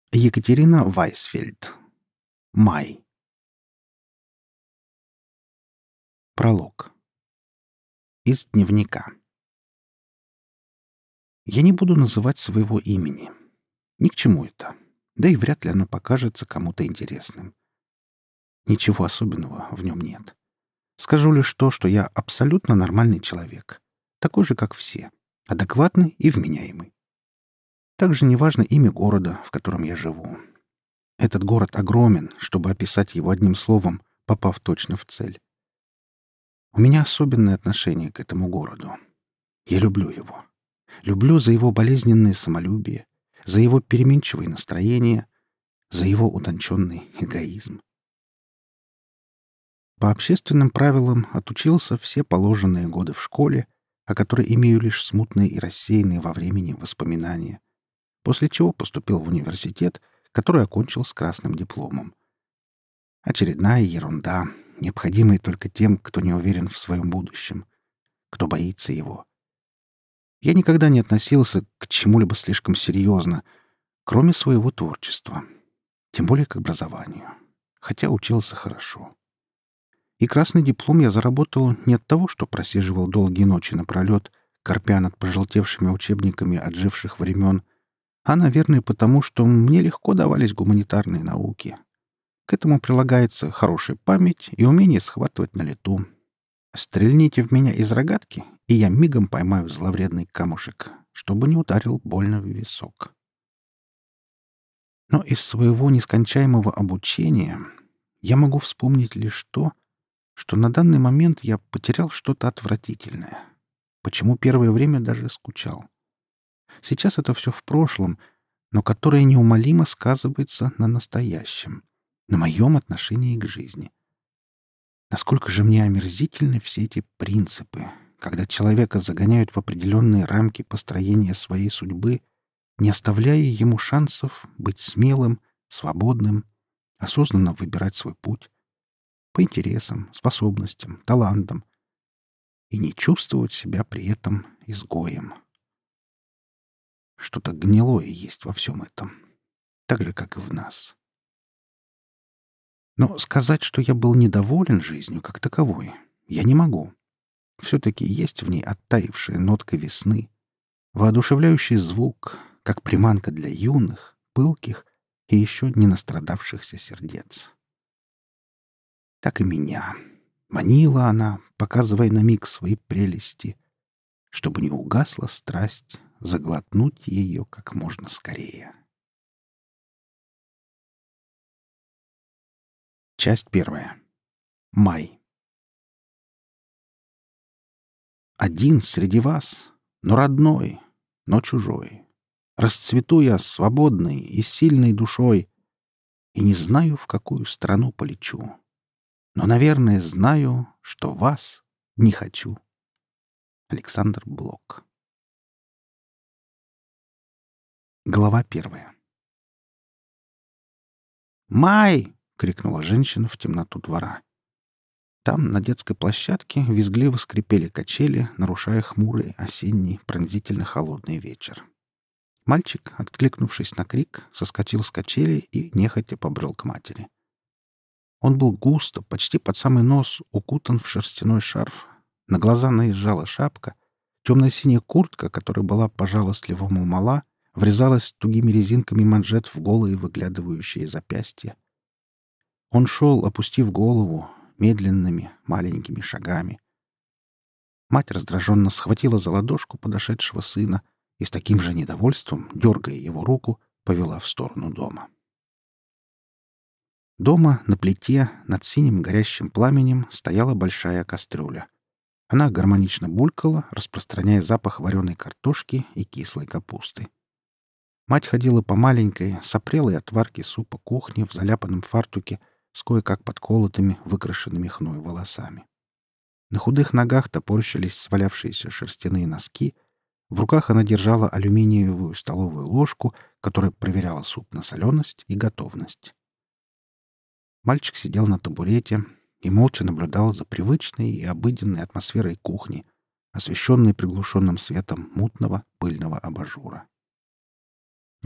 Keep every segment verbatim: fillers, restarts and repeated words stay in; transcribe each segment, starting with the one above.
Екатерина Вайсфельд. Май. Пролог. Из дневника. Я не буду называть своего имени. Ни к чему это. Да и вряд ли оно покажется кому-то интересным. Ничего особенного в нем нет. Скажу лишь то, что я абсолютно нормальный человек. Такой же, как все. Адекватный и вменяемый. Также неважно имя города, в котором я живу. Этот город огромен, чтобы описать его одним словом, попав точно в цель. У меня особенное отношение к этому городу. Я люблю его. Люблю за его болезненное самолюбие, за его переменчивое настроение, за его утонченный эгоизм. По общественным правилам отучился все положенные годы в школе, о которой имею лишь смутные и рассеянные во времени воспоминания, после чего поступил в университет, который окончил с красным дипломом. Очередная ерунда, необходимая только тем, кто не уверен в своем будущем, кто боится его. Я никогда не относился к чему-либо слишком серьезно, кроме своего творчества, тем более к образованию, хотя учился хорошо. И красный диплом я заработал не от того, что просиживал долгие ночи напролет, корпя над пожелтевшими учебниками отживших времен, а, наверное, потому, что мне легко давались гуманитарные науки. К этому прилагается хорошая память и умение схватывать на лету. Стрельните в меня из рогатки, и я мигом поймаю зловредный камушек, чтобы не ударил больно в висок. Но из своего нескончаемого обучения я могу вспомнить лишь то, что на данный момент я потерял что-то отвратительное, почему первое время даже скучал. Сейчас это все в прошлом, но которое неумолимо сказывается на настоящем, на моем отношении к жизни. Насколько же мне омерзительны все эти принципы, когда человека загоняют в определенные рамки построения своей судьбы, не оставляя ему шансов быть смелым, свободным, осознанно выбирать свой путь по интересам, способностям, талантам и не чувствовать себя при этом изгоем. Что-то гнилое есть во всем этом, так же, как и в нас. Но сказать, что я был недоволен жизнью как таковой, я не могу. Все-таки есть в ней оттаившая нотка весны, воодушевляющий звук, как приманка для юных, пылких и еще не настрадавшихся сердец. Так и меня. Манила она, показывая на миг свои прелести, чтобы не угасла страсть, заглотнуть ее как можно скорее. Часть первая. Май. Один среди вас, но родной, но чужой. Расцвету я свободной и сильной душой, и не знаю, в какую страну полечу. Но, наверное, знаю, что вас не хочу. Александр Блок. Глава первая. «Май!» — крикнула женщина в темноту двора. Там, на детской площадке, визгливо скрипели качели, нарушая хмурый осенний пронзительно-холодный вечер. Мальчик, откликнувшись на крик, соскочил с качели и нехотя побрел к матери. Он был густо, почти под самый нос, укутан в шерстяной шарф. На глаза наезжала шапка. Темно-синяя куртка, которая была по-жалостливому мала, врезалась тугими резинками манжет в голые выглядывающие запястья. Он шел, опустив голову, медленными маленькими шагами. Мать раздраженно схватила за ладошку подошедшего сына и с таким же недовольством, дергая его руку, повела в сторону дома. Дома на плите над синим горящим пламенем стояла большая кастрюля. Она гармонично булькала, распространяя запах вареной картошки и кислой капусты. Мать ходила по маленькой, сопрелой от варки супа кухне в заляпанном фартуке с кое-как подколотыми, выкрашенными хной волосами. На худых ногах топорщились свалявшиеся шерстяные носки. В руках она держала алюминиевую столовую ложку, которая проверяла суп на соленость и готовность. Мальчик сидел на табурете и молча наблюдал за привычной и обыденной атмосферой кухни, освещенной приглушенным светом мутного пыльного абажура.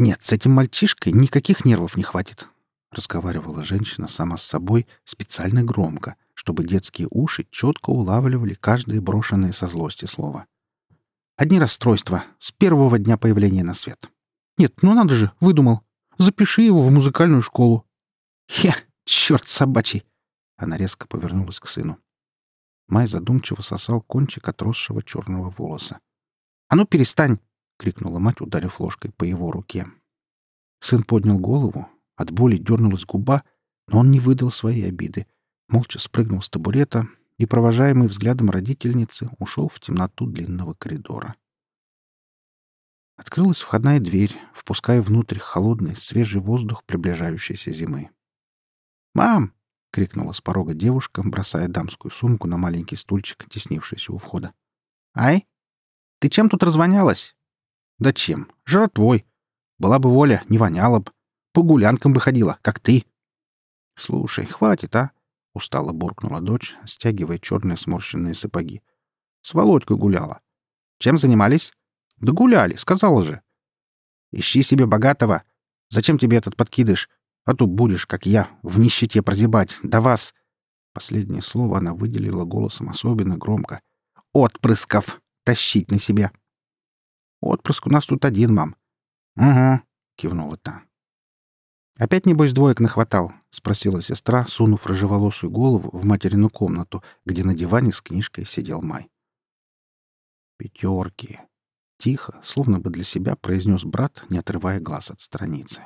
«Нет, с этим мальчишкой никаких нервов не хватит», — разговаривала женщина сама с собой специально громко, чтобы детские уши четко улавливали каждое брошенное со злости слово. «Одни расстройства с первого дня появления на свет. Нет, ну надо же, выдумал. Запиши его в музыкальную школу». «Хе, черт собачий!» Она резко повернулась к сыну. Май задумчиво сосал кончик отросшего черного волоса. «А ну, перестань!» — крикнула мать, ударив ложкой по его руке. Сын поднял голову, от боли дернулась губа, но он не выдал своей обиды, молча спрыгнул с табурета и, провожаемый взглядом родительницы, ушел в темноту длинного коридора. Открылась входная дверь, впуская внутрь холодный, свежий воздух приближающейся зимы. «Мам!» — крикнула с порога девушка, бросая дамскую сумку на маленький стульчик, теснившийся у входа. «Ай! Ты чем тут развонялась?» «Да чем? Жратвой. Была бы воля, не воняла б. По гулянкам бы ходила, как ты». «Слушай, хватит, а?» — устало буркнула дочь, стягивая черные сморщенные сапоги. «С Володькой гуляла». «Чем занимались?» «Да гуляли, сказала же». «Ищи себе богатого. Зачем тебе этот подкидыш? А то будешь, как я, в нищете прозябать. Да вас...» Последнее слово она выделила голосом особенно громко. «Отпрысков! Тащить на себе!» «Отпрыск у нас тут один, мам». «Угу», — кивнула та. «Опять, небось, двоек нахватал?» — спросила сестра, сунув рыжеволосую голову в материну комнату, где на диване с книжкой сидел Май. «Пятерки!» — тихо, словно бы для себя произнес брат, не отрывая глаз от страницы.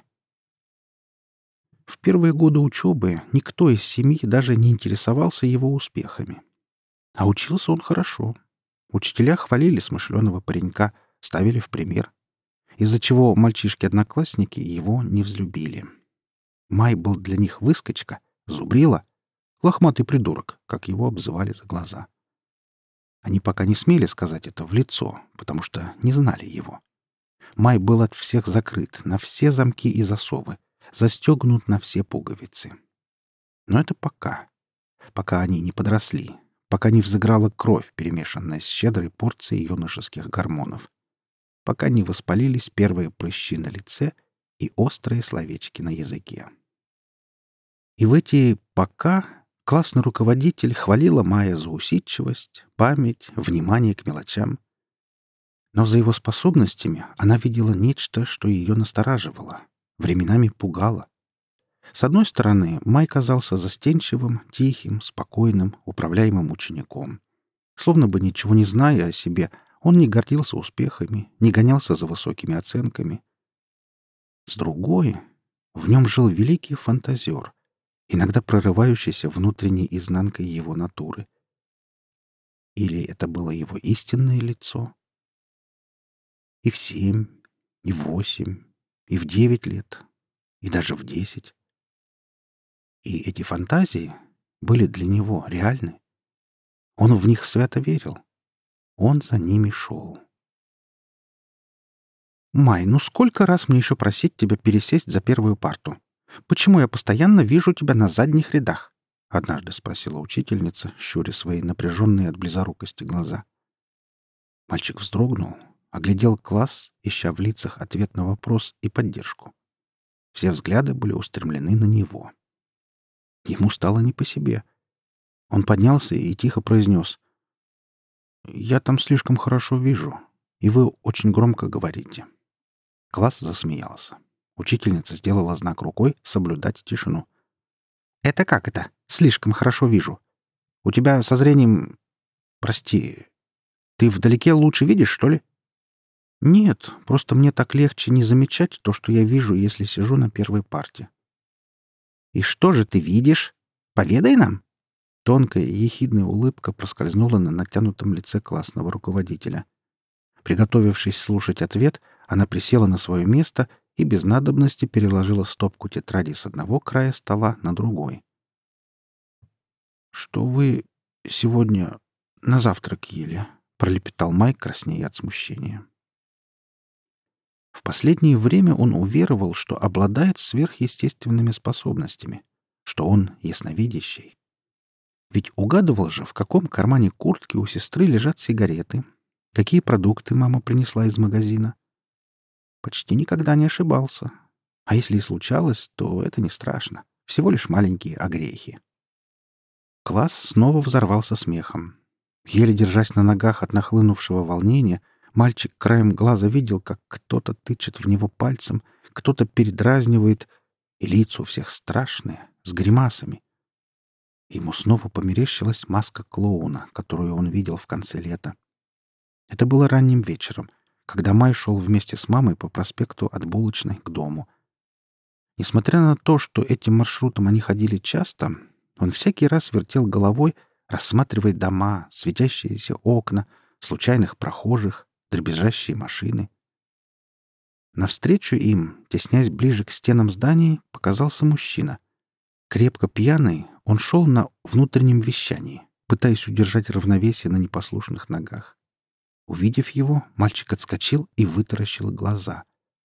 В первые годы учебы никто из семьи даже не интересовался его успехами. А учился он хорошо. Учителя хвалили смышленого паренька, ставили в пример, из-за чего мальчишки-одноклассники его не взлюбили. Май был для них выскочка, зубрила, лохматый придурок, как его обзывали за глаза. Они пока не смели сказать это в лицо, потому что не знали его. Май был от всех закрыт на все замки и засовы, застегнут на все пуговицы. Но это пока. Пока они не подросли, пока не взыграла кровь, перемешанная с щедрой порцией юношеских гормонов, пока не воспалились первые прыщи на лице и острые словечки на языке. И в эти «пока» классный руководитель хвалила Мая за усидчивость, память, внимание к мелочам. Но за его способностями она видела нечто, что ее настораживало, временами пугало. С одной стороны, Май казался застенчивым, тихим, спокойным, управляемым учеником. Словно бы ничего не зная о себе, он не гордился успехами, не гонялся за высокими оценками. С другой, в нем жил великий фантазер, иногда прорывающийся внутренней изнанкой его натуры. Или это было его истинное лицо? И в семь, и в восемь, и в девять лет, и даже в десять. И эти фантазии были для него реальны. Он в них свято верил. Он за ними шел. «Май, ну сколько раз мне еще просить тебя пересесть за первую парту? Почему я постоянно вижу тебя на задних рядах?» — однажды спросила учительница, щуря свои напряженные от близорукости глаза. Мальчик вздрогнул, оглядел класс, ища в лицах ответ на вопрос и поддержку. Все взгляды были устремлены на него. Ему стало не по себе. Он поднялся и тихо произнес: «Я там слишком хорошо вижу, и вы очень громко говорите». Класс засмеялся. Учительница сделала знак рукой соблюдать тишину. «Это как это? Слишком хорошо вижу. У тебя со зрением... Прости, ты вдалеке лучше видишь, что ли?» «Нет, просто мне так легче не замечать то, что я вижу, если сижу на первой парте». «И что же ты видишь? Поведай нам!» Тонкая ехидная улыбка проскользнула на натянутом лице классного руководителя. Приготовившись слушать ответ, она присела на свое место и без надобности переложила стопку тетрадей с одного края стола на другой. «Что вы сегодня на завтрак ели?» — пролепетал Майк, краснея от смущения. В последнее время он уверовал, что обладает сверхъестественными способностями, что он ясновидящий. Ведь угадывал же, в каком кармане куртки у сестры лежат сигареты, какие продукты мама принесла из магазина. почти никогда не ошибался. А если и случалось, то это не страшно. Всего лишь маленькие огрехи. Класс снова взорвался смехом. Еле держась на ногах от нахлынувшего волнения, мальчик краем глаза видел, как кто-то тычет в него пальцем, кто-то передразнивает, и лица у всех страшные, с гримасами. Ему снова померещилась маска клоуна, которую он видел в конце лета. Это было ранним вечером, когда Май шел вместе с мамой по проспекту от Булочной к дому. Несмотря на то, что этим маршрутом они ходили часто, он всякий раз вертел головой, рассматривая дома, светящиеся окна, случайных прохожих, дребезжащие машины. Навстречу им, теснясь ближе к стенам зданий, показался мужчина. Крепко пьяный, он шел на внутреннем вещании, пытаясь удержать равновесие на непослушных ногах. Увидев его, мальчик отскочил и вытаращил глаза.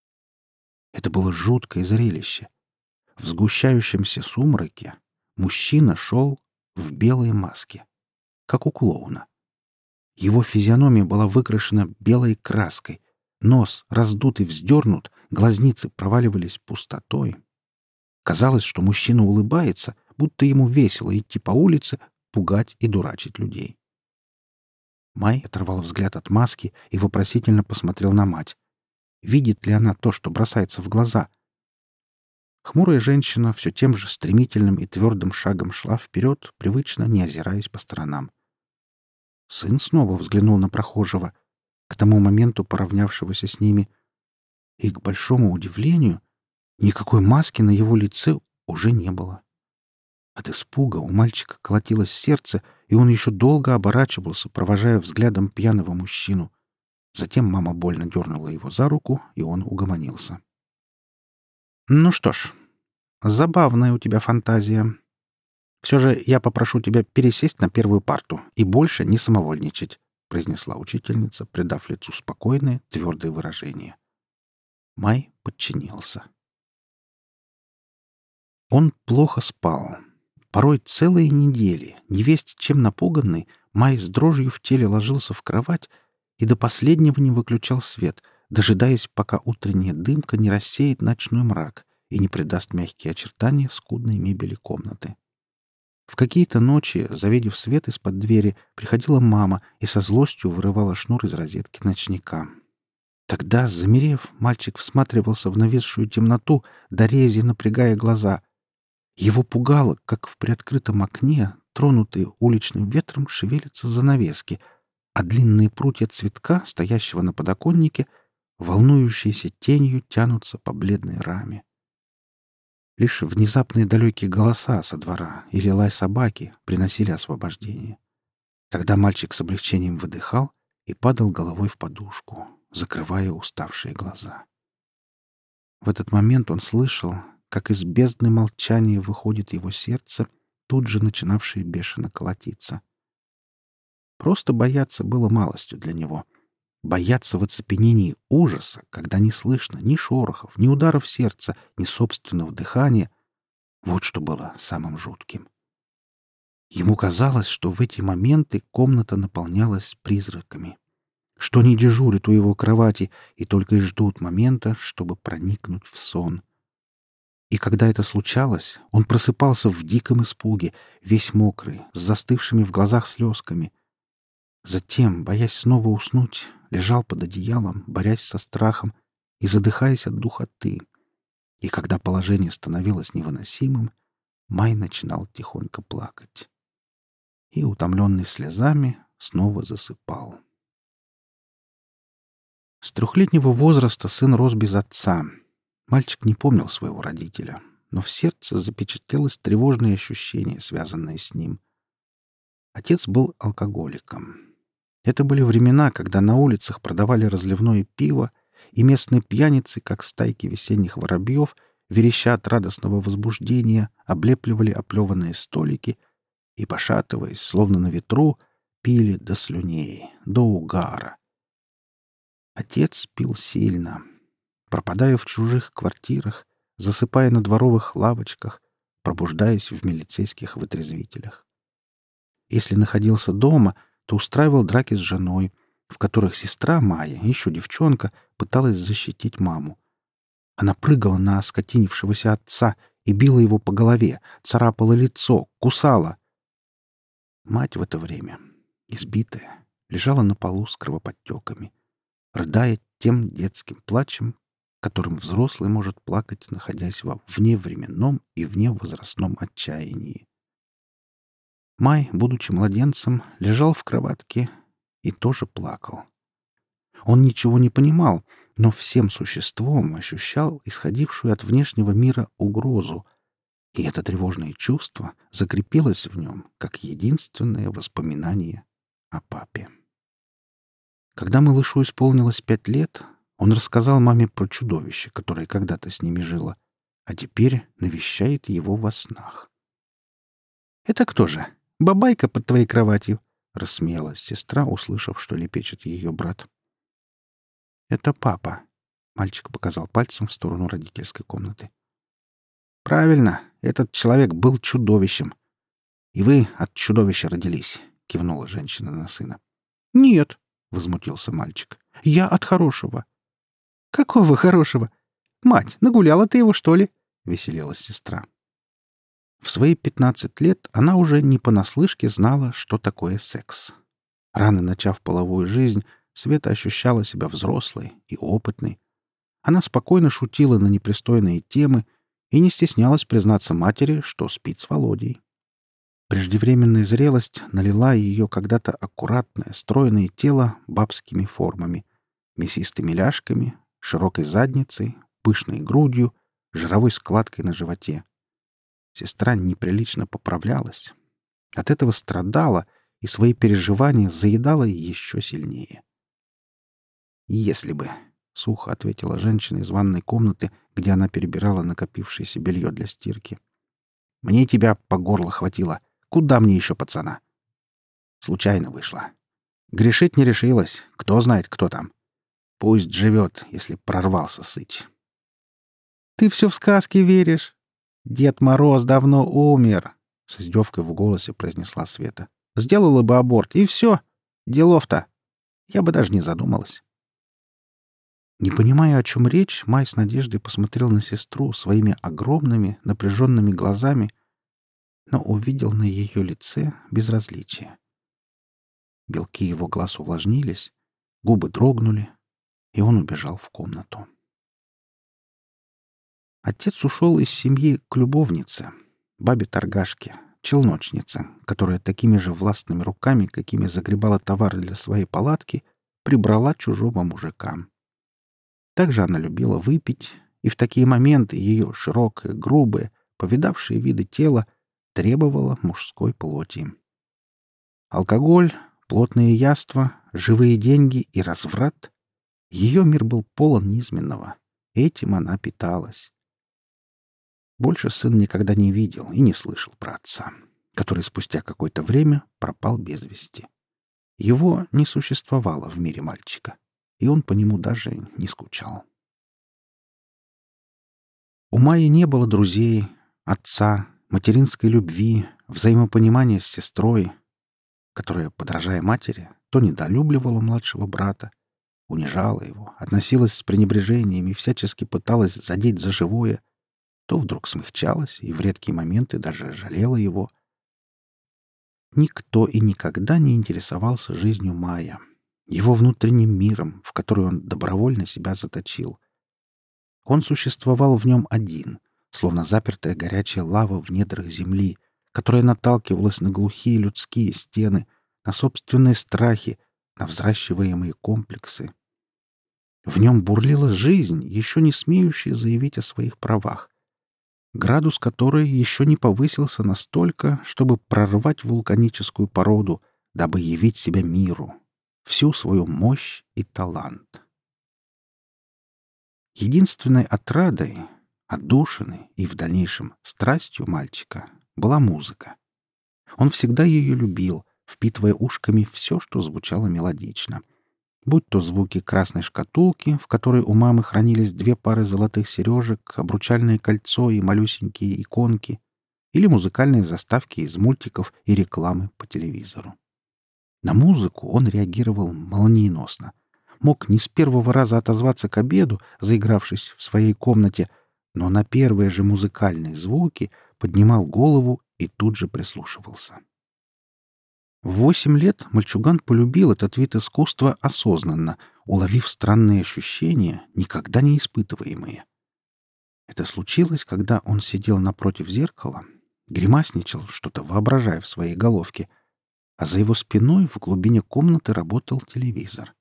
Это было жуткое зрелище. В сгущающемся сумраке мужчина шел в белой маске, как у клоуна. Его физиономия была выкрашена белой краской, нос раздут и вздернут, глазницы проваливались пустотой. Казалось, что мужчина улыбается, будто ему весело идти по улице, пугать и дурачить людей. Май оторвал взгляд от маски и вопросительно посмотрел на мать. Видит ли она то, что бросается в глаза? Хмурая женщина все тем же стремительным и твердым шагом шла вперед, привычно не озираясь по сторонам. Сын снова взглянул на прохожего, к тому моменту поравнявшегося с ними, и, к большому удивлению, никакой маски на его лице уже не было. От испуга у мальчика колотилось сердце, и он еще долго оборачивался, провожая взглядом пьяного мужчину. Затем мама больно дернула его за руку, и он угомонился. «Ну что ж, забавная у тебя фантазия. Все же я попрошу тебя пересесть на первую парту и больше не самовольничать», произнесла учительница, придав лицу спокойное, твердое выражение. Май подчинился. Он плохо спал. Порой целые недели, невесть чем напуганный, Май с дрожью в теле ложился в кровать и до последнего не выключал свет, дожидаясь, пока утренняя дымка не рассеет ночной мрак и не придаст мягкие очертания скудной мебели комнаты. В какие-то ночи, завидев свет из-под двери, приходила мама и со злостью вырывала шнур из розетки ночника. Тогда, замерев, мальчик всматривался в нависшую темноту, дорези напрягая глаза. Его пугало, как в приоткрытом окне, тронутые уличным ветром, шевелятся занавески, а длинные прутья цветка, стоящего на подоконнике, волнующиеся тенью тянутся по бледной раме. Лишь внезапные далекие голоса со двора или лай собаки приносили освобождение. Тогда мальчик с облегчением выдыхал и падал головой в подушку, закрывая уставшие глаза. В этот момент он слышал, как из бездны молчания выходит его сердце, тут же начинавшее бешено колотиться. Просто бояться было малостью для него. Бояться в оцепенении ужаса, когда не слышно ни шорохов, ни ударов сердца, ни собственного дыхания — вот что было самым жутким. Ему казалось, что в эти моменты комната наполнялась призраками, что они дежурят у его кровати и только и ждут момента, чтобы проникнуть в сон. И когда это случалось, он просыпался в диком испуге, весь мокрый, с застывшими в глазах слезками. Затем, боясь снова уснуть, лежал под одеялом, борясь со страхом и задыхаясь от духоты. И когда положение становилось невыносимым, Май начинал тихонько плакать. И, утомленный слезами, снова засыпал. С трехлетнего возраста сын рос без отца. Мальчик не помнил своего родителя, но в сердце запечатлелось тревожное ощущение, связанное с ним. Отец был алкоголиком. Это были времена, когда на улицах продавали разливное пиво, и местные пьяницы, как стайки весенних воробьев, вереща от радостного возбуждения, облепливали оплеванные столики и, пошатываясь, словно на ветру, пили до слюней, до угара. Отец пил сильно, пропадая в чужих квартирах, засыпая на дворовых лавочках, пробуждаясь в милицейских вытрезвителях. Если находился дома, то устраивал драки с женой, в которых сестра Майя, еще девчонка, пыталась защитить маму. Она прыгала на оскотинившегося отца и била его по голове, царапала лицо, кусала. Мать в это время, избитая, лежала на полу с кровоподтеками, рыдая тем детским плачем, которым взрослый может плакать, находясь во вневременном и вневозрастном отчаянии. Май, будучи младенцем, лежал в кроватке и тоже плакал. Он ничего не понимал, но всем существом ощущал исходившую от внешнего мира угрозу, и это тревожное чувство закрепилось в нем как единственное воспоминание о папе. Когда малышу исполнилось пять лет, он рассказал маме про чудовище, которое когда-то с ними жило, а теперь навещает его во снах. «Это кто же? Бабайка под твоей кроватью?» — рассмеялась сестра, услышав, что лепечет ее брат. «Это папа», — мальчик показал пальцем в сторону родительской комнаты. «Правильно, этот человек был чудовищем. И вы от чудовища родились», — кивнула женщина на сына. «Нет», — возмутился мальчик, — «я от хорошего». «Какого хорошего? Мать, нагуляла ты его, что ли?» — веселилась сестра. В свои пятнадцать лет она уже не понаслышке знала, что такое секс. Рано начав половую жизнь, Света ощущала себя взрослой и опытной. Она спокойно шутила на непристойные темы и не стеснялась признаться матери, что спит с Володей. Преждевременная зрелость налила ее когда-то аккуратное, стройное тело бабскими формами, мясистыми ляжками, широкой задницей, пышной грудью, жировой складкой на животе. Сестра неприлично поправлялась. От этого страдала и свои переживания заедала еще сильнее. «Если бы», — сухо ответила женщина из ванной комнаты, где она перебирала накопившееся белье для стирки. «Мне тебя по горло хватило. Куда мне еще пацана?» «Случайно вышло. Грешить не решилась. Кто знает, кто там. Пусть живет, если прорвался сыть». «Ты все в сказки веришь. Дед Мороз давно умер», — с издевкой в голосе произнесла Света. «Сделала бы аборт, и все. Делов-то. Я бы даже не задумалась». Не понимая, о чем речь, Май с надеждой посмотрел на сестру своими огромными, напряженными глазами, но увидел на ее лице безразличие. Белки его глаз увлажнились, губы дрогнули, и он убежал в комнату. Отец ушел из семьи к любовнице, бабе-торгашке, челночнице, которая такими же властными руками, какими загребала товары для своей палатки, прибрала чужого мужика. Также она любила выпить, и в такие моменты ее широкое, грубое, повидавшее виды тело требовало мужской плоти. Алкоголь, плотные яства, живые деньги и разврат — ее мир был полон низменного. Этим она питалась. Больше сын никогда не видел и не слышал про отца, который спустя какое-то время пропал без вести. Его не существовало в мире мальчика, и он по нему даже не скучал. У Майи не было друзей, отца, материнской любви, взаимопонимания с сестрой, которая, подражая матери, то недолюбливала младшего брата, унижала его, относилась с пренебрежением и всячески пыталась задеть за живое, то вдруг смягчалась и в редкие моменты даже жалела его. Никто и никогда не интересовался жизнью Майя, его внутренним миром, в который он добровольно себя заточил. Он существовал в нем один, словно запертая горячая лава в недрах земли, которая наталкивалась на глухие людские стены, на собственные страхи, на взращиваемые комплексы. В нем бурлила жизнь, еще не смеющая заявить о своих правах, градус которой еще не повысился настолько, чтобы прорвать вулканическую породу, дабы явить себя миру, всю свою мощь и талант. Единственной отрадой, отдушиной и в дальнейшем страстью мальчика была музыка. Он всегда ее любил, впитывая ушками все, что звучало мелодично. Будь то звуки красной шкатулки, в которой у мамы хранились две пары золотых сережек, обручальное кольцо и малюсенькие иконки, или музыкальные заставки из мультиков и рекламы по телевизору. На музыку он реагировал молниеносно. Мог не с первого раза отозваться к обеду, заигравшись в своей комнате, но на первые же музыкальные звуки поднимал голову и тут же прислушивался. В восемь лет мальчуган полюбил этот вид искусства осознанно, уловив странные ощущения, никогда не испытываемые. Это случилось, когда он сидел напротив зеркала, гримасничал, что-то воображая в своей головке, а за его спиной в глубине комнаты работал телевизор.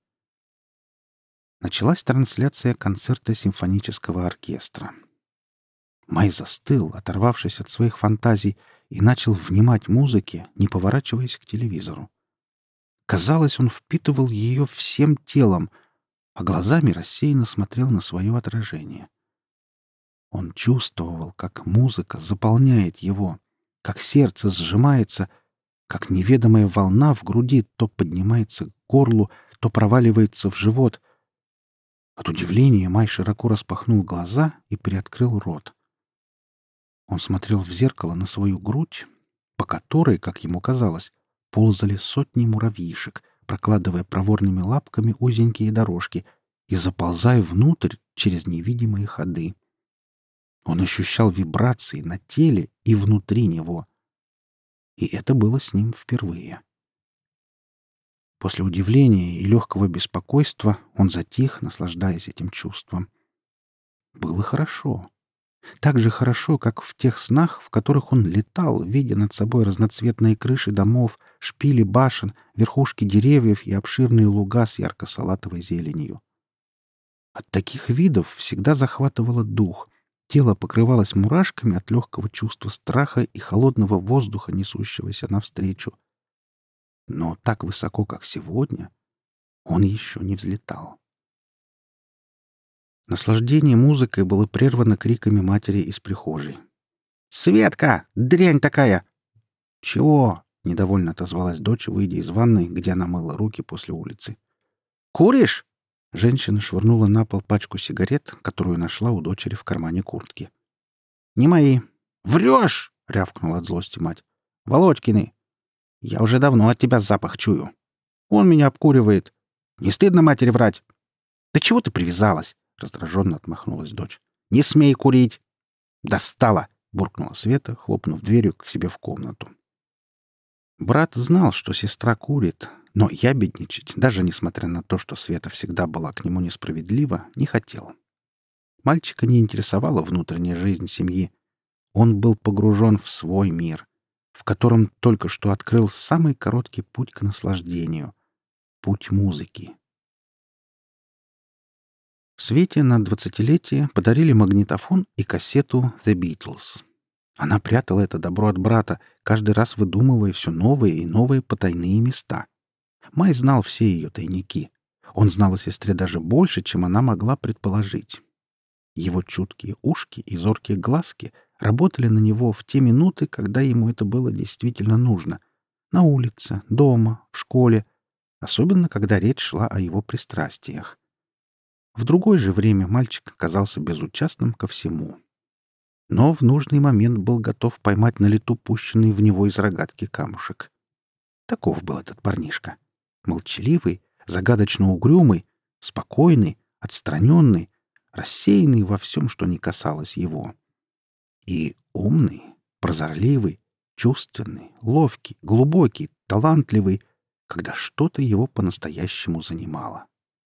Началась трансляция концерта симфонического оркестра. Май застыл, оторвавшись от своих фантазий, и начал внимать музыке, не поворачиваясь к телевизору. Казалось, он впитывал ее всем телом, а глазами рассеянно смотрел на свое отражение. Он чувствовал, как музыка заполняет его, как сердце сжимается, как неведомая волна в груди то поднимается к горлу, то проваливается в живот. От удивления Май широко распахнул глаза и приоткрыл рот. Он смотрел в зеркало на свою грудь, по которой, как ему казалось, ползали сотни муравьишек, прокладывая проворными лапками узенькие дорожки и заползая внутрь через невидимые ходы. Он ощущал вибрации на теле и внутри него. И это было с ним впервые. После удивления и легкого беспокойства он затих, наслаждаясь этим чувством. Было хорошо. Так же хорошо, как в тех снах, в которых он летал, видя над собой разноцветные крыши домов, шпили башен, верхушки деревьев и обширные луга с ярко-салатовой зеленью. От таких видов всегда захватывало дух, тело покрывалось мурашками от легкого чувства страха и холодного воздуха, несущегося навстречу. Но так высоко, как сегодня, он еще не взлетал. Наслаждение музыкой было прервано криками матери из прихожей. «Светка! Дрянь такая!» «Чего?» — недовольно отозвалась дочь, выйдя из ванной, где она мыла руки после улицы. «Куришь?» — женщина швырнула на пол пачку сигарет, которую нашла у дочери в кармане куртки. «Не мои». «Врешь!» — рявкнула от злости мать. «Володькины! Я уже давно от тебя запах чую. Он меня обкуривает. Не стыдно матери врать?» «Да чего ты привязалась?» — раздраженно отмахнулась дочь. «Не смей курить!» «Достала!» — буркнула Света, хлопнув дверью к себе в комнату. Брат знал, что сестра курит, но ябедничать, даже несмотря на то, что Света всегда была к нему несправедлива, не хотел. Мальчика не интересовала внутренняя жизнь семьи. Он был погружен в свой мир, в котором только что открыл самый короткий путь к наслаждению — путь музыки. Свете на двадцатилетие подарили магнитофон и кассету «The Beatles». Она прятала это добро от брата, каждый раз выдумывая все новые и новые потайные места. Май знал все ее тайники. Он знал о сестре даже больше, чем она могла предположить. Его чуткие ушки и зоркие глазки работали на него в те минуты, когда ему это было действительно нужно. На улице, дома, в школе. Особенно, когда речь шла о его пристрастиях. В другое же время мальчик оказался безучастным ко всему. Но в нужный момент был готов поймать на лету пущенный в него из рогатки камушек. Таков был этот парнишка. Молчаливый, загадочно угрюмый, спокойный, отстраненный, рассеянный во всем, что не касалось его. И умный, прозорливый, чувственный, ловкий, глубокий, талантливый, когда что-то его по-настоящему занимало.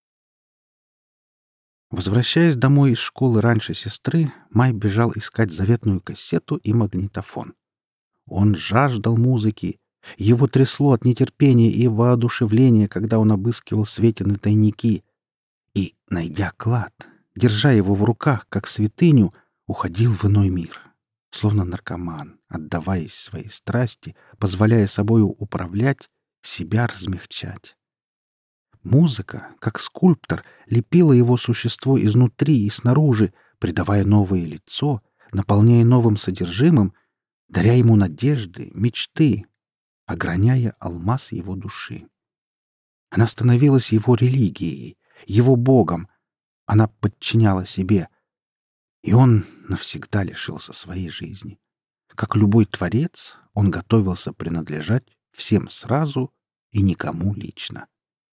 Возвращаясь домой из школы раньше сестры, Май бежал искать заветную кассету и магнитофон. Он жаждал музыки. Его трясло от нетерпения и воодушевления, когда он обыскивал Светины тайники. И, найдя клад, держа его в руках, как святыню, уходил в иной мир, словно наркоман, отдаваясь своей страсти, позволяя собою управлять, себя размягчать. Музыка, как скульптор, лепила его существо изнутри и снаружи, придавая новое лицо, наполняя новым содержимым, даря ему надежды, мечты, ограняя алмаз его души. Она становилась его религией, его богом. Она подчиняла себе. И он навсегда лишился своей жизни. Как любой творец, он готовился принадлежать всем сразу и никому лично.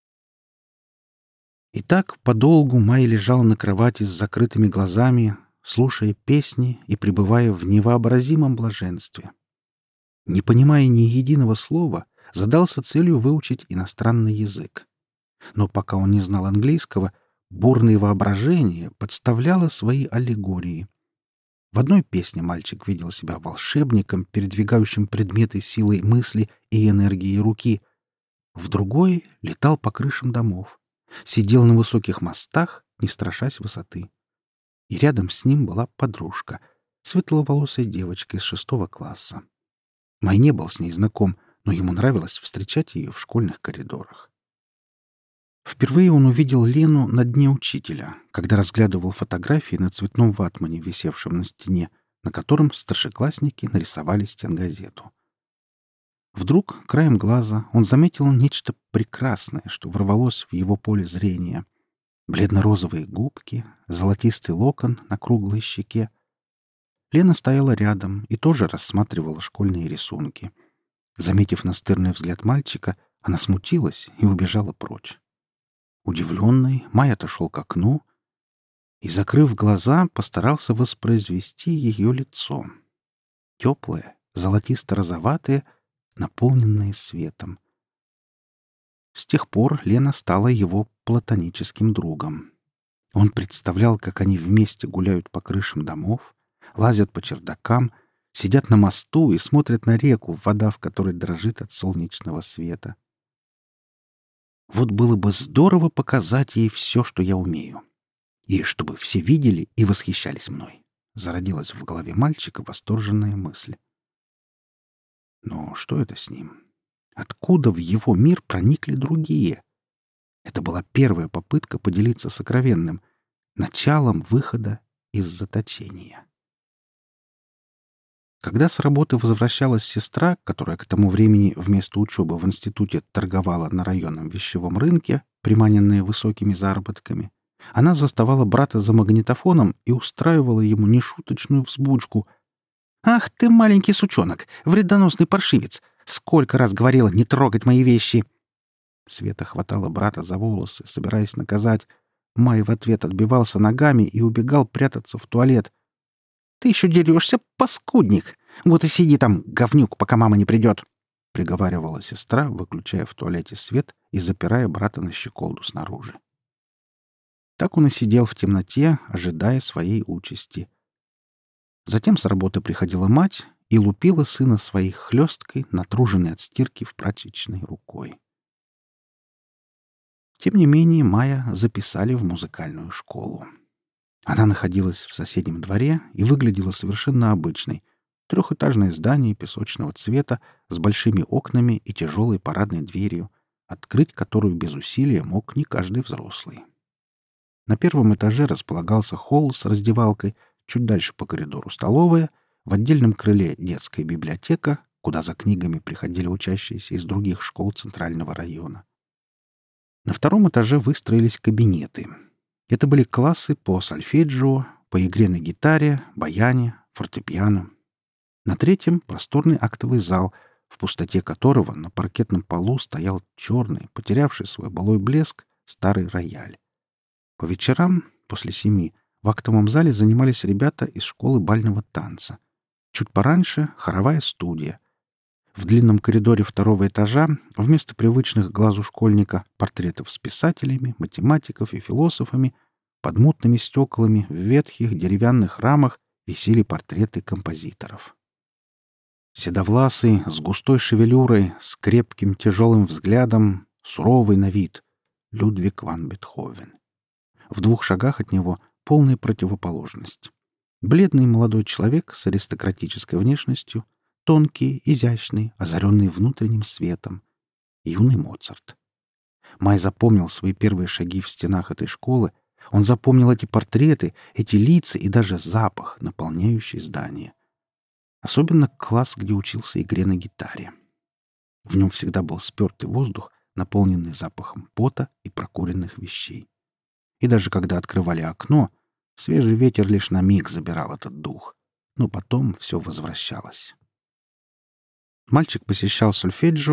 И так подолгу Май лежал на кровати с закрытыми глазами, слушая песни и пребывая в невообразимом блаженстве. Не понимая ни единого слова, задался целью выучить иностранный язык. Но пока он не знал английского, бурное воображение подставляло свои аллегории. В одной песне мальчик видел себя волшебником, передвигающим предметы силой мысли и энергией руки. В другой летал по крышам домов, сидел на высоких мостах, не страшась высоты. И рядом с ним была подружка, светловолосая девочка из шестого класса. Май не был с ней знаком, но ему нравилось встречать ее в школьных коридорах. Впервые он увидел Лену на дне учителя, когда разглядывал фотографии на цветном ватмане, висевшем на стене, на котором старшеклассники нарисовали стенгазету. Вдруг, краем глаза, он заметил нечто прекрасное, что ворвалось в его поле зрения. Бледно-розовые губки, золотистый локон на круглой щеке. Лена стояла рядом и тоже рассматривала школьные рисунки. Заметив настырный взгляд мальчика, она смутилась и убежала прочь. Удивленный, Май отошел к окну и, закрыв глаза, постарался воспроизвести ее лицо. Теплое, золотисто-розоватое, наполненное светом. С тех пор Лена стала его платоническим другом. Он представлял, как они вместе гуляют по крышам домов, лазят по чердакам, сидят на мосту и смотрят на реку, вода в которой дрожит от солнечного света. Вот было бы здорово показать ей все, что я умею. И чтобы все видели и восхищались мной. Зародилась в голове мальчика восторженная мысль. Но что это с ним? Откуда в его мир проникли другие? Это была первая попытка поделиться сокровенным, началом выхода из заточения. Когда с работы возвращалась сестра, которая к тому времени вместо учебы в институте торговала на районном вещевом рынке, приманенная высокими заработками, она заставала брата за магнитофоном и устраивала ему нешуточную взбучку. «Ах ты, маленький сучонок! Вредоносный паршивец! Сколько раз говорила не трогать мои вещи!» Света хватала брата за волосы, собираясь наказать. Май в ответ отбивался ногами и убегал прятаться в туалет. «Ты еще дерешься, паскудник! Вот и сиди там, говнюк, пока мама не придет!» — приговаривала сестра, выключая в туалете свет и запирая брата на щеколду снаружи. Так он и сидел в темноте, ожидая своей участи. Затем с работы приходила мать и лупила сына своей хлесткой, натруженной от стирки в прачечной рукой. Тем не менее, Майя записали в музыкальную школу. Она находилась в соседнем дворе и выглядела совершенно обычной. Трехэтажное здание песочного цвета с большими окнами и тяжелой парадной дверью, открыть которую без усилия мог не каждый взрослый. На первом этаже располагался холл с раздевалкой, чуть дальше по коридору столовая, в отдельном крыле детская библиотека, куда за книгами приходили учащиеся из других школ центрального района. На втором этаже выстроились кабинеты. Это были классы по сольфеджио, по игре на гитаре, баяне, фортепиано. На третьем — просторный актовый зал, в пустоте которого на паркетном полу стоял черный, потерявший свой былой блеск, старый рояль. По вечерам, после семи, в актовом зале занимались ребята из школы бального танца. Чуть пораньше — хоровая студия. В длинном коридоре второго этажа вместо привычных глазу школьника портретов с писателями, математиков и философами под мутными стеклами в ветхих деревянных рамах висели портреты композиторов. Седовласый, с густой шевелюрой, с крепким тяжелым взглядом, суровый на вид — Людвиг ван Бетховен. В двух шагах от него полная противоположность. Бледный молодой человек с аристократической внешностью, тонкий, изящный, озаренный внутренним светом. Юный Моцарт. Май запомнил свои первые шаги в стенах этой школы. Он запомнил эти портреты, эти лица и даже запах, наполняющий здание. Особенно класс, где учился игре на гитаре. В нем всегда был спертый воздух, наполненный запахом пота и прокуренных вещей. И даже когда открывали окно, свежий ветер лишь на миг забирал этот дух, но потом все возвращалось. Мальчик посещал сольфеджио,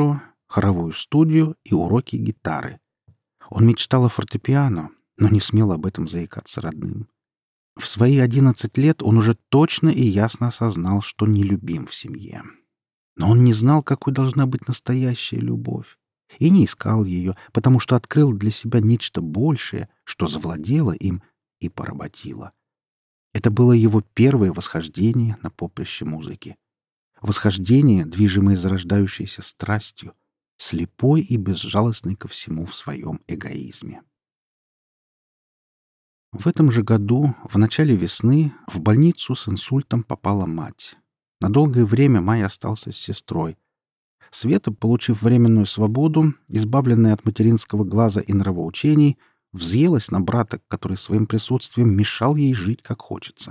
хоровую студию и уроки гитары. Он мечтал о фортепиано, но не смел об этом заикаться родным. В свои одиннадцать лет он уже точно и ясно осознал, что нелюбим в семье. Но он не знал, какой должна быть настоящая любовь, и не искал ее, потому что открыл для себя нечто большее, что завладело им и поработило. Это было его первое восхождение на поприще музыки. Восхождение, движимое зарождающейся страстью, слепой и безжалостный ко всему в своем эгоизме. В этом же году, в начале весны, в больницу с инсультом попала мать. На долгое время Май остался с сестрой. Света, получив временную свободу, избавленная от материнского глаза и нравоучений, взъелась на брата, который своим присутствием мешал ей жить, как хочется.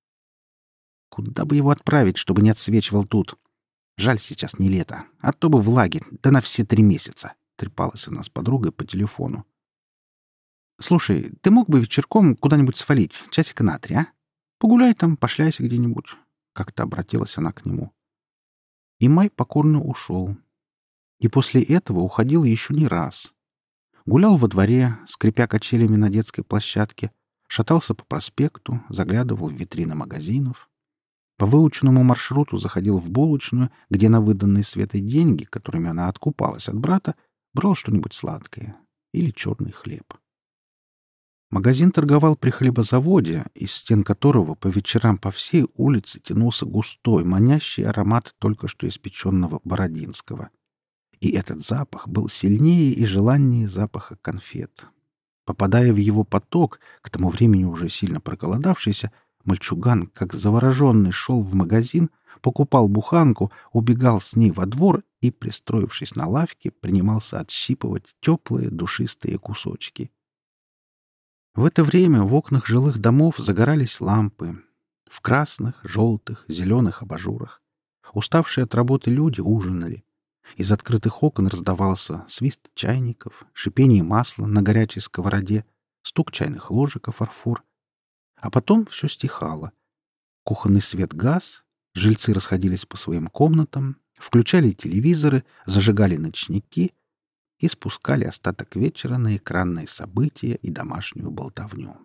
Куда бы его отправить, чтобы не отсвечивал тут? Жаль, сейчас не лето, а то бы в лагерь, да на все три месяца, — трепалась она с подругой по телефону. «Слушай, ты мог бы вечерком куда-нибудь свалить, часика на три, а? Погуляй там, пошляйся где-нибудь», — как-то обратилась она к нему. И Май покорно ушел. И после этого уходил еще не раз. Гулял во дворе, скрипя качелями на детской площадке, шатался по проспекту, заглядывал в витрины магазинов. По выученному маршруту заходил в булочную, где на выданные Светой деньги, которыми она откупалась от брата, брал что-нибудь сладкое или черный хлеб. Магазин торговал при хлебозаводе, из стен которого по вечерам по всей улице тянулся густой, манящий аромат только что испеченного бородинского. И этот запах был сильнее и желаннее запаха конфет. Попадая в его поток, к тому времени уже сильно проголодавшийся, мальчуган, как завороженный, шел в магазин, покупал буханку, убегал с ней во двор и, пристроившись на лавке, принимался отщипывать теплые душистые кусочки. В это время в окнах жилых домов загорались лампы. В красных, желтых, зеленых абажурах. Уставшие от работы люди ужинали. Из открытых окон раздавался свист чайников, шипение масла на горячей сковороде, стук чайных ложек о фарфор. А потом все стихало. Кухонный свет гас, жильцы расходились по своим комнатам, включали телевизоры, зажигали ночники и спускали остаток вечера на экранные события и домашнюю болтовню.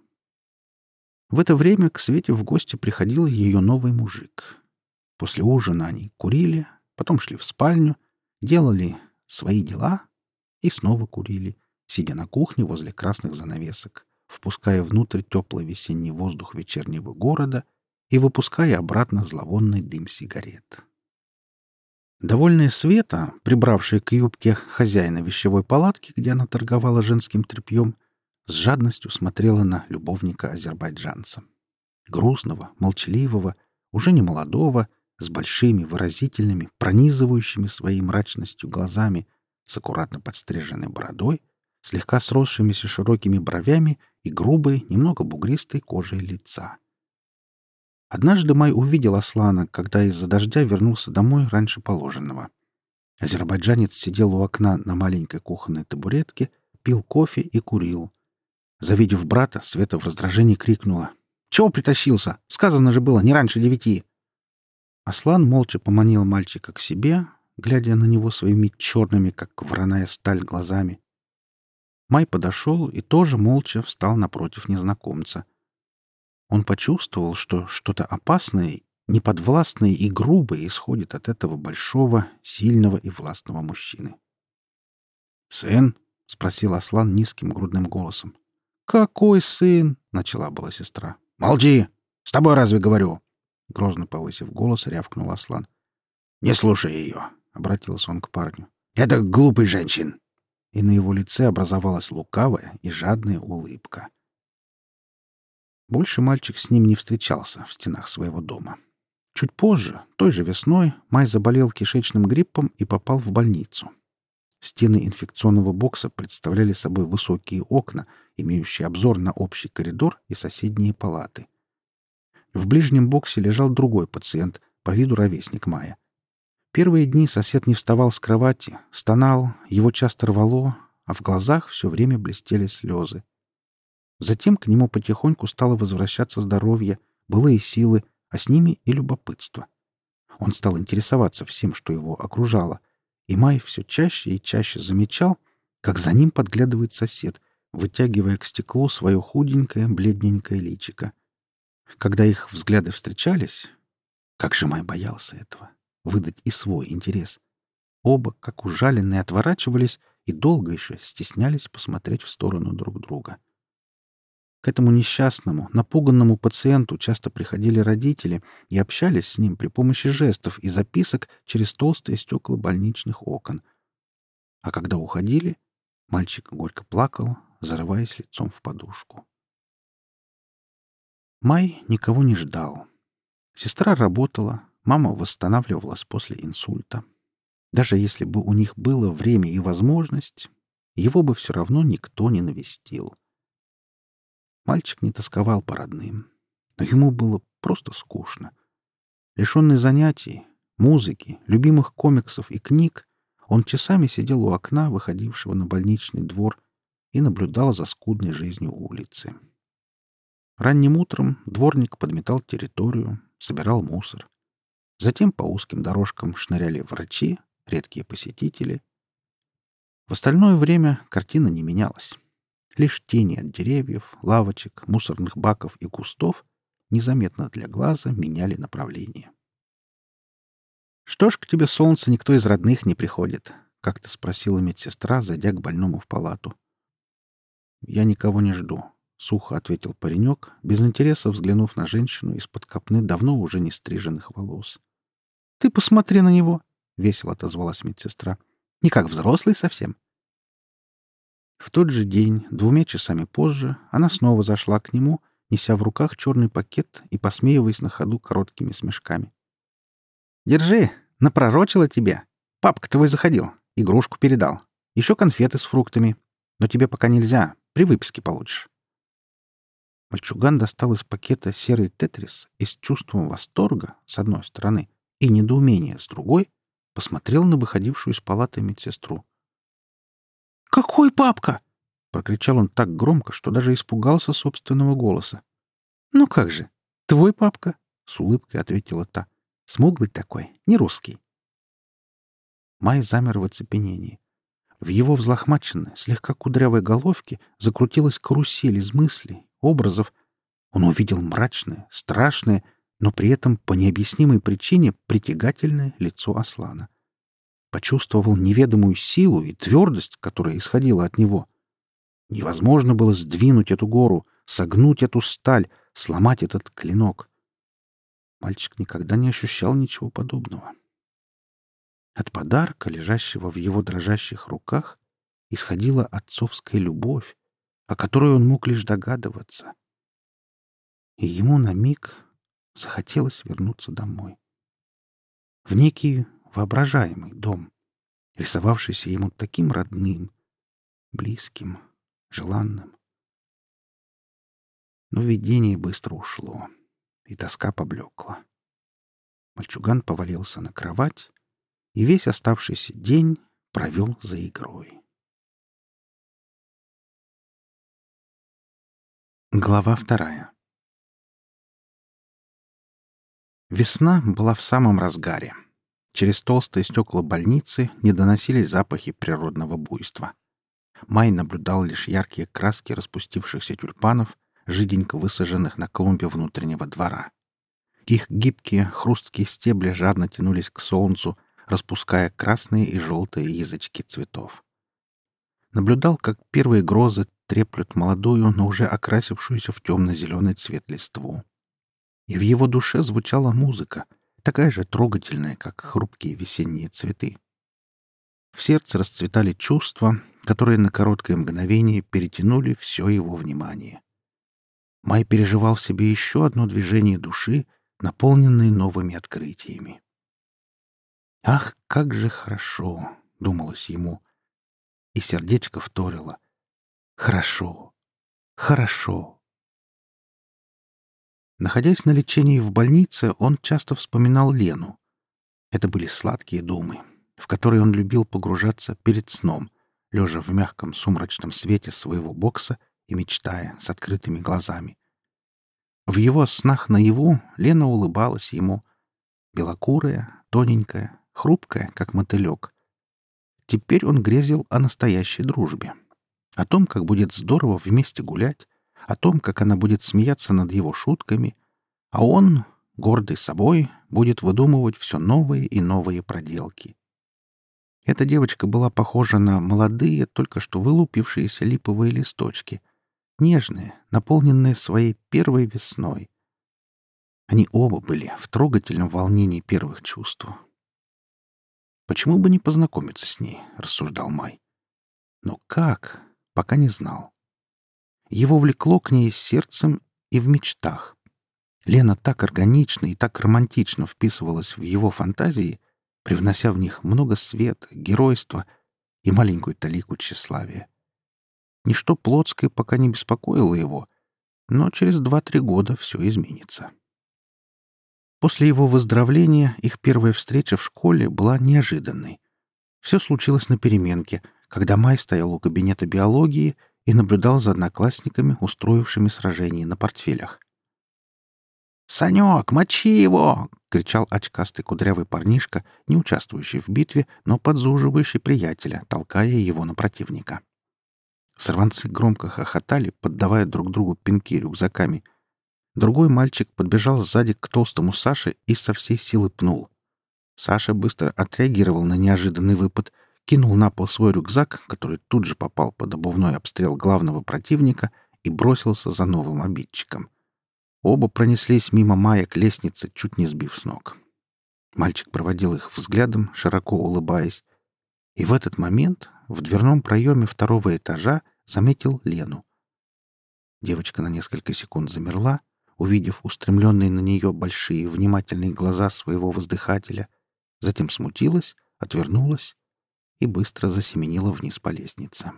В это время к Свете в гости приходил ее новый мужик. После ужина они курили, потом шли в спальню, делали свои дела и снова курили, сидя на кухне возле красных занавесок, впуская внутрь теплый весенний воздух вечернего города и выпуская обратно зловонный дым сигарет. Довольная Света, прибравшая к юбке хозяина вещевой палатки, где она торговала женским тряпьем, с жадностью смотрела на любовника-азербайджанца. Грустного, молчаливого, уже не молодого, с большими, выразительными, пронизывающими своей мрачностью глазами, с аккуратно подстриженной бородой, слегка сросшимися широкими бровями и грубой, немного бугристой кожей лица. Однажды Май увидел Аслана, когда из-за дождя вернулся домой раньше положенного. Азербайджанец сидел у окна на маленькой кухонной табуретке, пил кофе и курил. Завидев брата, Света в раздражении крикнула: «Чего притащился? Сказано же было, не раньше девяти!» Аслан молча поманил мальчика к себе, глядя на него своими черными, как вороная сталь, глазами. Май подошел и тоже молча встал напротив незнакомца. Он почувствовал, что что-то опасное, неподвластное и грубое исходит от этого большого, сильного и властного мужчины. «Сын?» — спросил Аслан низким грудным голосом. «Какой сын?» — начала была сестра. «Молчи! С тобой разве говорю?» Грозно повысив голос, рявкнул Аслан. «Не слушай ее!» — обратился он к парню. «Это глупый женщин!» И на его лице образовалась лукавая и жадная улыбка. Больше мальчик с ним не встречался в стенах своего дома. Чуть позже, той же весной, Май заболел кишечным гриппом и попал в больницу. Стены инфекционного бокса представляли собой высокие окна, имеющие обзор на общий коридор и соседние палаты. В ближнем боксе лежал другой пациент, по виду ровесник Мая. Первые дни сосед не вставал с кровати, стонал, его часто рвало, а в глазах все время блестели слезы. Затем к нему потихоньку стало возвращаться здоровье, былые силы, а с ними и любопытство. Он стал интересоваться всем, что его окружало, И Май все чаще и чаще замечал, как за ним подглядывает сосед, вытягивая к стеклу свое худенькое, бледненькое личико. Когда их взгляды встречались, как же Май боялся этого, выдать и свой интерес. Оба, как ужаленные, отворачивались и долго еще стеснялись посмотреть в сторону друг друга. К этому несчастному, напуганному пациенту часто приходили родители и общались с ним при помощи жестов и записок через толстые стекла больничных окон. А когда уходили, мальчик горько плакал, зарываясь лицом в подушку. Май никого не ждал. Сестра работала, мама восстанавливалась после инсульта. Даже если бы у них было время и возможность, его бы все равно никто не навестил. Мальчик не тосковал по родным, но ему было просто скучно. Лишенный занятий, музыки, любимых комиксов и книг, он часами сидел у окна, выходившего на больничный двор, и наблюдал за скудной жизнью улицы. Ранним утром дворник подметал территорию, собирал мусор. Затем по узким дорожкам шныряли врачи, редкие посетители. В остальное время картина не менялась. Лишь тени от деревьев, лавочек, мусорных баков и кустов незаметно для глаза меняли направление. «Что ж к тебе, солнце, никто из родных не приходит?» — как-то спросила медсестра, зайдя к больному в палату. «Я никого не жду», — сухо ответил паренек, без интереса взглянув на женщину из-под копны давно уже не стриженных волос. «Ты посмотри на него!» — весело отозвалась медсестра. «Не как взрослый совсем». В тот же день, двумя часами позже, она снова зашла к нему, неся в руках черный пакет и посмеиваясь на ходу короткими смешками. «Держи, напророчила тебе. Папка твой заходил, игрушку передал. Еще конфеты с фруктами. Но тебе пока нельзя, при выписке получишь». Мальчуган достал из пакета серый тетрис и с чувством восторга, с одной стороны, и недоумения, с другой, посмотрел на выходившую из палаты медсестру. «Какой папка?» — прокричал он так громко, что даже испугался собственного голоса. «Ну как же, твой папка?» — с улыбкой ответила та. «Смуглый такой, не русский». Май замер в оцепенении. В его взлохмаченной, слегка кудрявой головке закрутилась карусель из мыслей, образов. Он увидел мрачное, страшное, но при этом по необъяснимой причине притягательное лицо Аслана. Почувствовал неведомую силу и твердость, которая исходила от него. Невозможно было сдвинуть эту гору, согнуть эту сталь, сломать этот клинок. Мальчик никогда не ощущал ничего подобного. От подарка, лежащего в его дрожащих руках, исходила отцовская любовь, о которой он мог лишь догадываться. И ему на миг захотелось вернуться домой. В некий воображаемый дом, рисовавшийся ему таким родным, близким, желанным. Но видение быстро ушло, и тоска поблекла. Мальчуган повалился на кровать и весь оставшийся день провел за игрой. Глава вторая. Весна была в самом разгаре. Через толстые стекла больницы не доносились запахи природного буйства. Май наблюдал лишь яркие краски распустившихся тюльпанов, жиденько высаженных на клумбе внутреннего двора. Их гибкие, хрусткие стебли жадно тянулись к солнцу, распуская красные и желтые язычки цветов. Наблюдал, как первые грозы треплют молодую, но уже окрасившуюся в темно-зеленый цвет листву. И в его душе звучала музыка, такая же трогательная, как хрупкие весенние цветы. В сердце расцветали чувства, которые на короткое мгновение перетянули все его внимание. Май переживал в себе еще одно движение души, наполненное новыми открытиями. «Ах, как же хорошо!» — думалось ему. И сердечко вторило. «Хорошо! Хорошо!» Находясь на лечении в больнице, он часто вспоминал Лену. Это были сладкие думы, в которые он любил погружаться перед сном, лежа в мягком сумрачном свете своего бокса и мечтая с открытыми глазами. В его снах наяву Лена улыбалась ему, белокурая, тоненькая, хрупкая, как мотылек. Теперь он грезил о настоящей дружбе. О том, как будет здорово вместе гулять, о том, как она будет смеяться над его шутками, а он, гордый собой, будет выдумывать все новые и новые проделки. Эта девочка была похожа на молодые, только что вылупившиеся липовые листочки, нежные, наполненные своей первой весной. Они оба были в трогательном волнении первых чувств. «Почему бы не познакомиться с ней?» — рассуждал Май. Но как? Пока не знал. Его влекло к ней сердцем и в мечтах. Лена так органично и так романтично вписывалась в его фантазии, привнося в них много света, геройства и маленькую талику тщеславия. Ничто плотское пока не беспокоило его, но через два-три года все изменится. После его выздоровления их первая встреча в школе была неожиданной. Все случилось на переменке, когда Май стоял у кабинета биологии и наблюдал за одноклассниками, устроившими сражение на портфелях. «Санек, мочи его!» — кричал очкастый кудрявый парнишка, не участвующий в битве, но подзуживающий приятеля, толкая его на противника. Сорванцы громко хохотали, поддавая друг другу пинки рюкзаками. Другой мальчик подбежал сзади к толстому Саше и со всей силы пнул. Саша быстро отреагировал на неожиданный выпад, кинул на пол свой рюкзак, который тут же попал под обувной обстрел главного противника, и бросился за новым обидчиком. Оба пронеслись мимо Мая к лестнице, чуть не сбив с ног. Мальчик проводил их взглядом, широко улыбаясь. И в этот момент в дверном проеме второго этажа заметил Лену. Девочка на несколько секунд замерла, увидев устремленные на нее большие внимательные глаза своего воздыхателя, затем смутилась, отвернулась и быстро засеменила вниз по лестнице.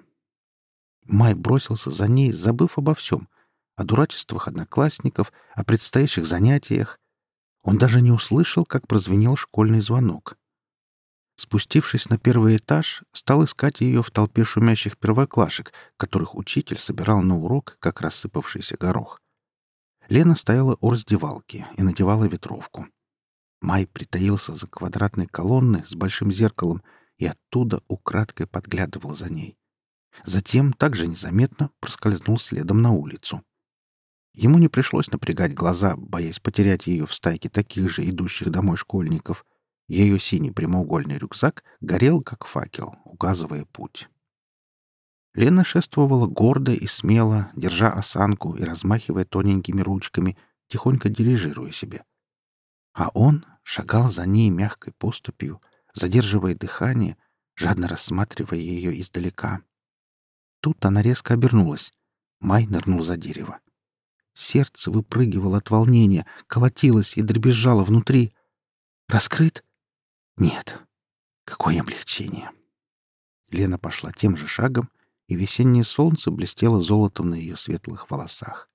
Май бросился за ней, забыв обо всем — о дурачествах одноклассников, о предстоящих занятиях. Он даже не услышал, как прозвенел школьный звонок. Спустившись на первый этаж, стал искать ее в толпе шумящих первоклашек, которых учитель собирал на урок, как рассыпавшийся горох. Лена стояла у раздевалки и надевала ветровку. Май притаился за квадратной колонной с большим зеркалом и оттуда украдкой подглядывал за ней. Затем также незаметно проскользнул следом на улицу. Ему не пришлось напрягать глаза, боясь потерять ее в стайке таких же идущих домой школьников. Ее синий прямоугольный рюкзак горел, как факел, указывая путь. Лена шествовала гордо и смело, держа осанку и размахивая тоненькими ручками, тихонько дирижируя себе. А он шагал за ней мягкой поступью, задерживая дыхание, жадно рассматривая ее издалека. Тут она резко обернулась. Май нырнул за дерево. Сердце выпрыгивало от волнения, колотилось и дребезжало внутри. Раскрыт? Нет. Какое облегчение! Лена пошла тем же шагом, и весеннее солнце блестело золотом на ее светлых волосах.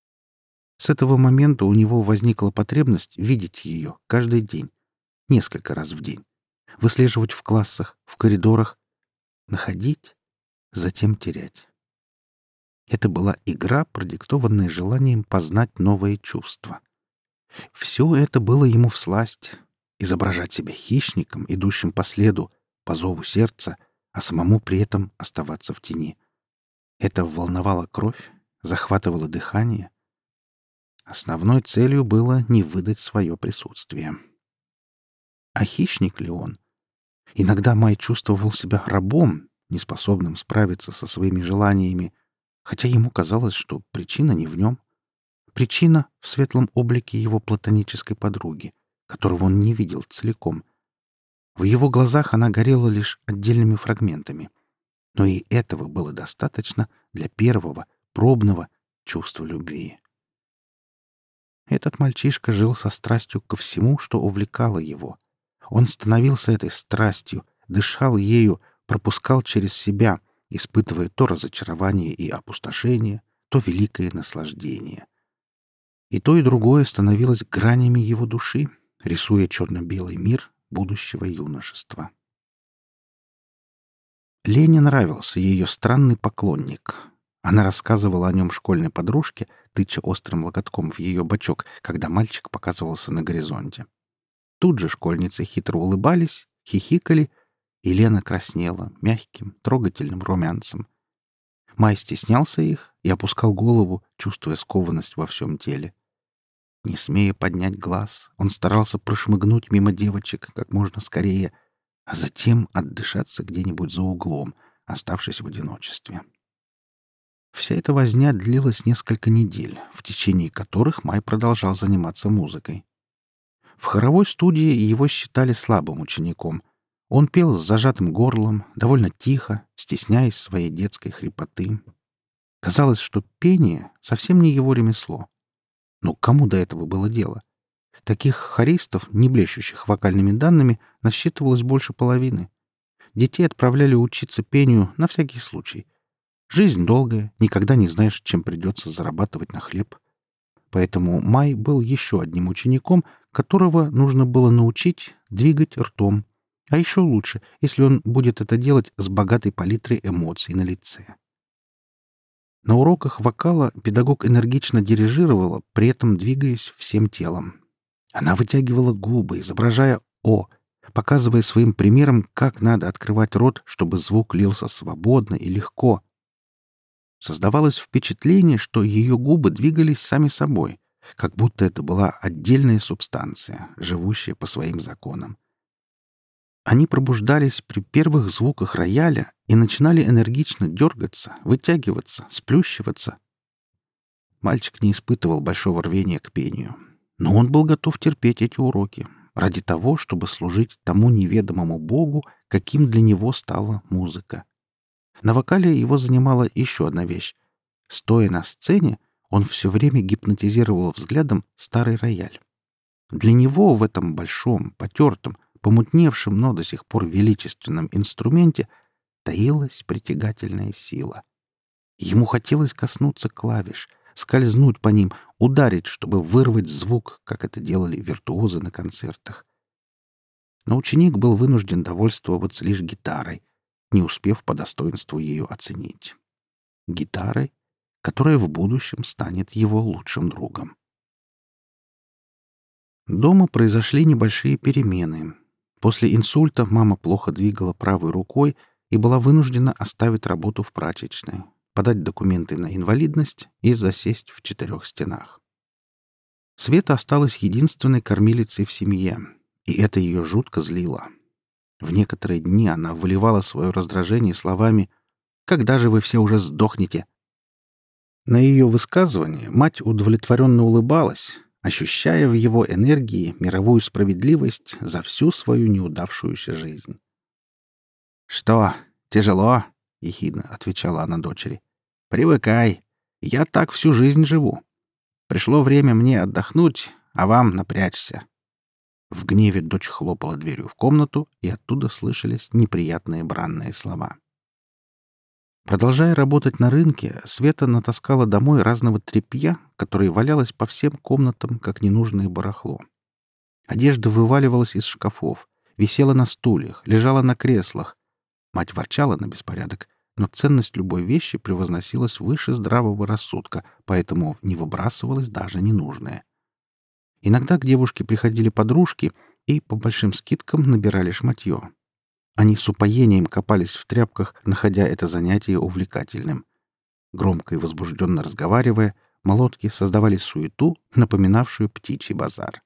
С этого момента у него возникла потребность видеть ее каждый день, несколько раз в день, выслеживать в классах, в коридорах, находить, затем терять. Это была игра, продиктованная желанием познать новые чувства. Все это было ему всласть — изображать себя хищником, идущим по следу, по зову сердца, а самому при этом оставаться в тени. Это волновало кровь, захватывало дыхание. Основной целью было не выдать свое присутствие. А хищник ли он? Иногда Май чувствовал себя рабом, неспособным справиться со своими желаниями, хотя ему казалось, что причина не в нем. Причина в светлом облике его платонической подруги, которого он не видел целиком. В его глазах она горела лишь отдельными фрагментами. Но и этого было достаточно для первого, пробного чувства любви. Этот мальчишка жил со страстью ко всему, что увлекало его. Он становился этой страстью, дышал ею, пропускал через себя, испытывая то разочарование и опустошение, то великое наслаждение. И то, и другое становилось гранями его души, рисуя черно-белый мир будущего юношества. Лене нравился ее странный поклонник. Она рассказывала о нем школьной подружке, тыча острым локотком в ее бочок, когда мальчик показывался на горизонте. Тут же школьницы хитро улыбались, хихикали, и Лена краснела мягким, трогательным румянцем. Май стеснялся их и опускал голову, чувствуя скованность во всем теле. Не смея поднять глаз, он старался прошмыгнуть мимо девочек как можно скорее, а затем отдышаться где-нибудь за углом, оставшись в одиночестве. Вся эта возня длилась несколько недель, в течение которых Май продолжал заниматься музыкой. В хоровой студии его считали слабым учеником. Он пел с зажатым горлом, довольно тихо, стесняясь своей детской хрипоты. Казалось, что пение совсем не его ремесло. Но кому до этого было дело? Таких хористов, не блещущих вокальными данными, насчитывалось больше половины. Детей отправляли учиться пению на всякий случай. Жизнь долгая, никогда не знаешь, чем придется зарабатывать на хлеб. Поэтому Май был еще одним учеником, которого нужно было научить двигать ртом. А еще лучше, если он будет это делать с богатой палитрой эмоций на лице. На уроках вокала педагог энергично дирижировала, при этом двигаясь всем телом. Она вытягивала губы, изображая «О», показывая своим примером, как надо открывать рот, чтобы звук лился свободно и легко. Создавалось впечатление, что ее губы двигались сами собой, как будто это была отдельная субстанция, живущая по своим законам. Они пробуждались при первых звуках рояля и начинали энергично дергаться, вытягиваться, сплющиваться. Мальчик не испытывал большого рвения к пению, но он был готов терпеть эти уроки ради того, чтобы служить тому неведомому Богу, каким для него стала музыка. На вокале его занимала еще одна вещь. Стоя на сцене, он все время гипнотизировал взглядом старый рояль. Для него в этом большом, потертом, помутневшем, но до сих пор величественном инструменте таилась притягательная сила. Ему хотелось коснуться клавиш, скользнуть по ним, ударить, чтобы вырвать звук, как это делали виртуозы на концертах. Но ученик был вынужден довольствоваться лишь гитарой, не успев по достоинству ее оценить. Гитарой, которая в будущем станет его лучшим другом. Дома произошли небольшие перемены. После инсульта мама плохо двигала правой рукой и была вынуждена оставить работу в прачечной, подать документы на инвалидность и засесть в четырех стенах. Света осталась единственной кормилицей в семье, и это ее жутко злило. В некоторые дни она выливала свое раздражение словами «Когда же вы все уже сдохнете?». На ее высказывание мать удовлетворенно улыбалась, ощущая в его энергии мировую справедливость за всю свою неудавшуюся жизнь. «Что, тяжело?» — ехидно отвечала она дочери. «Привыкай. Я так всю жизнь живу. Пришло время мне отдохнуть, а вам напрячься». В гневе дочь хлопала дверью в комнату, и оттуда слышались неприятные бранные слова. Продолжая работать на рынке, Света натаскала домой разного тряпья, которое валялось по всем комнатам, как ненужное барахло. Одежда вываливалась из шкафов, висела на стульях, лежала на креслах. Мать ворчала на беспорядок, но ценность любой вещи превозносилась выше здравого рассудка, поэтому не выбрасывалось даже ненужное. Иногда к девушке приходили подружки и по большим скидкам набирали шматье. Они с упоением копались в тряпках, находя это занятие увлекательным. Громко и возбужденно разговаривая, молотки создавали суету, напоминавшую птичий базар.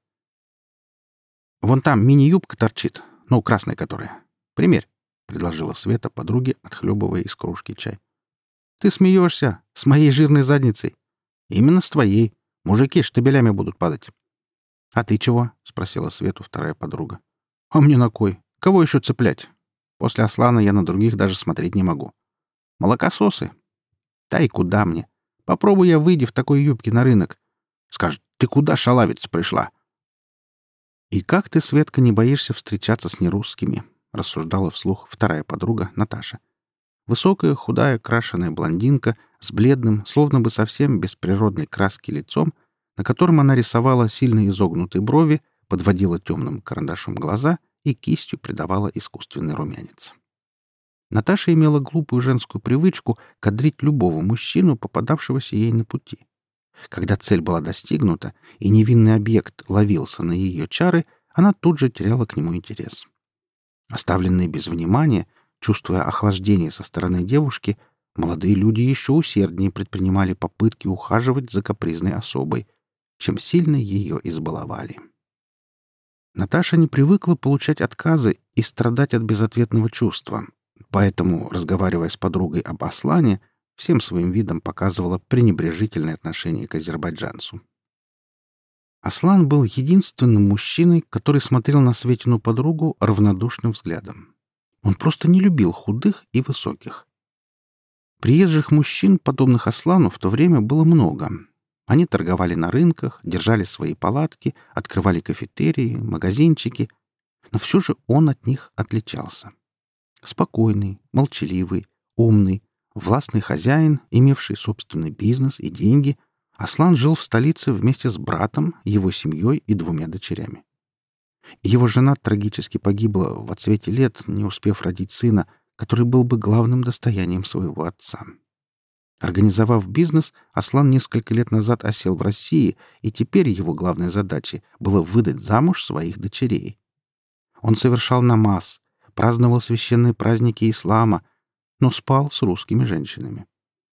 «Вон там мини-юбка торчит, ну, красная которая. Примерь», — предложила Света подруге, отхлебывая из кружки чай. «Ты смеешься? С моей жирной задницей?» «Именно с твоей. Мужики штабелями будут падать». «А ты чего?» — спросила Свету вторая подруга. «А мне на кой? Кого еще цеплять? После Аслана я на других даже смотреть не могу. Молокососы. Да и куда мне? Попробуй я выйди в такой юбке на рынок. Скажет, ты куда, шалавица, пришла?» «И как ты, Светка, не боишься встречаться с нерусскими?» — рассуждала вслух вторая подруга Наташа. Высокая, худая, крашеная блондинка с бледным, словно бы совсем без природной краски лицом, на котором она рисовала сильно изогнутые брови, подводила темным карандашом глаза и кистью придавала искусственный румянец. Наташа имела глупую женскую привычку кадрить любого мужчину, попадавшегося ей на пути. Когда цель была достигнута и невинный объект ловился на ее чары, она тут же теряла к нему интерес. Оставленные без внимания, чувствуя охлаждение со стороны девушки, молодые люди еще усерднее предпринимали попытки ухаживать за капризной особой, чем сильно ее избаловали. Наташа не привыкла получать отказы и страдать от безответного чувства, поэтому, разговаривая с подругой об Аслане, всем своим видом показывала пренебрежительное отношение к азербайджанцу. Аслан был единственным мужчиной, который смотрел на Светину подругу равнодушным взглядом. Он просто не любил худых и высоких. Приезжих мужчин, подобных Аслану, в то время было много. Они торговали на рынках, держали свои палатки, открывали кафетерии, магазинчики, но все же он от них отличался. Спокойный, молчаливый, умный, властный хозяин, имевший собственный бизнес и деньги, Аслан жил в столице вместе с братом, его семьей и двумя дочерями. Его жена трагически погибла в отсвете лет, не успев родить сына, который был бы главным достоянием своего отца. Организовав бизнес, Аслан несколько лет назад осел в России, и теперь его главной задачей было выдать замуж своих дочерей. Он совершал намаз, праздновал священные праздники ислама, но спал с русскими женщинами.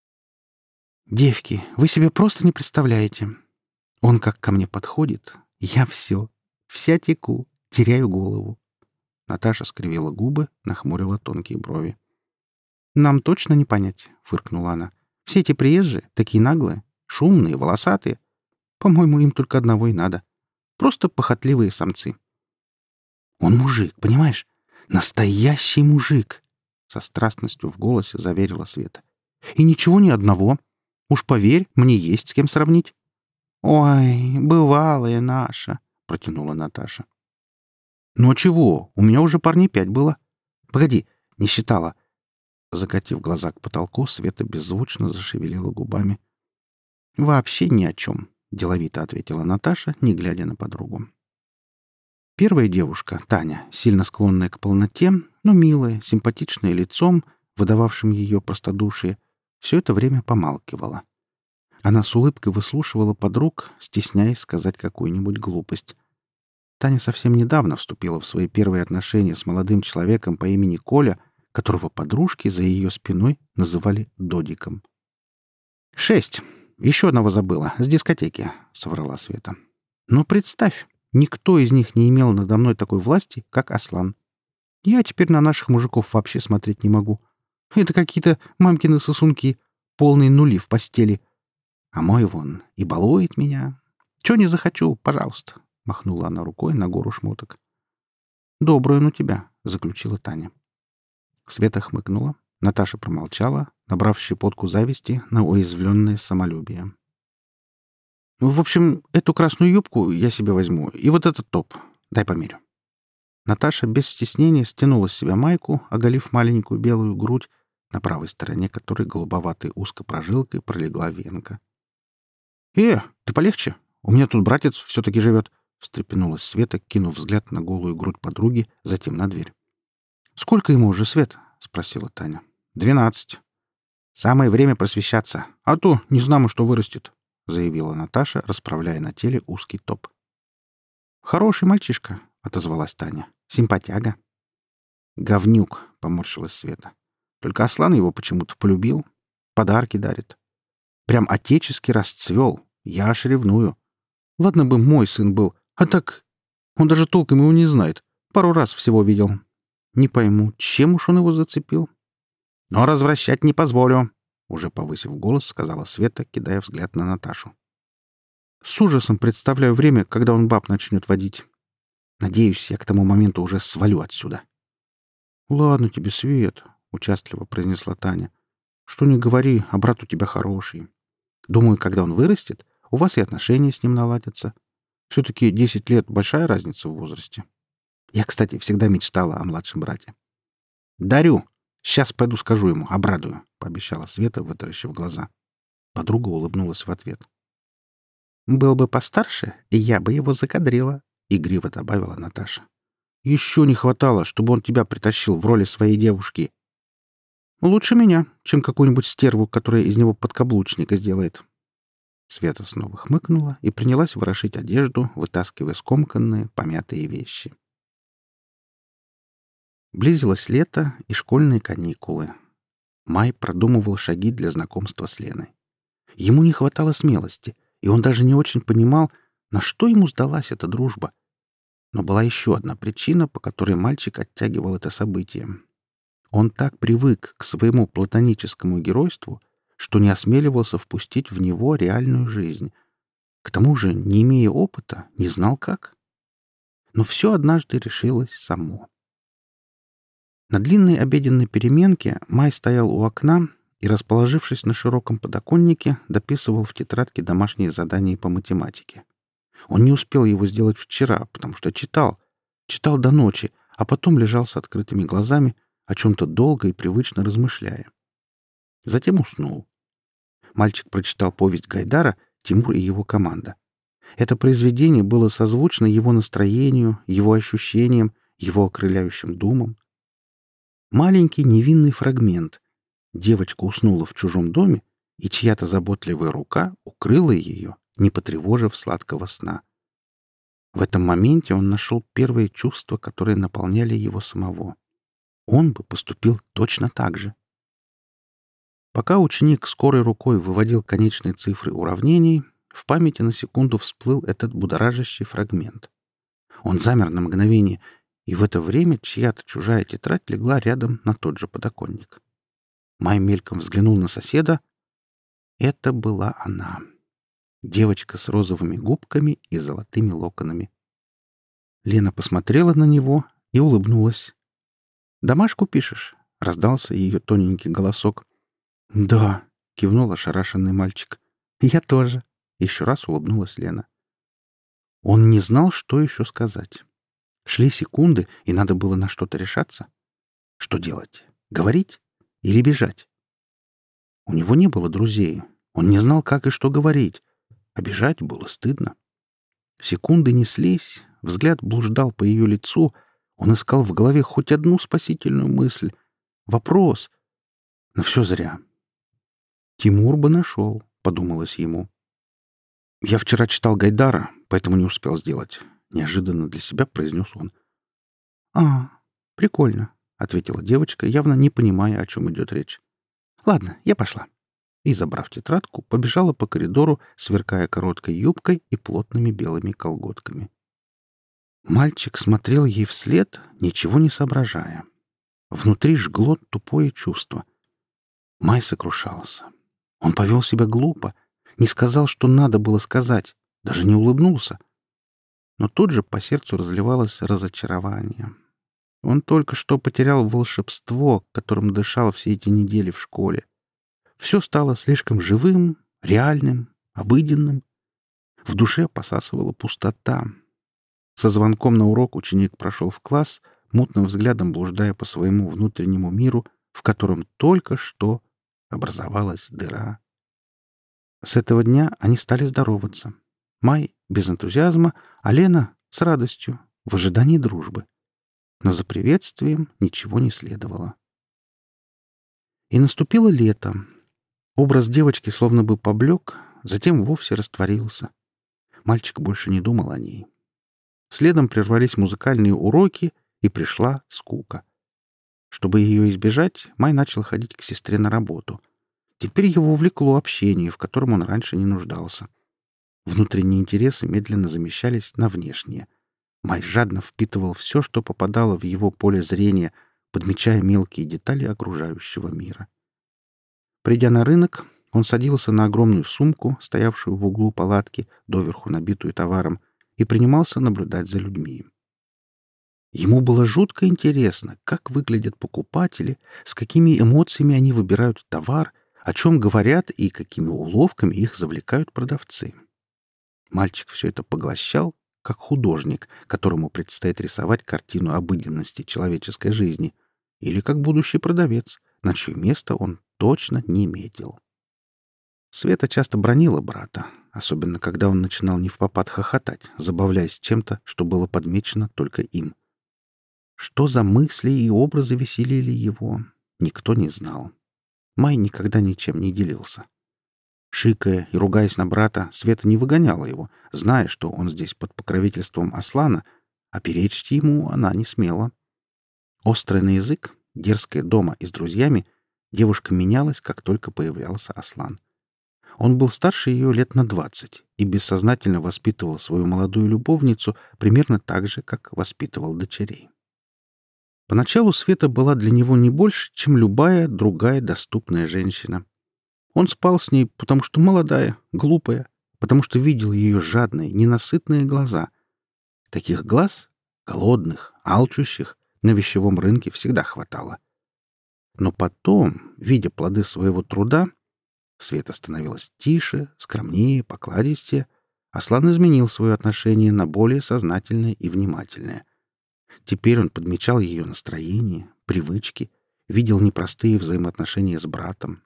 «Девки, вы себе просто не представляете. Он как ко мне подходит, я все, вся теку, теряю голову». Наташа скривила губы, нахмурила тонкие брови. «Нам точно не понять», — фыркнула она. «Все эти приезжие такие наглые, шумные, волосатые. По-моему, им только одного и надо. Просто похотливые самцы». «Он мужик, понимаешь? Настоящий мужик!» Со страстностью в голосе заверила Света. «И ничего ни одного. Уж поверь, мне есть с кем сравнить». «Ой, бывалая наша», — протянула Наташа. «Ну а чего? У меня уже парней пять было. Погоди, не считала». Закатив глаза к потолку, Света беззвучно зашевелила губами. «Вообще ни о чем», — деловито ответила Наташа, не глядя на подругу. Первая девушка, Таня, сильно склонная к полноте, но милая, симпатичная лицом, выдававшим ее простодушие, все это время помалкивала. Она с улыбкой выслушивала подруг, стесняясь сказать какую-нибудь глупость. Таня совсем недавно вступила в свои первые отношения с молодым человеком по имени Коля, которого подружки за ее спиной называли Додиком. «Шесть. Еще одного забыла. С дискотеки», — соврала Света. «Но представь, никто из них не имел надо мной такой власти, как Аслан. Я теперь на наших мужиков вообще смотреть не могу. Это какие-то мамкины сосунки, полные нули в постели. А мой вон и балует меня. Че не захочу, пожалуйста», — махнула она рукой на гору шмоток. «Доброе он у тебя», — заключила Таня. Света хмыкнула, Наташа промолчала, набрав щепотку зависти на уязвленное самолюбие. «В общем, эту красную юбку я себе возьму, и вот этот топ. Дай померю». Наташа без стеснения стянула с себя майку, оголив маленькую белую грудь, на правой стороне которой голубоватой узкой прожилкой пролегла венка. «Э, ты полегче. У меня тут братец все-таки живет», — встрепенулась Света, кинув взгляд на голую грудь подруги, затем на дверь. «Сколько ему уже, Свет?» — спросила Таня. «Двенадцать». «Самое время просвещаться, а то не знамо, что вырастет», — заявила Наташа, расправляя на теле узкий топ. «Хороший мальчишка», — отозвалась Таня. «Симпатяга». «Говнюк», — поморщилась Света. «Только Аслан его почему-то полюбил. Подарки дарит. Прям отечески расцвел. Я аж ревную. Ладно бы мой сын был, а так... Он даже толком его не знает. Пару раз всего видел. Не пойму, чем уж он его зацепил. Но развращать не позволю», — уже повысив голос, сказала Света, кидая взгляд на Наташу. «С ужасом представляю время, когда он баб начнет водить. Надеюсь, я к тому моменту уже свалю отсюда». «Ладно тебе, Свет», — участливо произнесла Таня. «Что не говори, а брат у тебя хороший. Думаю, когда он вырастет, у вас и отношения с ним наладятся. Все-таки десять лет — большая разница в возрасте. Я, кстати, всегда мечтала о младшем брате». «Дарю. Сейчас пойду скажу ему, обрадую», — пообещала Света, вытаращив глаза. Подруга улыбнулась в ответ. «Был бы постарше, и я бы его закадрила», — игриво добавила Наташа. «Еще не хватало, чтобы он тебя притащил в роли своей девушки. Лучше меня, чем какую-нибудь стерву, которая из него подкаблучника сделает». Света снова хмыкнула и принялась ворошить одежду, вытаскивая скомканные, помятые вещи. Близилось лето и школьные каникулы. Май продумывал шаги для знакомства с Леной. Ему не хватало смелости, и он даже не очень понимал, на что ему сдалась эта дружба. Но была еще одна причина, по которой мальчик оттягивал это событие. Он так привык к своему платоническому геройству, что не осмеливался впустить в него реальную жизнь. К тому же, не имея опыта, не знал как. Но все однажды решилось само. На длинной обеденной переменке Май стоял у окна и, расположившись на широком подоконнике, дописывал в тетрадке домашние задания по математике. Он не успел его сделать вчера, потому что читал. Читал до ночи, а потом лежал с открытыми глазами, о чем-то долго и привычно размышляя. Затем уснул. Мальчик прочитал повесть Гайдара «Тимур и его команда». Это произведение было созвучно его настроению, его ощущениям, его окрыляющим думам. Маленький невинный фрагмент. Девочка уснула в чужом доме, и чья-то заботливая рука укрыла ее, не потревожив сладкого сна. В этом моменте он нашел первые чувства, которые наполняли его самого. Он бы поступил точно так же. Пока ученик скорой рукой выводил конечные цифры уравнений, в памяти на секунду всплыл этот будоражащий фрагмент. Он замер на мгновение, и в это время чья-то чужая тетрадь легла рядом на тот же подоконник. Май мельком взглянул на соседа. Это была она. Девочка с розовыми губками и золотыми локонами. Лена посмотрела на него и улыбнулась. «Домашку пишешь?» — раздался ее тоненький голосок. «Да», — кивнул ошарашенный мальчик. «Я тоже», — еще раз улыбнулась Лена. Он не знал, что еще сказать. Шли секунды, и надо было на что-то решаться. Что делать? Говорить или бежать? У него не было друзей. Он не знал, как и что говорить. А бежать было стыдно. Секунды неслись, взгляд блуждал по ее лицу. Он искал в голове хоть одну спасительную мысль. Вопрос. Но все зря. Тимур бы нашел, подумалось ему. «Я вчера читал Гайдара, поэтому не успел сделать», — неожиданно для себя произнес он. «А, прикольно», — ответила девочка, явно не понимая, о чем идет речь. «Ладно, я пошла». И, забрав тетрадку, побежала по коридору, сверкая короткой юбкой и плотными белыми колготками. Мальчик смотрел ей вслед, ничего не соображая. Внутри жгло тупое чувство. Май сокрушался. Он повел себя глупо, не сказал, что надо было сказать, даже не улыбнулся. Но тут же по сердцу разливалось разочарование. Он только что потерял волшебство, которым дышал все эти недели в школе. Все стало слишком живым, реальным, обыденным. В душе посасывала пустота. Со звонком на урок ученик прошел в класс, мутным взглядом блуждая по своему внутреннему миру, в котором только что образовалась дыра. С этого дня они стали здороваться. Май без энтузиазма, а Лена с радостью, в ожидании дружбы. Но за приветствием ничего не следовало. И наступило лето. Образ девочки словно бы поблек, затем вовсе растворился. Мальчик больше не думал о ней. Следом прервались музыкальные уроки, и пришла скука. Чтобы ее избежать, Май начал ходить к сестре на работу. Теперь его увлекло общение, в котором он раньше не нуждался. Внутренние интересы медленно замещались на внешние. Май жадно впитывал все, что попадало в его поле зрения, подмечая мелкие детали окружающего мира. Придя на рынок, он садился на огромную сумку, стоявшую в углу палатки, доверху набитую товаром, и принимался наблюдать за людьми. Ему было жутко интересно, как выглядят покупатели, с какими эмоциями они выбирают товар, о чем говорят и какими уловками их завлекают продавцы. Мальчик все это поглощал, как художник, которому предстоит рисовать картину обыденности человеческой жизни, или как будущий продавец, на чье место он точно не метил. Света часто бранила брата, особенно когда он начинал невпопад хохотать, забавляясь чем-то, что было подмечено только им. Что за мысли и образы веселили его, никто не знал. Май никогда ничем не делился. Шикая и ругаясь на брата, Света не выгоняла его, зная, что он здесь под покровительством Аслана, а перечить ему она не смела. Острая на язык, дерзкая дома и с друзьями, девушка менялась, как только появлялся Аслан. Он был старше ее лет на двадцать и бессознательно воспитывал свою молодую любовницу примерно так же, как воспитывал дочерей. Поначалу Света была для него не больше, чем любая другая доступная женщина. Он спал с ней, потому что молодая, глупая, потому что видел ее жадные, ненасытные глаза. Таких глаз, голодных, алчущих, на вещевом рынке всегда хватало. Но потом, видя плоды своего труда, Света становилась тише, скромнее, покладистее. Аслан изменил свое отношение на более сознательное и внимательное. Теперь он подмечал ее настроение, привычки, видел непростые взаимоотношения с братом.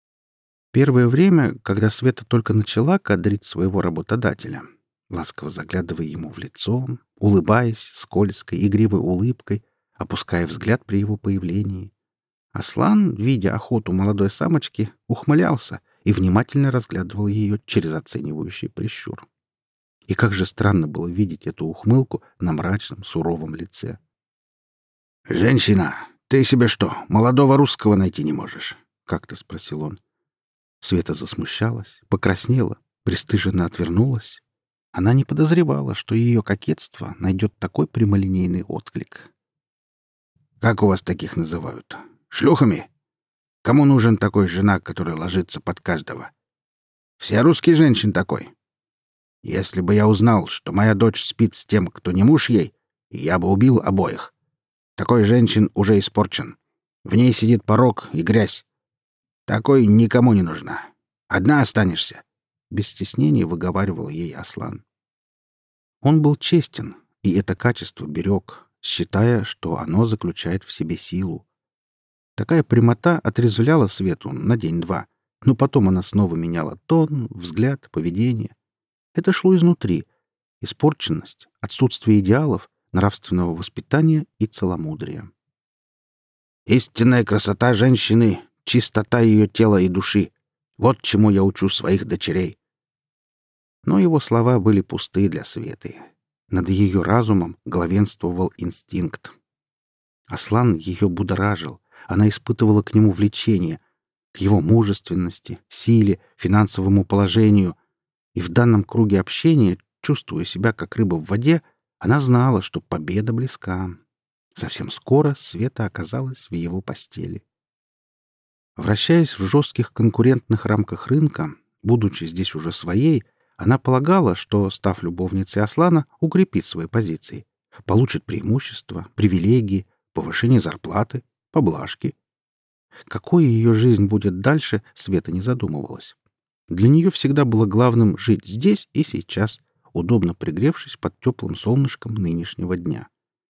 Первое время, когда Света только начала кадрить своего работодателя, ласково заглядывая ему в лицо, улыбаясь скользкой, игривой улыбкой, опуская взгляд при его появлении, Аслан, видя охоту молодой самочки, ухмылялся и внимательно разглядывал ее через оценивающий прищур. И как же странно было видеть эту ухмылку на мрачном, суровом лице. «Женщина, ты себе что, молодого русского найти не можешь?» — как-то спросил он. Света засмущалась, покраснела, пристыженно отвернулась. Она не подозревала, что ее кокетство найдет такой прямолинейный отклик. «Как у вас таких называют? Шлюхами? Кому нужен такой жена, которая ложится под каждого? Все русские женщин такой. Если бы я узнал, что моя дочь спит с тем, кто не муж ей, я бы убил обоих. Такой женщин уже испорчен. В ней сидит порок и грязь. Такой никому не нужна. Одна останешься», — без стеснения выговаривал ей Аслан. Он был честен, и это качество берег, считая, что оно заключает в себе силу. Такая прямота отрезвляла Свету на день-два, но потом она снова меняла тон, взгляд, поведение. Это шло изнутри. Испорченность, отсутствие идеалов, нравственного воспитания и целомудрия. «Истинная красота женщины — чистота ее тела и души. Вот чему я учу своих дочерей». Но его слова были пусты для Светы. Над ее разумом главенствовал инстинкт. Аслан ее будоражил. Она испытывала к нему влечение, к его мужественности, силе, финансовому положению. И в данном круге общения, чувствуя себя как рыба в воде, она знала, что победа близка. Совсем скоро Света оказалась в его постели. Вращаясь в жестких конкурентных рамках рынка, будучи здесь уже своей, она полагала, что, став любовницей Аслана, укрепит свои позиции, получит преимущества, привилегии, повышение зарплаты, поблажки. Какой ее жизнь будет дальше, Света не задумывалась. Для нее всегда было главным жить здесь и сейчас, удобно пригревшись под теплым солнышком нынешнего дня.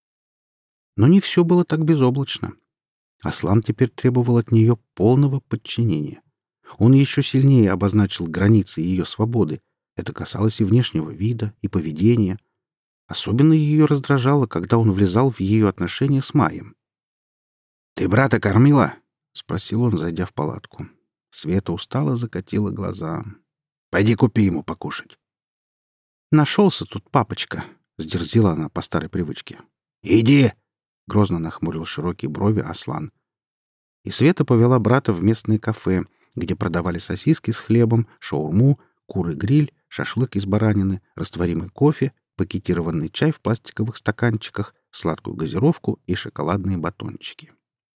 Но не все было так безоблачно. Аслан теперь требовал от нее полного подчинения. Он еще сильнее обозначил границы ее свободы. Это касалось и внешнего вида, и поведения. Особенно ее раздражало, когда он влезал в ее отношения с Маем. «Ты брата кормила?» — спросил он, зайдя в палатку. Света устало закатила глаза. «Пойди купи ему покушать». «Нашелся тут папочка», — сдерзила она по старой привычке. «Иди!» — грозно нахмурил широкие брови Аслан. И Света повела брата в местное кафе, где продавали сосиски с хлебом, шаурму, куры-гриль, шашлык из баранины, растворимый кофе, пакетированный чай в пластиковых стаканчиках, сладкую газировку и шоколадные батончики.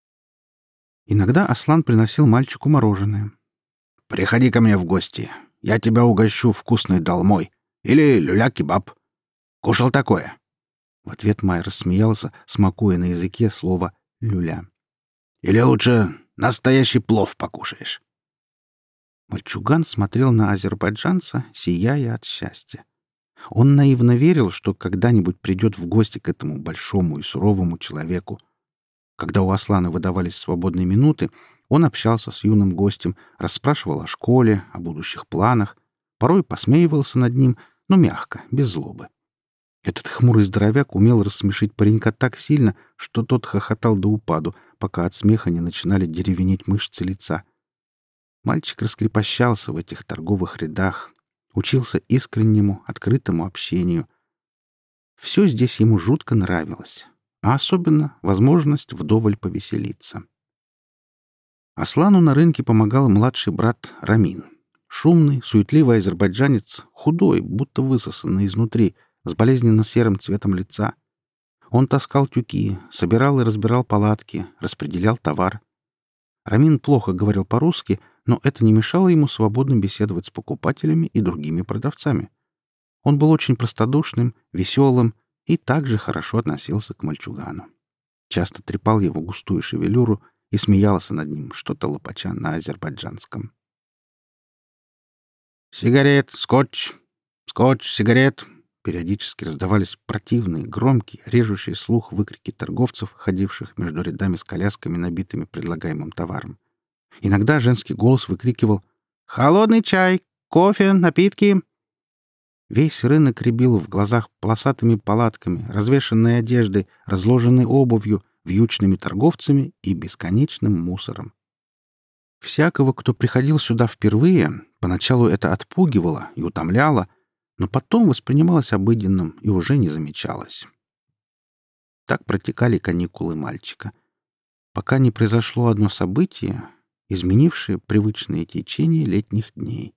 Иногда Аслан приносил мальчику мороженое. «Приходи ко мне в гости. Я тебя угощу вкусной долмой. Или люля-кебаб. Кушал такое?» В ответ Май рассмеялся, смакуя на языке слово «люля». «Или лучше настоящий плов покушаешь?» Мальчуган смотрел на азербайджанца, сияя от счастья. Он наивно верил, что когда-нибудь придет в гости к этому большому и суровому человеку. Когда у Аслана выдавались свободные минуты, он общался с юным гостем, расспрашивал о школе, о будущих планах, порой посмеивался над ним, но мягко, без злобы. Этот хмурый здоровяк умел рассмешить паренька так сильно, что тот хохотал до упаду, пока от смеха не начинали деревенеть мышцы лица. Мальчик раскрепощался в этих торговых рядах, учился искреннему, открытому общению. Все здесь ему жутко нравилось. а особенно возможность вдоволь повеселиться. Аслану на рынке помогал младший брат Рамин. Шумный, суетливый азербайджанец, худой, будто высосанный изнутри, с болезненно серым цветом лица. Он таскал тюки, собирал и разбирал палатки, распределял товар. Рамин плохо говорил по-русски, но это не мешало ему свободно беседовать с покупателями и другими продавцами. Он был очень простодушным, веселым и также хорошо относился к мальчугану. Часто трепал его густую шевелюру и смеялся над ним, что-то лопача на азербайджанском. «Сигарет, скотч! Скотч, сигарет!» Периодически раздавались противные, громкие, режущие слух выкрики торговцев, ходивших между рядами с колясками, набитыми предлагаемым товаром. Иногда женский голос выкрикивал «Холодный чай! Кофе! Напитки!» Весь рынок рябил в глазах полосатыми палатками, развешанной одеждой, разложенной обувью, вьючными торговцами и бесконечным мусором. Всякого, кто приходил сюда впервые, поначалу это отпугивало и утомляло, но потом воспринималось обыденным и уже не замечалось. Так протекали каникулы мальчика, пока не произошло одно событие, изменившее привычные течения летних дней.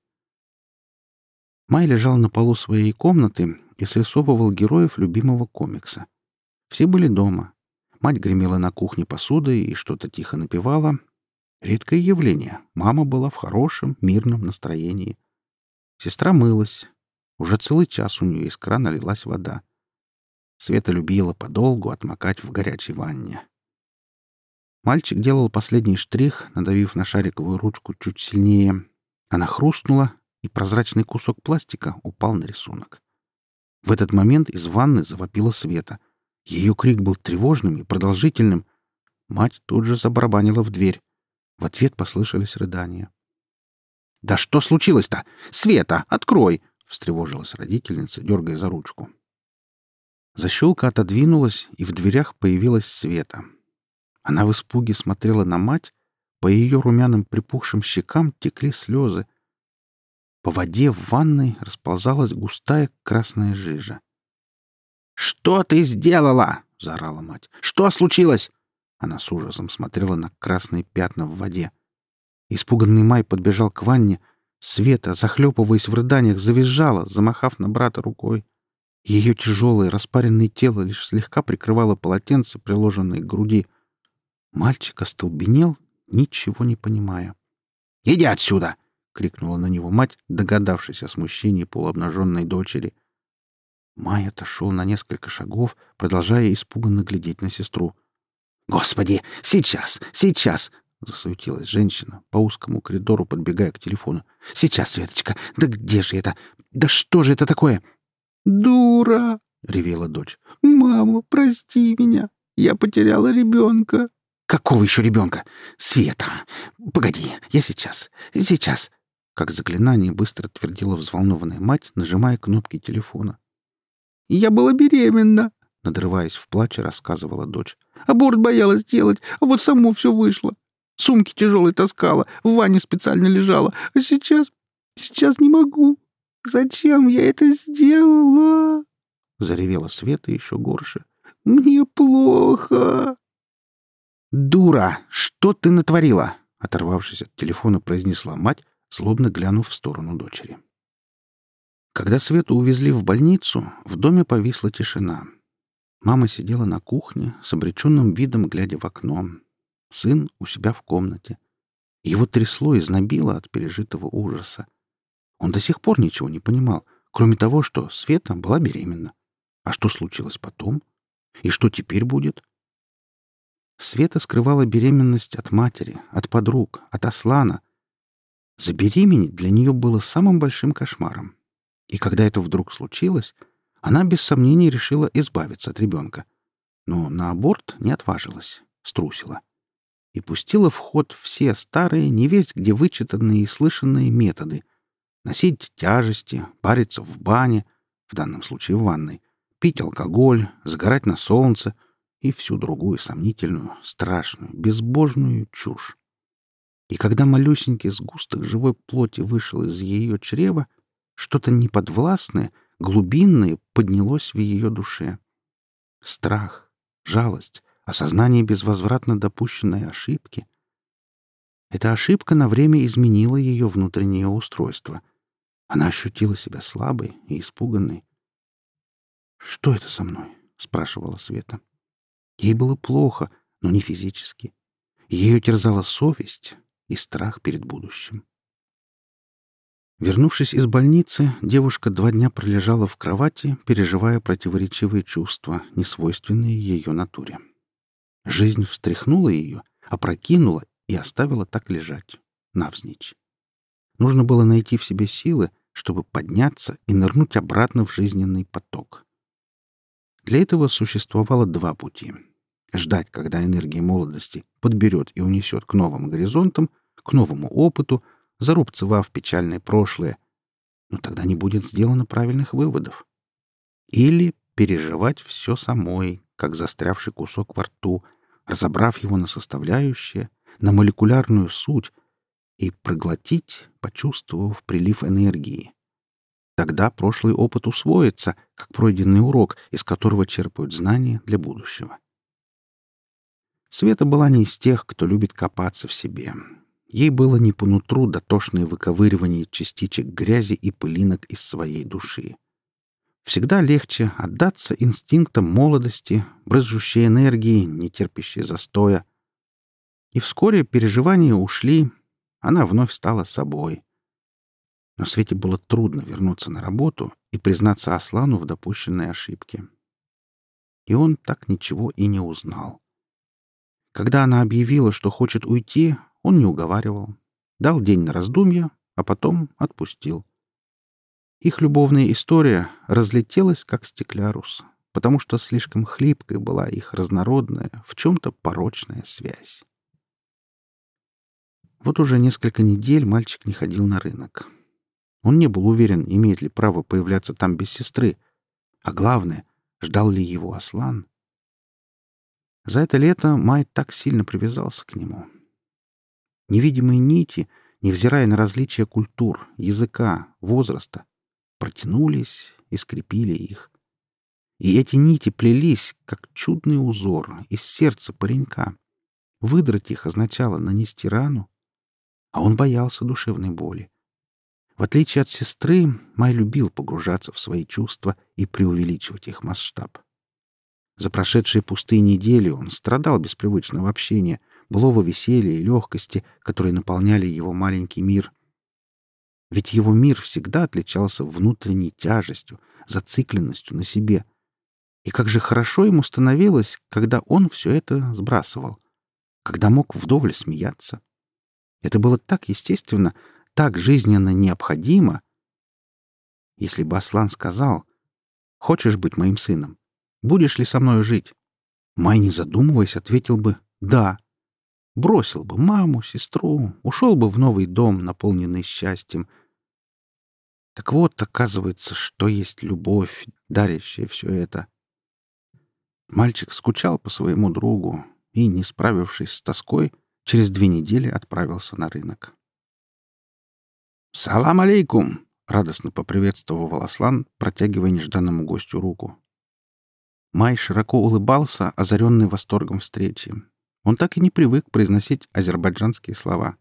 Май лежал на полу своей комнаты и срисовывал героев любимого комикса. Все были дома. Мать гремела на кухне посудой и что-то тихо напевала. Редкое явление. Мама была в хорошем, мирном настроении. Сестра мылась. Уже целый час у нее из крана лилась вода. Света любила подолгу отмокать в горячей ванне. Мальчик делал последний штрих, надавив на шариковую ручку чуть сильнее. Она хрустнула, и прозрачный кусок пластика упал на рисунок. В этот момент из ванны завопила Света. Ее крик был тревожным и продолжительным. Мать тут же забарабанила в дверь. В ответ послышались рыдания. «Да что случилось-то? Света, открой!» — встревожилась родительница, дергая за ручку. Защелка отодвинулась, и в дверях появилась Света. Она в испуге смотрела на мать, по ее румяным припухшим щекам текли слезы. По воде в ванной расползалась густая красная жижа. «Что ты сделала?» — заорала мать. «Что случилось?» Она с ужасом смотрела на красные пятна в воде. Испуганный Май подбежал к ванне. Света, захлепываясь в рыданиях, завизжала, замахав на брата рукой. Ее тяжелое распаренное тело лишь слегка прикрывало полотенце, приложенное к груди. Мальчик остолбенел, ничего не понимая. «Иди отсюда!» — крикнула на него мать, догадавшись о смущении полуобнаженной дочери. Май отошел на несколько шагов, продолжая испуганно глядеть на сестру. «Господи! Сейчас! Сейчас!» — засуетилась женщина, по узкому коридору подбегая к телефону. «Сейчас, Светочка! Да где же это? Да что же это такое?» «Дура!» — ревела дочь. «Мама, прости меня! Я потеряла ребенка!» «Какого еще ребенка? Света! Погоди, я сейчас! Сейчас!» Как заклинание быстро твердила взволнованная мать, нажимая кнопки телефона. «Я была беременна!» — надрываясь в плаче, рассказывала дочь. «Аборт боялась делать, а вот само все вышло. Сумки тяжелые таскала, в ванне специально лежала. А сейчас... сейчас не могу. Зачем я это сделала?» Заревела Света еще горше. «Мне плохо!» «Дура! Что ты натворила?» — оторвавшись от телефона, произнесла мать, злобно глянув в сторону дочери. Когда Свету увезли в больницу, в доме повисла тишина. Мама сидела на кухне, с обреченным видом глядя в окно. Сын у себя в комнате. Его трясло и знобило от пережитого ужаса. Он до сих пор ничего не понимал, кроме того, что Света была беременна. А что случилось потом? И что теперь будет? Света скрывала беременность от матери, от подруг, от Аслана. Забеременеть для нее было самым большим кошмаром. И когда это вдруг случилось, она без сомнений решила избавиться от ребенка. Но на аборт не отважилась, струсила. И пустила в ход все старые, невесть где вычитанные и слышанные методы. Носить тяжести, париться в бане, в данном случае в ванной, пить алкоголь, загорать на солнце и всю другую сомнительную, страшную, безбожную чушь. И когда малюсенький сгусток живой плоти вышел из ее чрева, что-то неподвластное, глубинное поднялось в ее душе. Страх, жалость, осознание безвозвратно допущенной ошибки. Эта ошибка на время изменила ее внутреннее устройство. Она ощутила себя слабой и испуганной. «Что это со мной?» — спрашивала Света. Ей было плохо, но не физически. Ее терзала совесть и страх перед будущим. Вернувшись из больницы, девушка два дня пролежала в кровати, переживая противоречивые чувства, несвойственные ее натуре. Жизнь встряхнула ее, опрокинула и оставила так лежать, навзничь. Нужно было найти в себе силы, чтобы подняться и нырнуть обратно в жизненный поток. Для этого существовало два пути. Ждать, когда энергия молодости подберет и унесет к новым горизонтам, к новому опыту, зарубцевав печальное прошлое, но тогда не будет сделано правильных выводов. Или переживать все самой, как застрявший кусок во рту, разобрав его на составляющие, на молекулярную суть, и проглотить, почувствовав прилив энергии. Тогда прошлый опыт усвоится, как пройденный урок, из которого черпают знания для будущего. Света была не из тех, кто любит копаться в себе. Ей было не по нутру дотошное выковыривание частичек грязи и пылинок из своей души. Всегда легче отдаться инстинктам молодости, брызжущей энергии, не терпящей застоя. И вскоре переживания ушли, она вновь стала собой. Но Свете было трудно вернуться на работу и признаться Аслану в допущенной ошибке. И он так ничего и не узнал. Когда она объявила, что хочет уйти, он не уговаривал. Дал день на раздумье, а потом отпустил. Их любовная история разлетелась, как стеклярус, потому что слишком хлипкой была их разнородная, в чем-то порочная связь. Вот уже несколько недель мальчик не ходил на рынок. Он не был уверен, имеет ли право появляться там без сестры, а главное, ждал ли его Аслан. За это лето Май так сильно привязался к нему. Невидимые нити, невзирая на различия культур, языка, возраста, протянулись и скрепили их. И эти нити плелись, как чудный узор, из сердца паренька. Выдрать их означало нанести рану, а он боялся душевной боли. В отличие от сестры, Май любил погружаться в свои чувства и преувеличивать их масштаб. За прошедшие пустые недели он страдал без привычного общения, былого веселья и легкости, которые наполняли его маленький мир. Ведь его мир всегда отличался внутренней тяжестью, зацикленностью на себе. И как же хорошо ему становилось, когда он все это сбрасывал, когда мог вдоволь смеяться. Это было так естественно, так жизненно необходимо. Если бы Аслан сказал: «Хочешь быть моим сыном? Будешь ли со мной жить?» Май, не задумываясь, ответил бы «да». Бросил бы маму, сестру, ушел бы в новый дом, наполненный счастьем. Так вот, оказывается, что есть любовь, дарящая все это. Мальчик скучал по своему другу и, не справившись с тоской, через две недели отправился на рынок. «Салам алейкум!» — радостно поприветствовал Аслан, протягивая нежданному гостю руку. Май широко улыбался, озаренный восторгом встречи. Он так и не привык произносить азербайджанские слова.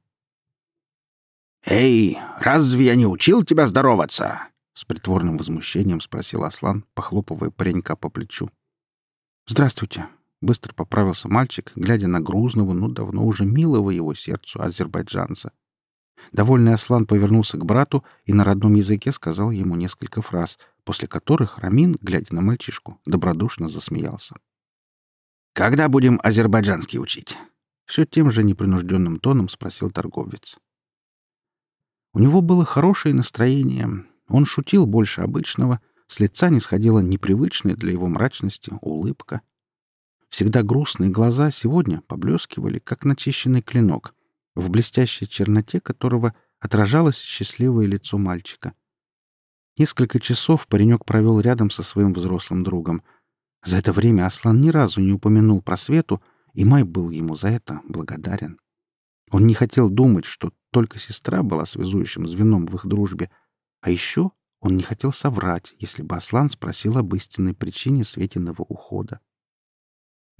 «Эй, разве я не учил тебя здороваться?» — с притворным возмущением спросил Аслан, похлопывая паренька по плечу. «Здравствуйте!» — быстро поправился мальчик, глядя на грузного, но давно уже милого его сердцу азербайджанца. Довольный Аслан повернулся к брату и на родном языке сказал ему несколько фраз, после которых Рамин, глядя на мальчишку, добродушно засмеялся. «Когда будем азербайджанский учить?» — все тем же непринужденным тоном спросил торговец. У него было хорошее настроение. Он шутил больше обычного, с лица не сходила непривычная для его мрачности улыбка. Всегда грустные глаза сегодня поблескивали, как начищенный клинок, в блестящей черноте которого отражалось счастливое лицо мальчика. Несколько часов паренек провел рядом со своим взрослым другом. За это время Аслан ни разу не упомянул про Свету, и Май был ему за это благодарен. Он не хотел думать, что только сестра была связующим звеном в их дружбе, а еще он не хотел соврать, если бы Аслан спросил об истинной причине Светиного ухода.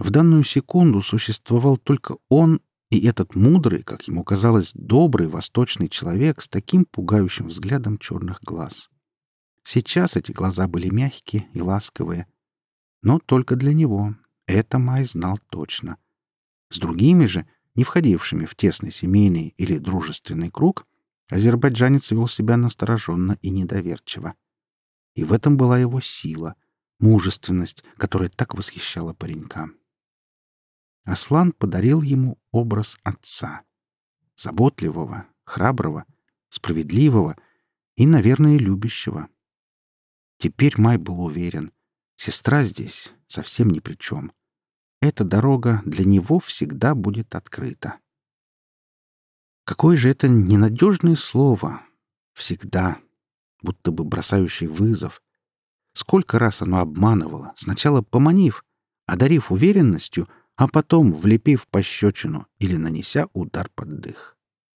В данную секунду существовал только он и этот мудрый, как ему казалось, добрый восточный человек с таким пугающим взглядом черных глаз. Сейчас эти глаза были мягкие и ласковые, но только для него. Это Май знал точно. С другими же, не входившими в тесный семейный или дружественный круг, азербайджанец вел себя настороженно и недоверчиво. И в этом была его сила, мужественность, которая так восхищала паренька. Аслан подарил ему образ отца. Заботливого, храброго, справедливого и, наверное, любящего. Теперь Май был уверен, сестра здесь совсем ни при чем. Эта дорога для него всегда будет открыта. Какое же это ненадежное слово «всегда», будто бы бросающий вызов. Сколько раз оно обманывало, сначала поманив, одарив уверенностью, а потом влепив пощечину или нанеся удар под дых.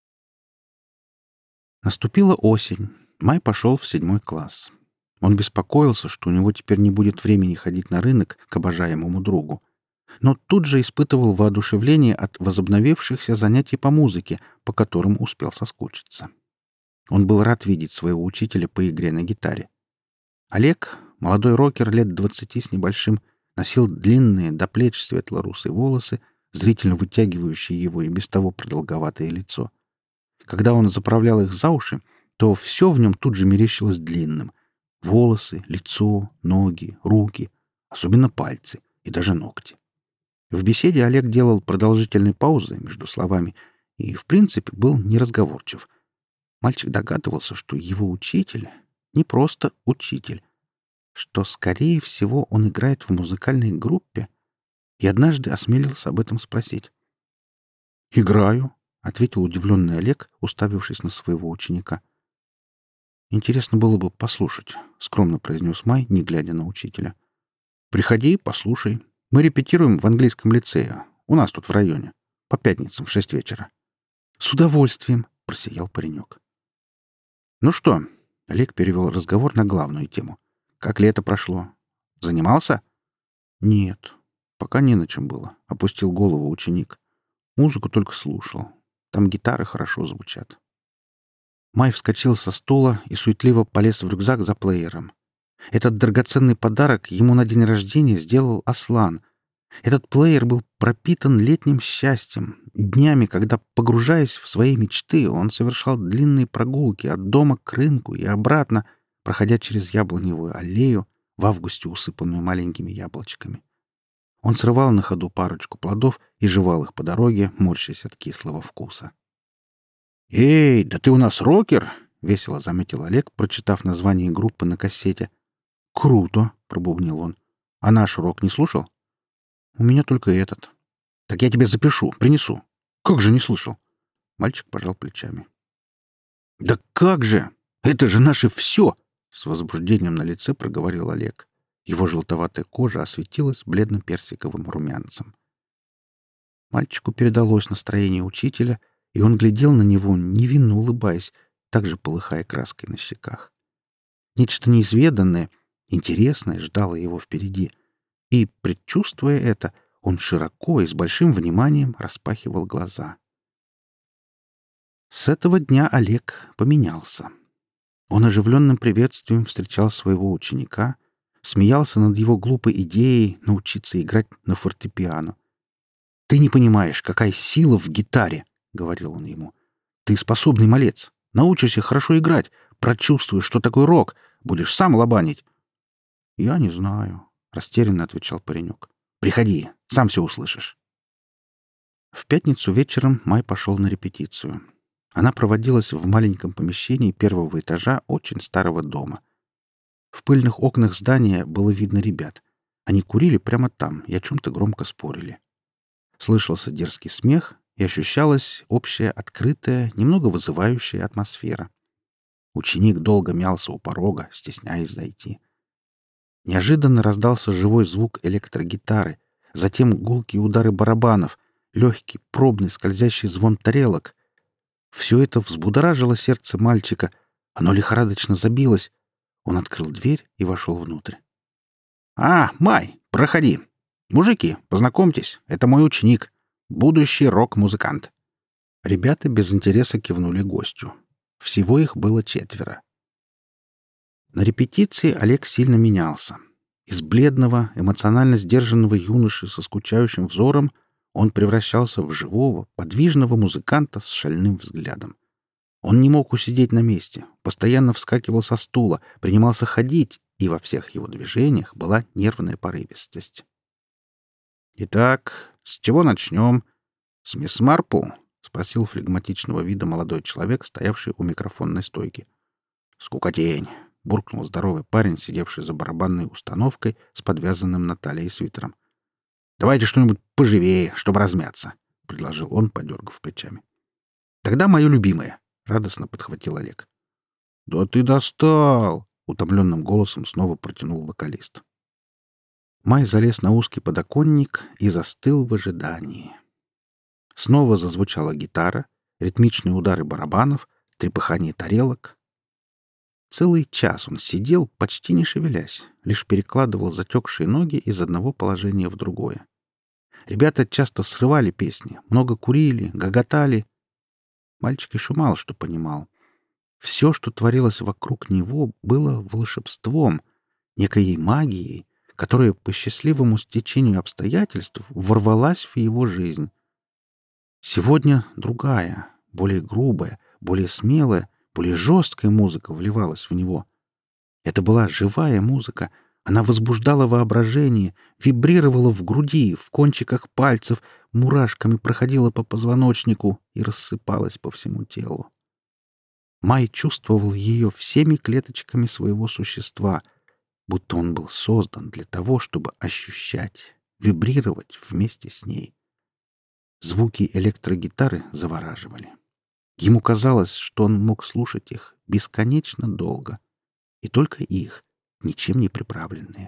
Наступила осень. Май пошел в седьмой класс. Он беспокоился, что у него теперь не будет времени ходить на рынок к обожаемому другу. Но тут же испытывал воодушевление от возобновившихся занятий по музыке, по которым успел соскучиться. Он был рад видеть своего учителя по игре на гитаре. Олег, молодой рокер лет двадцати с небольшим, носил длинные до плеч светло-русые волосы, зрительно вытягивающие его и без того продолговатое лицо. Когда он заправлял их за уши, то все в нем тут же мерещилось длинным. Волосы, лицо, ноги, руки, особенно пальцы и даже ногти. В беседе Олег делал продолжительные паузы между словами и, в принципе, был неразговорчив. Мальчик догадывался, что его учитель не просто учитель, что, скорее всего, он играет в музыкальной группе, и однажды осмелился об этом спросить. «Играю», — ответил удивленный Олег, уставившись на своего ученика. «Интересно было бы послушать», — скромно произнес Май, не глядя на учителя. «Приходи, послушай. Мы репетируем в английском лицее. У нас тут в районе. По пятницам в шесть вечера». «С удовольствием», — просиял паренек. «Ну что?» — Олег перевел разговор на главную тему. «Как лето прошло? Занимался?» «Нет, пока не на чем было», — опустил голову ученик. «Музыку только слушал. Там гитары хорошо звучат». Май вскочил со стула и суетливо полез в рюкзак за плеером. Этот драгоценный подарок ему на день рождения сделал Аслан. Этот плеер был пропитан летним счастьем, днями, когда, погружаясь в свои мечты, он совершал длинные прогулки от дома к рынку и обратно, проходя через яблоневую аллею, в августе усыпанную маленькими яблочками. Он срывал на ходу парочку плодов и жевал их по дороге, морщась от кислого вкуса. «Эй, да ты у нас рокер!» — весело заметил Олег, прочитав название группы на кассете. «Круто!» — пробубнил он. «А наш рок не слушал?» «У меня только этот». «Так я тебе запишу, принесу». «Как же не слышал?» Мальчик пожал плечами. «Да как же! Это же наше все!» — с возбуждением на лице проговорил Олег. Его желтоватая кожа осветилась бледно-персиковым румянцем. Мальчику передалось настроение учителя, и он глядел на него, невинно улыбаясь, также полыхая краской на щеках. Нечто неизведанное, интересное ждало его впереди, и, предчувствуя это, он широко и с большим вниманием распахивал глаза. С этого дня Олег поменялся. Он оживленным приветствием встречал своего ученика, смеялся над его глупой идеей научиться играть на фортепиано. «Ты не понимаешь, какая сила в гитаре!» — говорил он ему. «Ты способный малец. Научишься хорошо играть, прочувствуешь, что такое рок, будешь сам лобанить». «Я не знаю», — растерянно отвечал паренек. «Приходи, сам все услышишь». В пятницу вечером Май пошел на репетицию. Она проводилась в маленьком помещении первого этажа очень старого дома. В пыльных окнах здания было видно ребят. Они курили прямо там и о чем-то громко спорили. Слышался дерзкий смех, и ощущалась общая, открытая, немного вызывающая атмосфера. Ученик долго мялся у порога, стесняясь зайти. Неожиданно раздался живой звук электрогитары, затем гулкие удары барабанов, легкий, пробный, скользящий звон тарелок. Все это взбудоражило сердце мальчика. Оно лихорадочно забилось. Он открыл дверь и вошел внутрь. «А, Май, проходи. Мужики, познакомьтесь, это мой ученик, будущий рок-музыкант». Ребята без интереса кивнули гостю. Всего их было четверо. На репетиции Олег сильно менялся. Из бледного, эмоционально сдержанного юноши со скучающим взором он превращался в живого, подвижного музыканта с шальным взглядом. Он не мог усидеть на месте, постоянно вскакивал со стула, принимался ходить, и во всех его движениях была нервная порывистость. «Итак, с чего начнем? С мисс Марпл?» — спросил флегматичного вида молодой человек, стоявший у микрофонной стойки. «Скукотень!» — буркнул здоровый парень, сидевший за барабанной установкой с подвязанным на талии свитером. «Давайте что-нибудь поживее, чтобы размяться», — предложил он, подергав плечами. «Тогда мое любимое», — радостно подхватил Олег. «Да ты достал!» — утомленным голосом снова протянул вокалист. Май залез на узкий подоконник и застыл в ожидании. Снова зазвучала гитара, ритмичные удары барабанов, трепыхание тарелок. Целый час он сидел, почти не шевелясь, лишь перекладывал затекшие ноги из одного положения в другое. Ребята часто срывали песни, много курили, гоготали. Мальчик еще мало что понимал. Все, что творилось вокруг него, было волшебством, некой магией, которая по счастливому стечению обстоятельств ворвалась в его жизнь. Сегодня другая, более грубая, более смелая, более жесткая музыка вливалась в него. Это была живая музыка. Она возбуждала воображение, вибрировала в груди, в кончиках пальцев, мурашками проходила по позвоночнику и рассыпалась по всему телу. Май чувствовал ее всеми клеточками своего существа, будто он был создан для того, чтобы ощущать, вибрировать вместе с ней. Звуки электрогитары завораживали. Ему казалось, что он мог слушать их бесконечно долго. И только их, ничем не приправленные.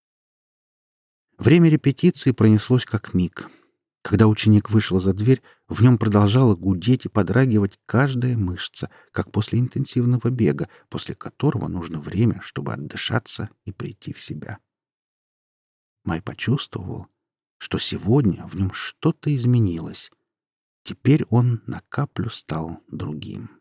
Время репетиции пронеслось как миг. Когда ученик вышел за дверь, в нем продолжала гудеть и подрагивать каждая мышца, как после интенсивного бега, после которого нужно время, чтобы отдышаться и прийти в себя. Май почувствовал, что сегодня в нем что-то изменилось. Теперь он на каплю стал другим.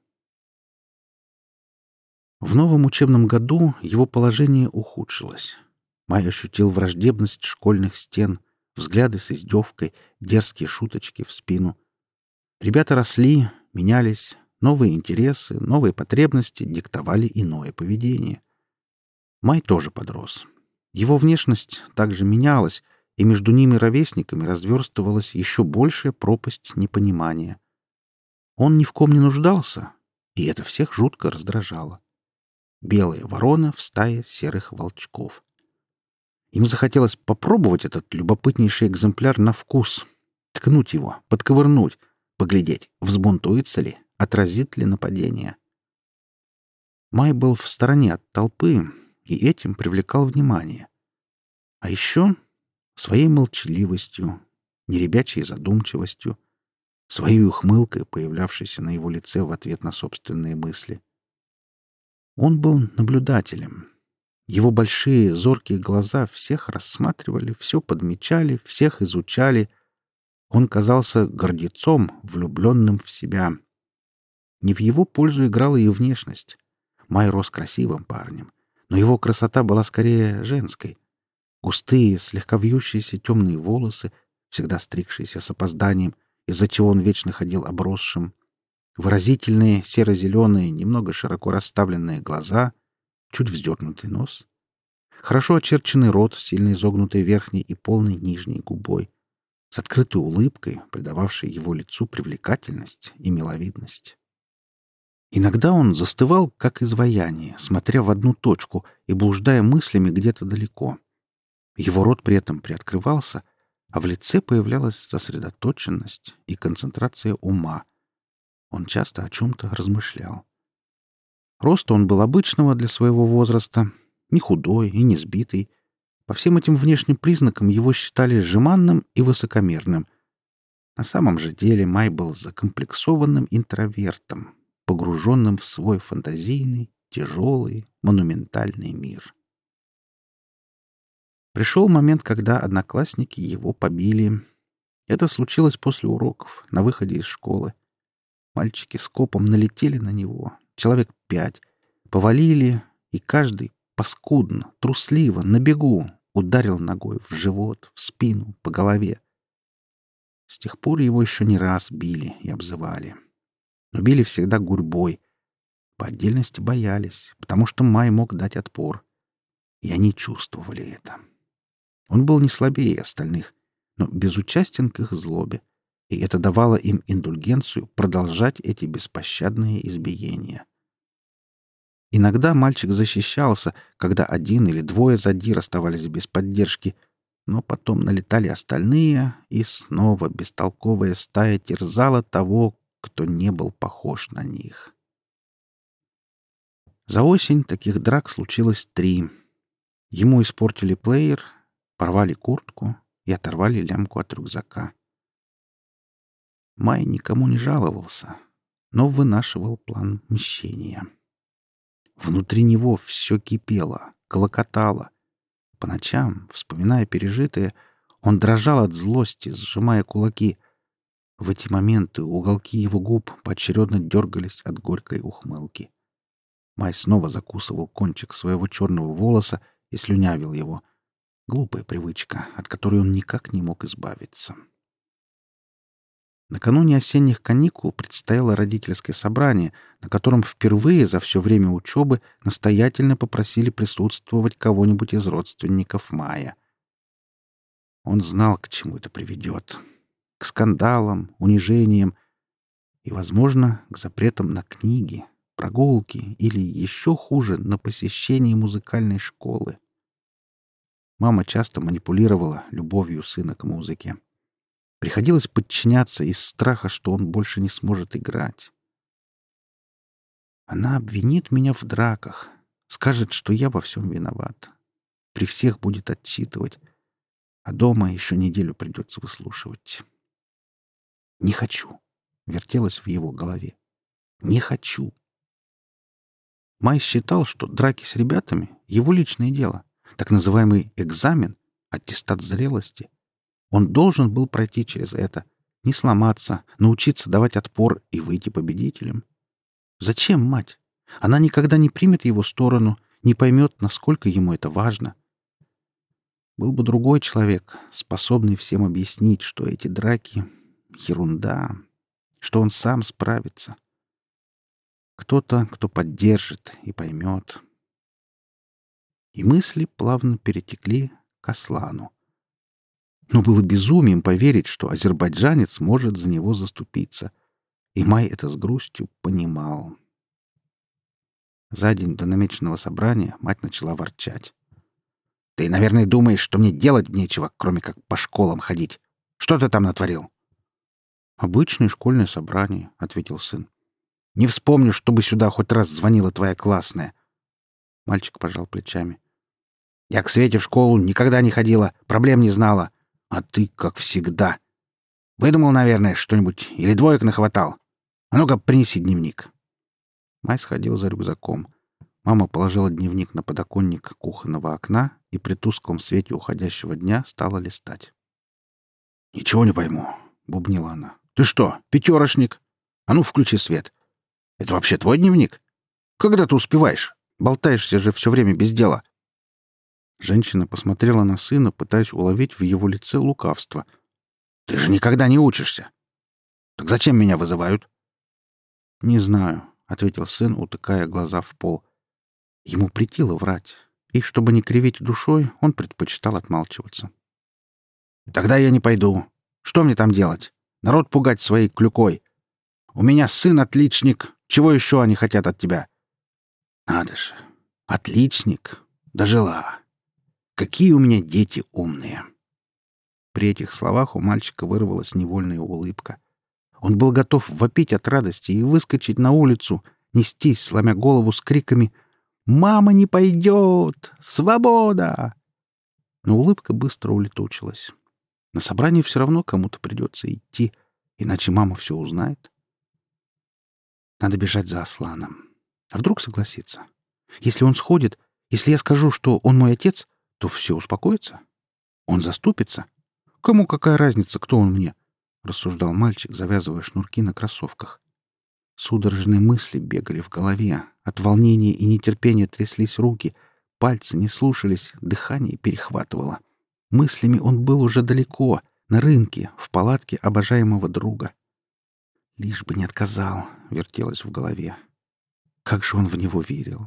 В новом учебном году его положение ухудшилось. Май ощутил враждебность школьных стен, взгляды с издевкой, дерзкие шуточки в спину. Ребята росли, менялись, новые интересы, новые потребности диктовали иное поведение. Май тоже подрос. Его внешность также менялась, и между ними ровесниками разверстывалась еще большая пропасть непонимания. Он ни в ком не нуждался, и это всех жутко раздражало. Белая ворона в стае серых волчков. Им захотелось попробовать этот любопытнейший экземпляр на вкус, ткнуть его, подковырнуть, поглядеть, взбунтуется ли, отразит ли нападение. Май был в стороне от толпы и этим привлекал внимание. А еще своей молчаливостью, неребячей задумчивостью, своей ухмылкой, появлявшейся на его лице в ответ на собственные мысли. Он был наблюдателем. Его большие зоркие глаза всех рассматривали, все подмечали, всех изучали. Он казался гордецом, влюбленным в себя. Не в его пользу играла и внешность. Май рос красивым парнем, но его красота была скорее женской. Густые, слегка вьющиеся темные волосы, всегда стригшиеся с опозданием, из-за чего он вечно ходил обросшим. Выразительные, серо-зеленые, немного широко расставленные глаза, чуть вздернутый нос. Хорошо очерченный рот с сильно изогнутой верхней и полной нижней губой, с открытой улыбкой, придававшей его лицу привлекательность и миловидность. Иногда он застывал, как изваяние, смотря в одну точку и блуждая мыслями где-то далеко. Его рот при этом приоткрывался, а в лице появлялась сосредоточенность и концентрация ума. Он часто о чем-то размышлял. Роста он был обычного для своего возраста, не худой и не сбитый. По всем этим внешним признакам его считали жеманным и высокомерным. На самом же деле Май был закомплексованным интровертом, погруженным в свой фантазийный, тяжелый, монументальный мир. Пришел момент, когда одноклассники его побили. Это случилось после уроков, на выходе из школы. Мальчики скопом налетели на него, человек пять, повалили, и каждый паскудно, трусливо, на бегу ударил ногой в живот, в спину, по голове. С тех пор его еще не раз били и обзывали. Но били всегда гурьбой. По отдельности боялись, потому что Май мог дать отпор. И они чувствовали это. Он был не слабее остальных, но безучастен к их злобе, и это давало им индульгенцию продолжать эти беспощадные избиения. Иногда мальчик защищался, когда один или двое задир оставались без поддержки, но потом налетали остальные, и снова бестолковая стая терзала того, кто не был похож на них. За осень таких драк случилось три. Ему испортили плеер, порвали куртку и оторвали лямку от рюкзака. Май никому не жаловался, но вынашивал план мщения. Внутри него все кипело, клокотало. По ночам, вспоминая пережитое, он дрожал от злости, сжимая кулаки. В эти моменты уголки его губ поочередно дергались от горькой ухмылки. Май снова закусывал кончик своего черного волоса и слюнявил его. Глупая привычка, от которой он никак не мог избавиться. Накануне осенних каникул предстояло родительское собрание, на котором впервые за все время учебы настоятельно попросили присутствовать кого-нибудь из родственников Мая. Он знал, к чему это приведет. К скандалам, унижениям и, возможно, к запретам на книги, прогулки или, еще хуже, на посещение музыкальной школы. Мама часто манипулировала любовью сына к музыке. Приходилось подчиняться из страха, что он больше не сможет играть. Она обвинит меня в драках, скажет, что я во всем виноват. При всех будет отчитывать, а дома еще неделю придется выслушивать. «Не хочу», — вертелось в его голове. «Не хочу». Май считал, что драки с ребятами — его личное дело, так называемый экзамен, аттестат зрелости. Он должен был пройти через это, не сломаться, научиться давать отпор и выйти победителем. Зачем мать? Она никогда не примет его сторону, не поймет, насколько ему это важно. Был бы другой человек, способный всем объяснить, что эти драки — ерунда, что он сам справится. Кто-то, кто поддержит и поймет. И мысли плавно перетекли к Аслану. Но было безумием поверить, что азербайджанец может за него заступиться. И Май это с грустью понимал. За день до намеченного собрания мать начала ворчать. «Ты, наверное, думаешь, что мне делать нечего, кроме как по школам ходить. Что ты там натворил?» «Обычное школьное собрание», — ответил сын. «Не вспомню, чтобы сюда хоть раз звонила твоя классная». Мальчик пожал плечами. «Я к Свете в школу никогда не ходила, проблем не знала. А ты, как всегда. Выдумал, наверное, что-нибудь или двоек нахватал. А ну-ка, принеси дневник». Май сходил за рюкзаком. Мама положила дневник на подоконник кухонного окна и при тусклом свете уходящего дня стала листать. «Ничего не пойму», — бубнила она. «Ты что, пятерошник? А ну, включи свет. Это вообще твой дневник? Когда ты успеваешь? Болтаешься же все время без дела». Женщина посмотрела на сына, пытаясь уловить в его лице лукавство. «Ты же никогда не учишься. Так зачем меня вызывают?» «Не знаю», — ответил сын, утыкая глаза в пол. Ему претило врать, и, чтобы не кривить душой, он предпочитал отмалчиваться. «Тогда я не пойду. Что мне там делать? Народ пугать своей клюкой. У меня сын отличник. Чего еще они хотят от тебя?» «Надо же! Отличник! Дожила! Какие у меня дети умные!» При этих словах у мальчика вырвалась невольная улыбка. Он был готов вопить от радости и выскочить на улицу, нестись, сломя голову с криками «Мама не пойдет! Свобода!» Но улыбка быстро улетучилась. На собрание все равно кому-то придется идти, иначе мама все узнает. Надо бежать за Асланом. А вдруг согласится? Если он сходит, если я скажу, что он мой отец, то все успокоится? Он заступится? Кому какая разница, кто он мне? Рассуждал мальчик, завязывая шнурки на кроссовках. Судорожные мысли бегали в голове. От волнения и нетерпения тряслись руки. Пальцы не слушались, дыхание перехватывало. Мыслями он был уже далеко, на рынке, в палатке обожаемого друга. «Лишь бы не отказал», — вертелось в голове. Как же он в него верил.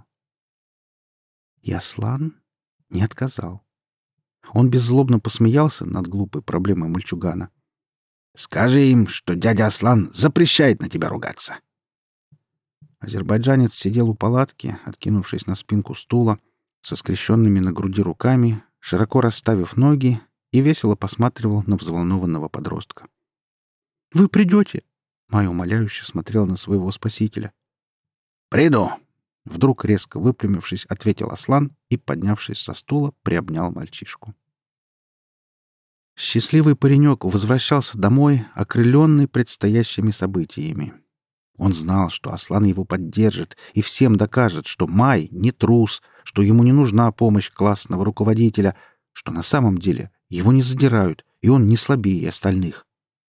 И Аслан не отказал. Он беззлобно посмеялся над глупой проблемой мальчугана. «Скажи им, что дядя Аслан запрещает на тебя ругаться». Азербайджанец сидел у палатки, откинувшись на спинку стула, со скрещенными на груди руками, широко расставив ноги, и весело посматривал на взволнованного подростка. «Вы придете?» — Майя умоляюще смотрела на своего спасителя. «Приду!» — вдруг резко выпрямившись, ответил Аслан и, поднявшись со стула, приобнял мальчишку. Счастливый паренек возвращался домой, окрыленный предстоящими событиями. Он знал, что Аслан его поддержит и всем докажет, что Май не трус, что ему не нужна помощь классного руководителя, что на самом деле его не задирают, и он не слабее остальных.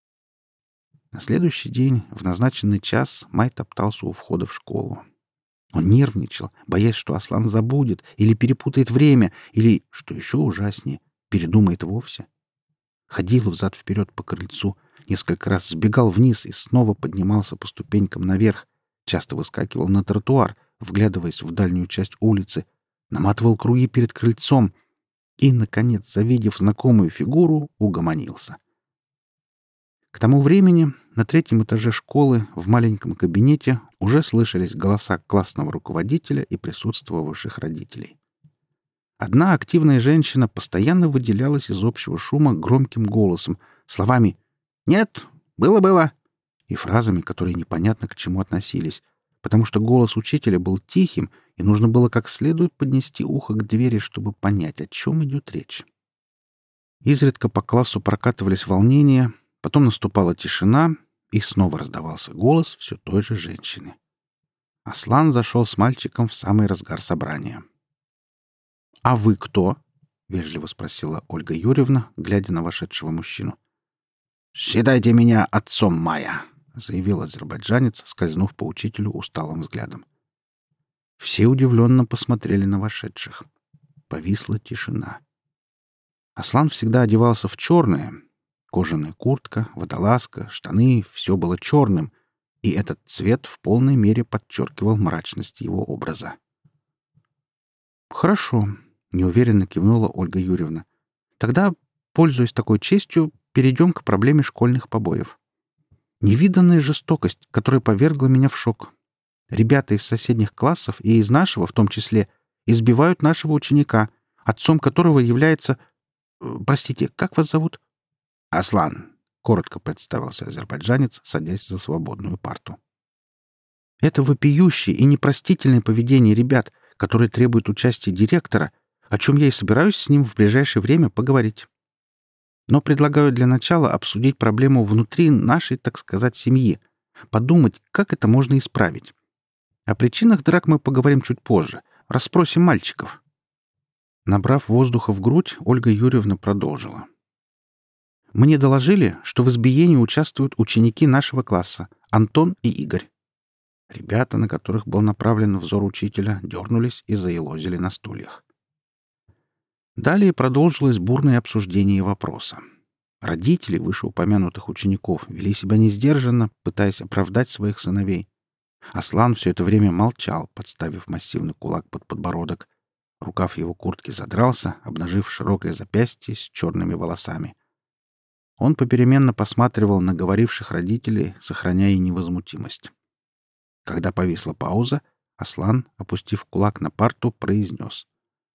На следующий день, в назначенный час, Май топтался у входа в школу. Он нервничал, боясь, что Аслан забудет или перепутает время, или, что еще ужаснее, передумает вовсе. Ходил взад-вперед по крыльцу, несколько раз сбегал вниз и снова поднимался по ступенькам наверх, часто выскакивал на тротуар, вглядываясь в дальнюю часть улицы, наматывал круги перед крыльцом и, наконец, завидев знакомую фигуру, угомонился. К тому времени на третьем этаже школы в маленьком кабинете уже слышались голоса классного руководителя и присутствовавших родителей. Одна активная женщина постоянно выделялась из общего шума громким голосом, словами «Нет, было-было» и фразами, которые непонятно к чему относились, потому что голос учителя был тихим, и нужно было как следует поднести ухо к двери, чтобы понять, о чем идет речь. Изредка по классу прокатывались волнения, потом наступала тишина, и снова раздавался голос все той же женщины. Аслан зашел с мальчиком в самый разгар собрания. «А вы кто?» — вежливо спросила Ольга Юрьевна, глядя на вошедшего мужчину. «Считайте меня отцом Мая», — заявил азербайджанец, скользнув по учителю усталым взглядом. Все удивленно посмотрели на вошедших. Повисла тишина. Аслан всегда одевался в черное. Кожаная куртка, водолазка, штаны — все было черным, и этот цвет в полной мере подчеркивал мрачность его образа. «Хорошо», — неуверенно кивнула Ольга Юрьевна. «Тогда, пользуясь такой честью, перейдем к проблеме школьных побоев. Невиданная жестокость, которая повергла меня в шок. Ребята из соседних классов и из нашего в том числе избивают нашего ученика, отцом которого является... Простите, как вас зовут?» «Аслан», — коротко представился азербайджанец, садясь за свободную парту. «Это вопиющее и непростительное поведение ребят, которые требуют участия директора, о чем я и собираюсь с ним в ближайшее время поговорить. Но предлагаю для начала обсудить проблему внутри нашей, так сказать, семьи, подумать, как это можно исправить. О причинах драк мы поговорим чуть позже, расспросим мальчиков». Набрав воздуха в грудь, Ольга Юрьевна продолжила. «Мне доложили, что в избиении участвуют ученики нашего класса, Антон и Игорь». Ребята, на которых был направлен взор учителя, дернулись и заелозили на стульях. Далее продолжилось бурное обсуждение вопроса. Родители вышеупомянутых учеников вели себя несдержанно, пытаясь оправдать своих сыновей. Аслан все это время молчал, подставив массивный кулак под подбородок. Рукав его куртки задрался, обнажив широкое запястье с черными волосами. Он попеременно посматривал на говоривших родителей, сохраняя невозмутимость. Когда повисла пауза, Аслан, опустив кулак на парту, произнес.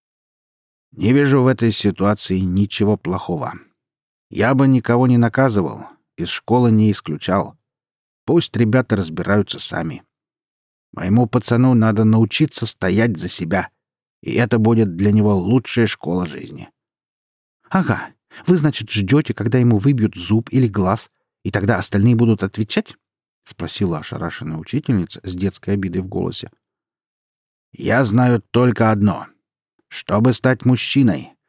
«Не вижу в этой ситуации ничего плохого. Я бы никого не наказывал, из школы не исключал. Пусть ребята разбираются сами. Моему пацану надо научиться стоять за себя, и это будет для него лучшая школа жизни». «Ага, вы, значит, ждете, когда ему выбьют зуб или глаз, и тогда остальные будут отвечать?» — спросила ошарашенная учительница с детской обидой в голосе. «Я знаю только одно. Чтобы стать мужчиной,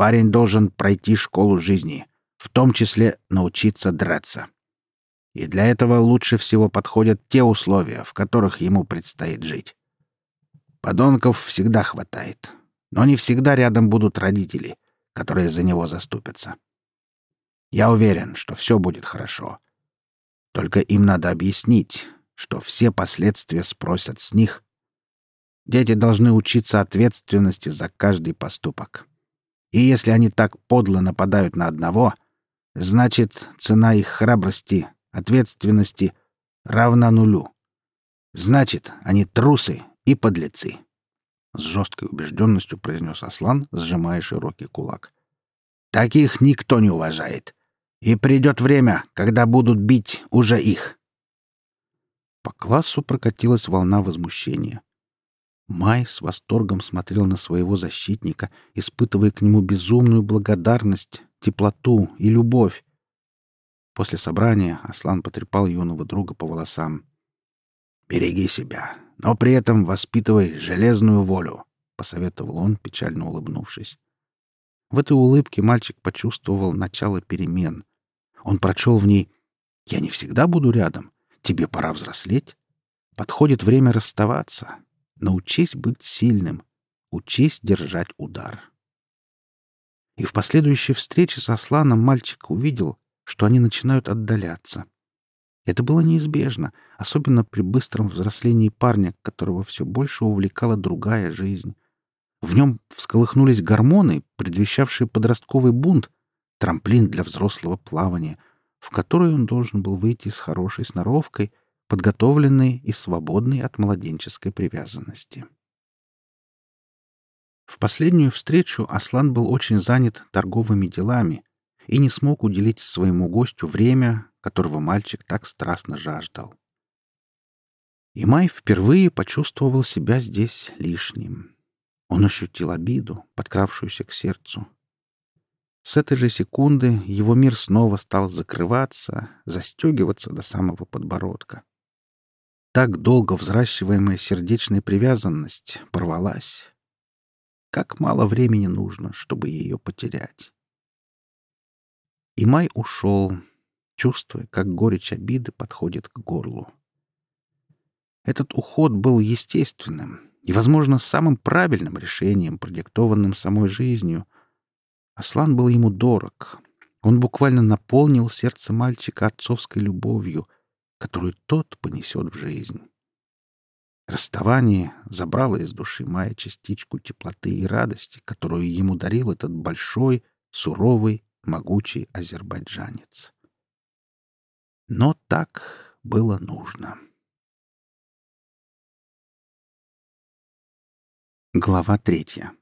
парень должен пройти школу жизни, в том числе научиться драться. И для этого лучше всего подходят те условия, в которых ему предстоит жить. Подонков всегда хватает, но не всегда рядом будут родители, которые за него заступятся. Я уверен, что все будет хорошо. Только им надо объяснить, что все последствия спросят с них. Дети должны учиться ответственности за каждый поступок. И если они так подло нападают на одного, значит, цена их храбрости, ответственности равна нулю. Значит, они трусы и подлецы. С жесткой убежденностью произнес Аслан, сжимая широкий кулак. Таких никто не уважает. И придет время, когда будут бить уже их. По классу прокатилась волна возмущения. Май с восторгом смотрел на своего защитника, испытывая к нему безумную благодарность, теплоту и любовь. После собрания Аслан потрепал юного друга по волосам. «Береги себя, но при этом воспитывай железную волю», — посоветовал он, печально улыбнувшись. В этой улыбке мальчик почувствовал начало перемен. Он прочел в ней: «Я не всегда буду рядом. Тебе пора взрослеть. Подходит время расставаться. Научись быть сильным. Учись держать удар». И в последующей встрече с Асланом мальчик увидел, что они начинают отдаляться. Это было неизбежно, особенно при быстром взрослении парня, которого все больше увлекала другая жизнь. В нем всколыхнулись гормоны, предвещавшие подростковый бунт, трамплин для взрослого плавания, в который он должен был выйти с хорошей сноровкой, подготовленный и свободный от младенческой привязанности. В последнюю встречу Аслан был очень занят торговыми делами и не смог уделить своему гостю время, которого мальчик так страстно жаждал. И Май впервые почувствовал себя здесь лишним. Он ощутил обиду, подкравшуюся к сердцу. С этой же секунды его мир снова стал закрываться, застегиваться до самого подбородка. Так долго взращиваемая сердечная привязанность порвалась. Как мало времени нужно, чтобы ее потерять. И Май ушел, чувствуя, как горечь обиды подходит к горлу. Этот уход был естественным и, возможно, самым правильным решением, продиктованным самой жизнью. Аслан был ему дорог. Он буквально наполнил сердце мальчика отцовской любовью, которую тот понесет в жизнь. Расставание забрало из души Мая частичку теплоты и радости, которую ему дарил этот большой, суровый, могучий азербайджанец. Но так было нужно. Глава третья.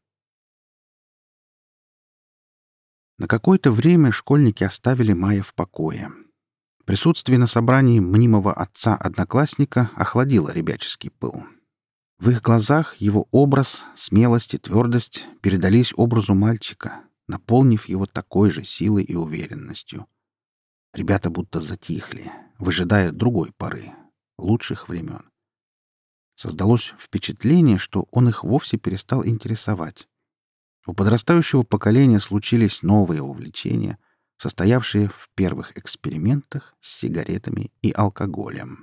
На какое-то время школьники оставили Мая в покое. Присутствие на собрании мнимого отца-одноклассника охладило ребяческий пыл. В их глазах его образ, смелость и твердость передались образу мальчика, наполнив его такой же силой и уверенностью. Ребята будто затихли, выжидая другой поры, лучших времен. Создалось впечатление, что он их вовсе перестал интересовать. У подрастающего поколения случились новые увлечения, состоявшие в первых экспериментах с сигаретами и алкоголем.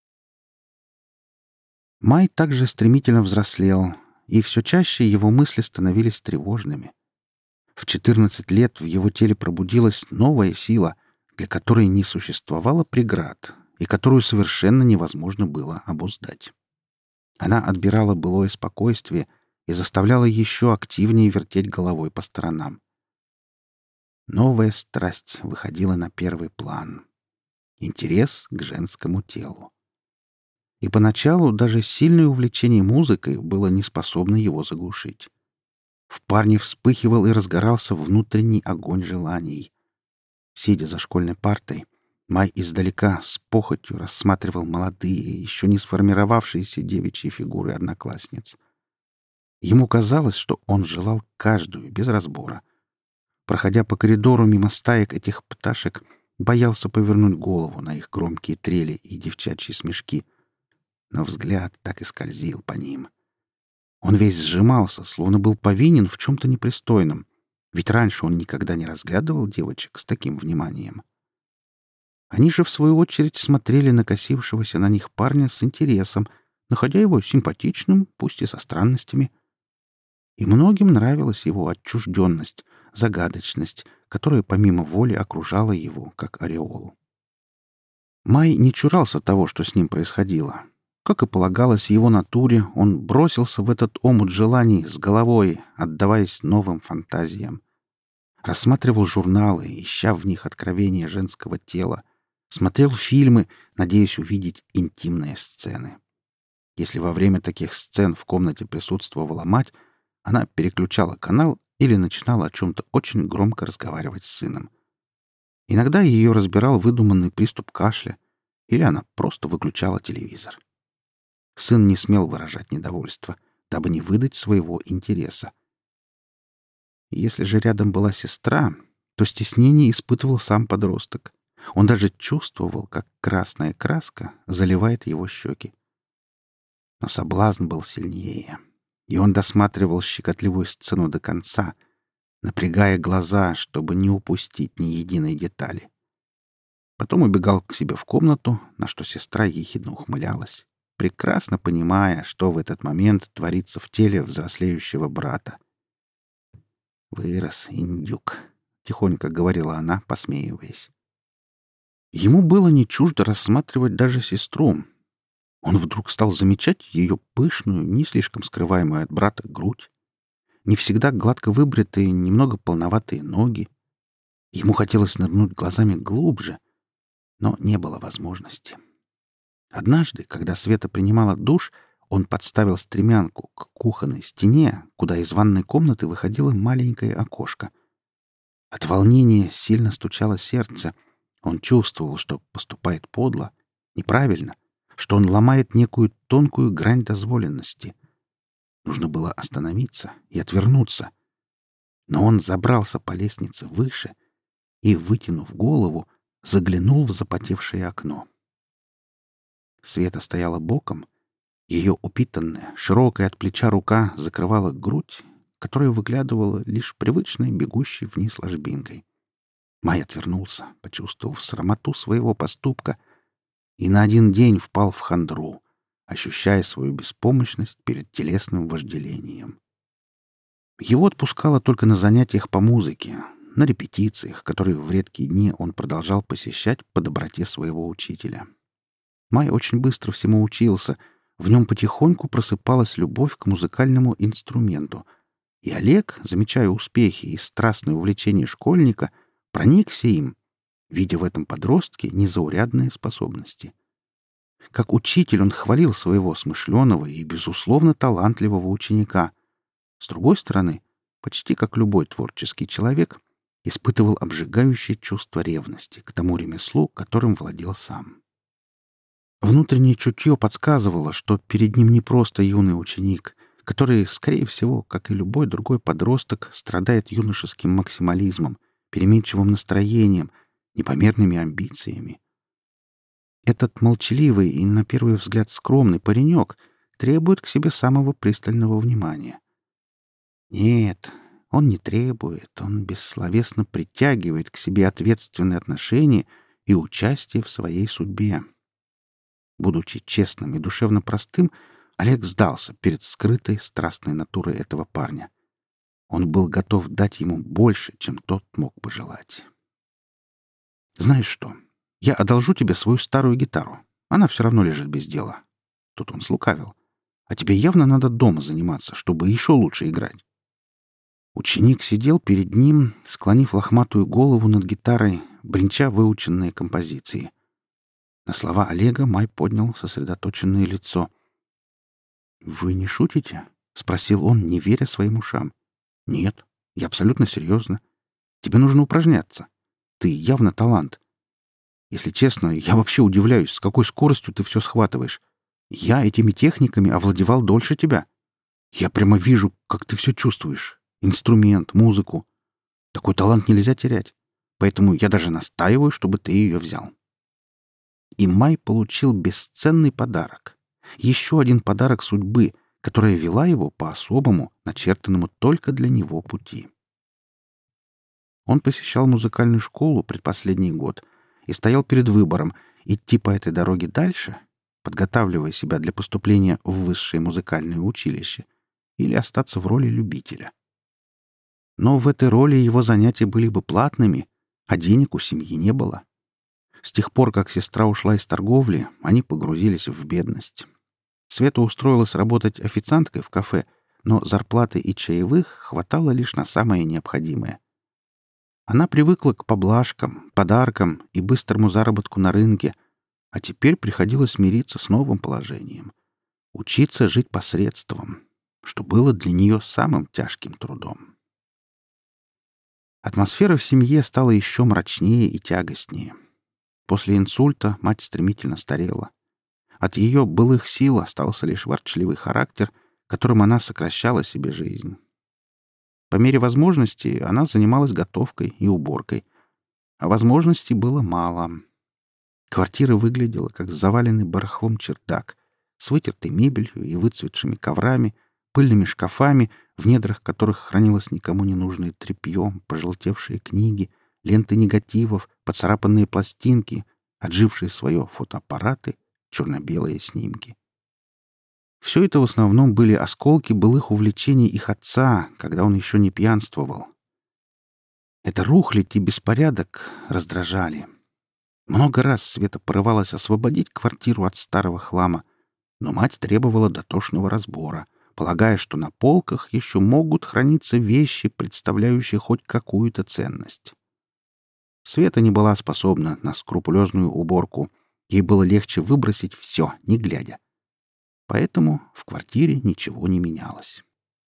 Май также стремительно взрослел, и все чаще его мысли становились тревожными. В четырнадцать лет в его теле пробудилась новая сила, для которой не существовало преград и которую совершенно невозможно было обуздать. Она отбирала былое спокойствие и заставляла еще активнее вертеть головой по сторонам. Новая страсть выходила на первый план. Интерес к женскому телу. И поначалу даже сильное увлечение музыкой было не способно его заглушить. В парне вспыхивал и разгорался внутренний огонь желаний. Сидя за школьной партой, Май издалека с похотью рассматривал молодые, еще не сформировавшиеся девичьи фигуры одноклассниц. Ему казалось, что он желал каждую без разбора. Проходя по коридору мимо стаек этих пташек, боялся повернуть голову на их громкие трели и девчачьи смешки. Но взгляд так и скользил по ним. Он весь сжимался, словно был повинен в чем-то непристойном, Ведь раньше он никогда не разглядывал девочек с таким вниманием. Они же, в свою очередь, смотрели на косившегося на них парня с интересом, находя его симпатичным, пусть и со странностями. И многим нравилась его отчужденность, загадочность, которая помимо воли окружала его, как ореол. Май не чурался того, что с ним происходило. Как и полагалось его натуре, он бросился в этот омут желаний с головой, отдаваясь новым фантазиям. Рассматривал журналы, ища в них откровения женского тела. Смотрел фильмы, надеясь увидеть интимные сцены. Если во время таких сцен в комнате присутствовала мать, она переключала канал или начинала о чем-то очень громко разговаривать с сыном. Иногда ее разбирал выдуманный приступ кашля, или она просто выключала телевизор. Сын не смел выражать недовольство, дабы не выдать своего интереса. Если же рядом была сестра, то стеснение испытывал сам подросток. Он даже чувствовал, как красная краска заливает его щеки. Но соблазн был сильнее, и он досматривал щекотливую сцену до конца, напрягая глаза, чтобы не упустить ни единой детали. Потом убегал к себе в комнату, на что сестра ехидно ухмылялась, прекрасно понимая, что в этот момент творится в теле взрослеющего брата. «Вырос, индюк», — тихонько говорила она, посмеиваясь. Ему было не чуждо рассматривать даже сестру. Он вдруг стал замечать ее пышную, не слишком скрываемую от брата грудь, не всегда гладко выбритые, немного полноватые ноги. Ему хотелось нырнуть глазами глубже, но не было возможности. Однажды, когда Света принимала душ, он подставил стремянку к кухонной стене, куда из ванной комнаты выходило маленькое окошко. От волнения сильно стучало сердце. Он чувствовал, что поступает подло, неправильно, что он ломает некую тонкую грань дозволенности. Нужно было остановиться и отвернуться. Но он забрался по лестнице выше и, вытянув голову, заглянул в запотевшее окно. Света стояла боком. Ее упитанная, широкая от плеча рука закрывала грудь, которая выглядывала лишь привычной бегущей вниз ложбинкой. Май отвернулся, почувствовав срамоту своего поступка, и на один день впал в хандру, ощущая свою беспомощность перед телесным вожделением. Его отпускало только на занятиях по музыке, на репетициях, которые в редкие дни он продолжал посещать по доброте своего учителя. Май очень быстро всему учился, в нем потихоньку просыпалась любовь к музыкальному инструменту, и Олег, замечая успехи и страстное увлечение школьника, проникся им, видя в этом подростке незаурядные способности. Как учитель он хвалил своего смышленого и, безусловно, талантливого ученика. С другой стороны, почти как любой творческий человек, испытывал обжигающее чувство ревности к тому ремеслу, которым владел сам. Внутреннее чутье подсказывало, что перед ним не просто юный ученик, который, скорее всего, как и любой другой подросток, страдает юношеским максимализмом, переменчивым настроением, непомерными амбициями. Этот молчаливый и, на первый взгляд, скромный паренек требует к себе самого пристального внимания. Нет, он не требует, он бессловесно притягивает к себе ответственные отношения и участие в своей судьбе. Будучи честным и душевно простым, Олег сдался перед скрытой страстной натурой этого парня. Он был готов дать ему больше, чем тот мог бы желать. «Знаешь что? Я одолжу тебе свою старую гитару. Она все равно лежит без дела». Тут он слукавил. «А тебе явно надо дома заниматься, чтобы еще лучше играть». Ученик сидел перед ним, склонив лохматую голову над гитарой, бренча выученные композиции. На слова Олега Май поднял сосредоточенное лицо. «Вы не шутите?» — спросил он, не веря своим ушам. «Нет, я абсолютно серьезно. Тебе нужно упражняться. Ты явно талант. Если честно, я вообще удивляюсь, с какой скоростью ты все схватываешь. Я этими техниками овладевал дольше тебя. Я прямо вижу, как ты все чувствуешь. Инструмент, музыку. Такой талант нельзя терять. Поэтому я даже настаиваю, чтобы ты ее взял». И Май получил бесценный подарок. Еще один подарок судьбы, которая вела его по особому, начертанному только для него пути. Он посещал музыкальную школу предпоследний год и стоял перед выбором: идти по этой дороге дальше, подготавливая себя для поступления в высшее музыкальное училище, или остаться в роли любителя. Но в этой роли его занятия были бы платными, а денег у семьи не было. С тех пор, как сестра ушла из торговли, они погрузились в бедность. Света устроилась работать официанткой в кафе, но зарплаты и чаевых хватало лишь на самое необходимое. Она привыкла к поблажкам, подаркам и быстрому заработку на рынке, а теперь приходилось смириться с новым положением. Учиться жить посредством, что было для нее самым тяжким трудом. Атмосфера в семье стала еще мрачнее и тягостнее. После инсульта мать стремительно старела. От ее былых сил остался лишь ворчливый характер, которым она сокращала себе жизнь. По мере возможности она занималась готовкой и уборкой, а возможностей было мало. Квартира выглядела как заваленный барахлом чердак, с вытертой мебелью и выцветшими коврами, пыльными шкафами, в недрах которых хранилось никому не нужное тряпье, пожелтевшие книги, ленты негативов, поцарапанные пластинки, отжившие свое фотоаппараты, черно-белые снимки. Все это в основном были осколки былых увлечений их отца, когда он еще не пьянствовал. Это рухлядь и беспорядок раздражали. Много раз Света порывалась освободить квартиру от старого хлама, но мать требовала дотошного разбора, полагая, что на полках еще могут храниться вещи, представляющие хоть какую-то ценность. Света не была способна на скрупулезную уборку. Ей было легче выбросить все, не глядя. Поэтому в квартире ничего не менялось.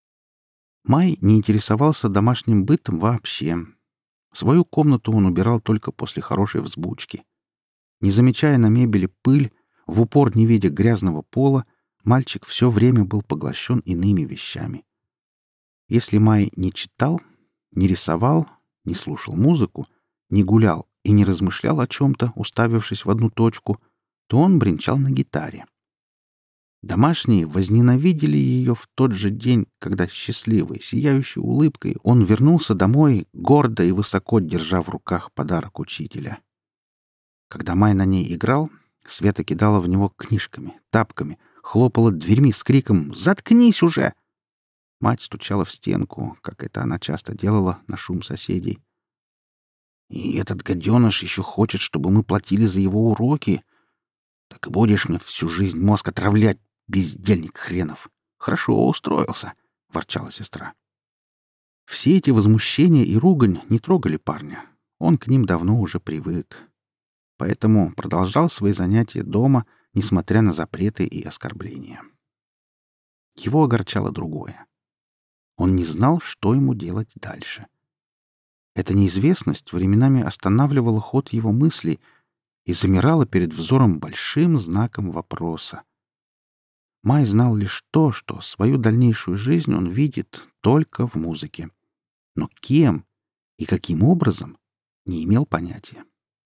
Май не интересовался домашним бытом вообще. Свою комнату он убирал только после хорошей взбучки. Не замечая на мебели пыль, в упор не видя грязного пола, мальчик все время был поглощен иными вещами. Если Май не читал, не рисовал, не слушал музыку, не гулял и не размышлял о чем-то, уставившись в одну точку, то он бренчал на гитаре. Домашние возненавидели ее в тот же день, когда счастливой, сияющей улыбкой он вернулся домой, гордо и высоко держа в руках подарок учителя. Когда Май на ней играл, Света кидала в него книжками, тапками, хлопала дверьми с криком «Заткнись уже!». Мать стучала в стенку, как это она часто делала на шум соседей. «И этот гаденыш еще хочет, чтобы мы платили за его уроки. Так и будешь мне всю жизнь мозг отравлять, бездельник хренов. Хорошо устроился», — ворчала сестра. Все эти возмущения и ругань не трогали парня. Он к ним давно уже привык. Поэтому продолжал свои занятия дома, несмотря на запреты и оскорбления. Его огорчало другое. Он не знал, что ему делать дальше. Эта неизвестность временами останавливала ход его мыслей и замирала перед взором большим знаком вопроса. Май знал лишь то, что свою дальнейшую жизнь он видит только в музыке. Но кем и каким образом — не имел понятия.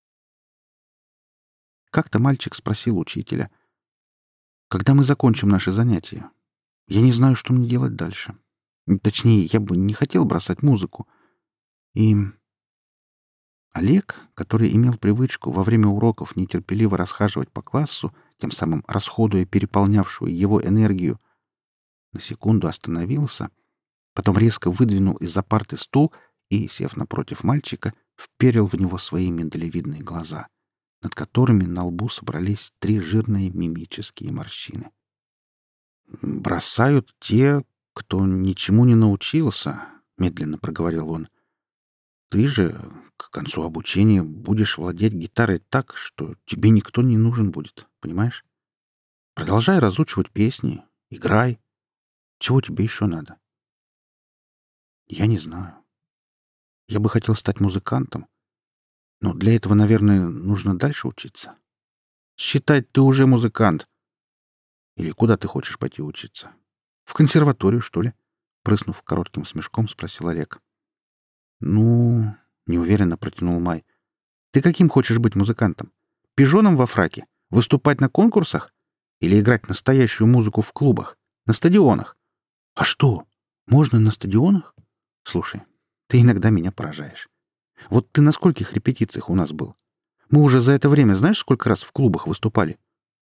Как-то мальчик спросил учителя: «Когда мы закончим наши занятия? Я не знаю, что мне делать дальше. Точнее, я бы не хотел бросать музыку». И Олег, который имел привычку во время уроков нетерпеливо расхаживать по классу, тем самым расходуя переполнявшую его энергию, на секунду остановился, потом резко выдвинул из-за парты стул и, сев напротив мальчика, вперил в него свои миндалевидные глаза, над которыми на лбу собрались три жирные мимические морщины. «Бросают те, кто ничему не научился», — медленно проговорил он. «Ты же к концу обучения будешь владеть гитарой так, что тебе никто не нужен будет, понимаешь? Продолжай разучивать песни, играй. Чего тебе еще надо?» «Я не знаю. Я бы хотел стать музыкантом, но для этого, наверное, нужно дальше учиться. Считать, ты уже музыкант. Или куда ты хочешь пойти учиться? В консерваторию, что ли?» Прыснув коротким смешком, спросил Олег. «Ну...» — неуверенно протянул Май. «Ты каким хочешь быть музыкантом? Пижоном во фраке? Выступать на конкурсах? Или играть настоящую музыку в клубах? На стадионах? А что, можно на стадионах? Слушай, ты иногда меня поражаешь. Вот ты на скольких репетициях у нас был? Мы уже за это время знаешь, сколько раз в клубах выступали?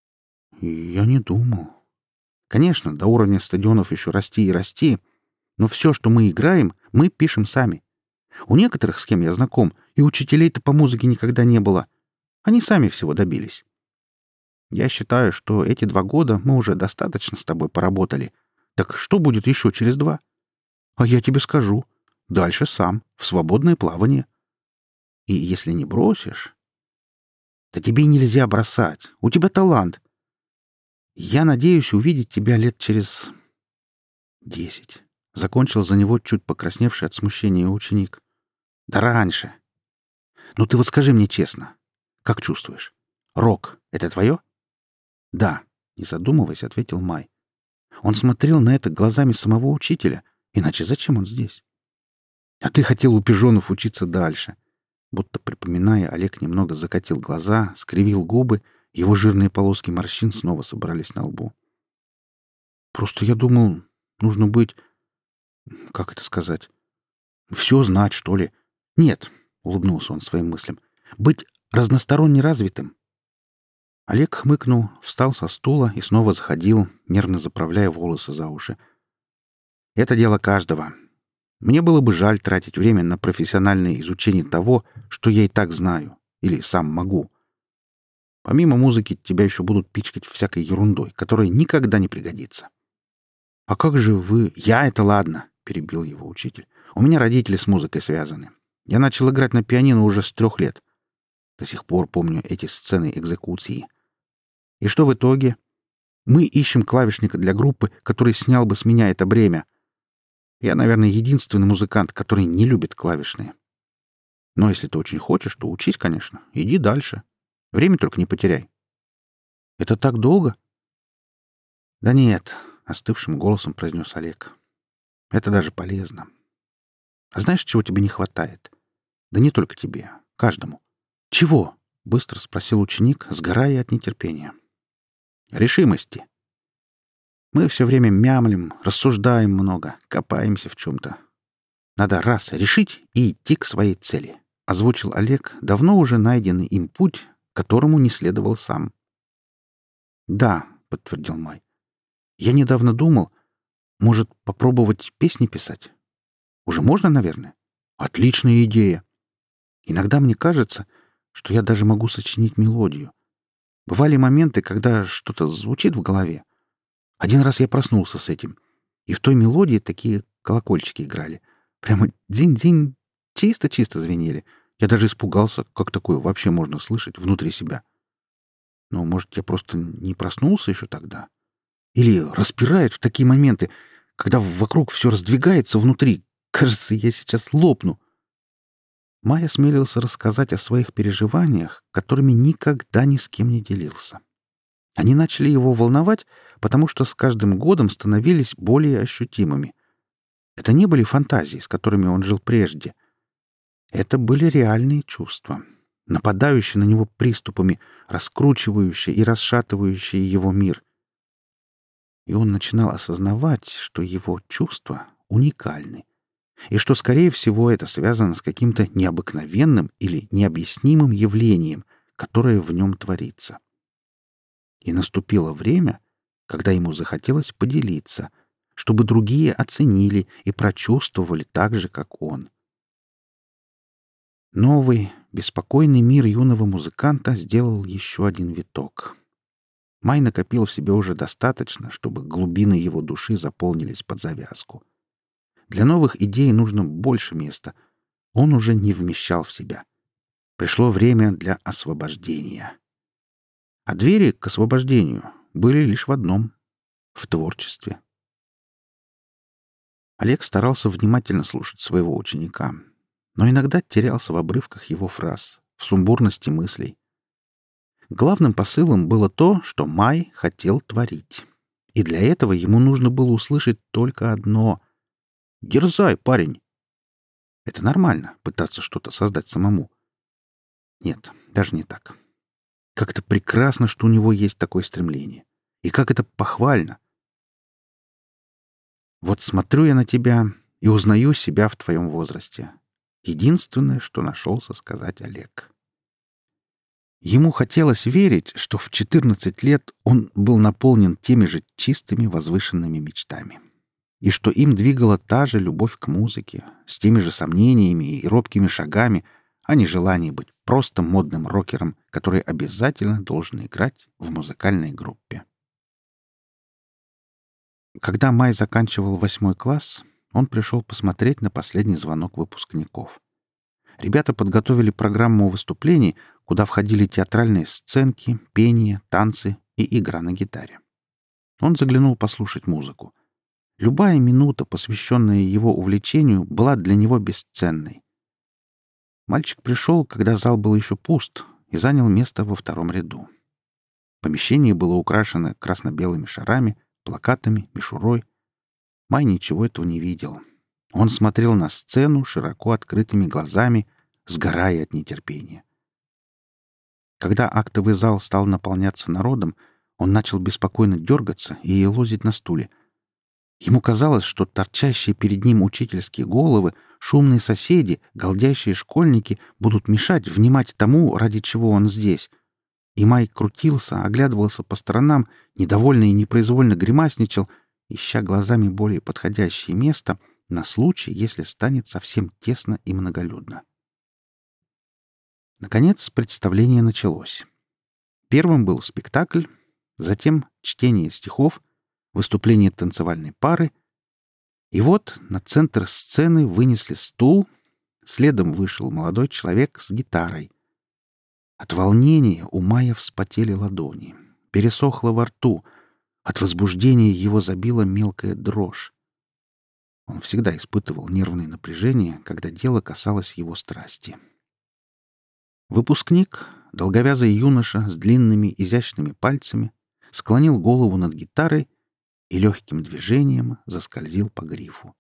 Я не думал. Конечно, до уровня стадионов еще расти и расти, но все, что мы играем, мы пишем сами. У некоторых, с кем я знаком, и учителей-то по музыке никогда не было. Они сами всего добились. Я считаю, что эти два года мы уже достаточно с тобой поработали. Так что будет еще через два? А я тебе скажу. Дальше сам, в свободное плавание. И если не бросишь... Да тебе нельзя бросать. У тебя талант. Я надеюсь увидеть тебя лет через... десять. Закончил за него чуть покрасневший от смущения ученик. Да раньше. Ну ты вот скажи мне честно. Как чувствуешь? Рок — это твое? Да, не задумываясь, ответил Май. Он смотрел на это глазами самого учителя. Иначе зачем он здесь? А ты хотел у пижонов учиться дальше. Будто припоминая, Олег немного закатил глаза, скривил губы, его жирные полоски морщин снова собрались на лбу. Просто я думал, нужно быть... Как это сказать? Все знать, что ли? Нет, — улыбнулся он своим мыслям. Быть разносторонне развитым. Олег хмыкнул, встал со стула и снова заходил, нервно заправляя волосы за уши. Это дело каждого. Мне было бы жаль тратить время на профессиональное изучение того, что я и так знаю, или сам могу. Помимо музыки тебя еще будут пичкать всякой ерундой, которая никогда не пригодится. — А как же вы... — Я — это ладно, — перебил его учитель. — У меня родители с музыкой связаны. Я начал играть на пианино уже с трех лет. До сих пор помню эти сцены экзекуции. И что в итоге? Мы ищем клавишника для группы, который снял бы с меня это бремя. Я, наверное, единственный музыкант, который не любит клавишные. Но если ты очень хочешь, то учись, конечно. Иди дальше. Время только не потеряй. Это так долго? Да нет, — остывшим голосом произнес Олег. Это даже полезно. А знаешь, чего тебе не хватает? Да не только тебе, каждому. Чего? — быстро спросил ученик, сгорая от нетерпения. Решимости. Мы все время мямлим, рассуждаем много, копаемся в чем-то. Надо раз решить и идти к своей цели, — озвучил Олег давно уже найденный им путь, которому не следовал сам. Да, — подтвердил Май. Я недавно думал, может, попробовать песни писать? Уже можно, наверное? Отличная идея. Иногда мне кажется, что я даже могу сочинить мелодию. Бывали моменты, когда что-то звучит в голове. Один раз я проснулся с этим, и в той мелодии такие колокольчики играли. Прямо дзинь-дзинь, чисто-чисто звенели. Я даже испугался, как такое вообще можно слышать внутри себя. Но, может, я просто не проснулся еще тогда? Или распирает в такие моменты, когда вокруг все раздвигается внутри. Кажется, я сейчас лопну. Майя осмелился рассказать о своих переживаниях, которыми никогда ни с кем не делился. Они начали его волновать, потому что с каждым годом становились более ощутимыми. Это не были фантазии, с которыми он жил прежде. Это были реальные чувства, нападающие на него приступами, раскручивающие и расшатывающие его мир. И он начинал осознавать, что его чувства уникальны, и что, скорее всего, это связано с каким-то необыкновенным или необъяснимым явлением, которое в нем творится. И наступило время, когда ему захотелось поделиться, чтобы другие оценили и прочувствовали так же, как он. Новый, беспокойный мир юного музыканта сделал еще один виток. Май накопил в себе уже достаточно, чтобы глубины его души заполнились под завязку. Для новых идей нужно больше места. Он уже не вмещал в себя. Пришло время для освобождения. А двери к освобождению были лишь в одном — в творчестве. Олег старался внимательно слушать своего ученика, но иногда терялся в обрывках его фраз, в сумбурности мыслей. Главным посылом было то, что Май хотел творить. И для этого ему нужно было услышать только одно — «Дерзай, парень!» Это нормально — пытаться что-то создать самому. Нет, даже не так. Как это прекрасно, что у него есть такое стремление. И как это похвально. Вот смотрю я на тебя и узнаю себя в твоем возрасте. Единственное, что нашелся сказать Олег. Ему хотелось верить, что в четырнадцать лет он был наполнен теми же чистыми возвышенными мечтами, и что им двигала та же любовь к музыке, с теми же сомнениями и робкими шагами, а не желание быть просто модным рокером, который обязательно должен играть в музыкальной группе. Когда Май заканчивал восьмой класс, он пришел посмотреть на последний звонок выпускников. Ребята подготовили программу выступлений, куда входили театральные сценки, пение, танцы и игра на гитаре. Он заглянул послушать музыку. Любая минута, посвященная его увлечению, была для него бесценной. Мальчик пришел, когда зал был еще пуст, и занял место во втором ряду. Помещение было украшено красно-белыми шарами, плакатами, мишурой. Май ничего этого не видел. Он смотрел на сцену широко открытыми глазами, сгорая от нетерпения. Когда актовый зал стал наполняться народом, он начал беспокойно дергаться и елозить на стуле. Ему казалось, что торчащие перед ним учительские головы, шумные соседи, галдящие школьники будут мешать внимать тому, ради чего он здесь. И Май крутился, оглядывался по сторонам, недовольно и непроизвольно гримасничал, ища глазами более подходящее место на случай, если станет совсем тесно и многолюдно. Наконец представление началось. Первым был спектакль, затем чтение стихов, выступление танцевальной пары, и вот на центр сцены вынесли стул, следом вышел молодой человек с гитарой. От волнения у Мая вспотели ладони, пересохло во рту, от возбуждения его забила мелкая дрожь. Он всегда испытывал нервное напряжение, когда дело касалось его страсти. Выпускник, долговязый юноша с длинными изящными пальцами, склонил голову над гитарой и легким движением заскользил по грифу.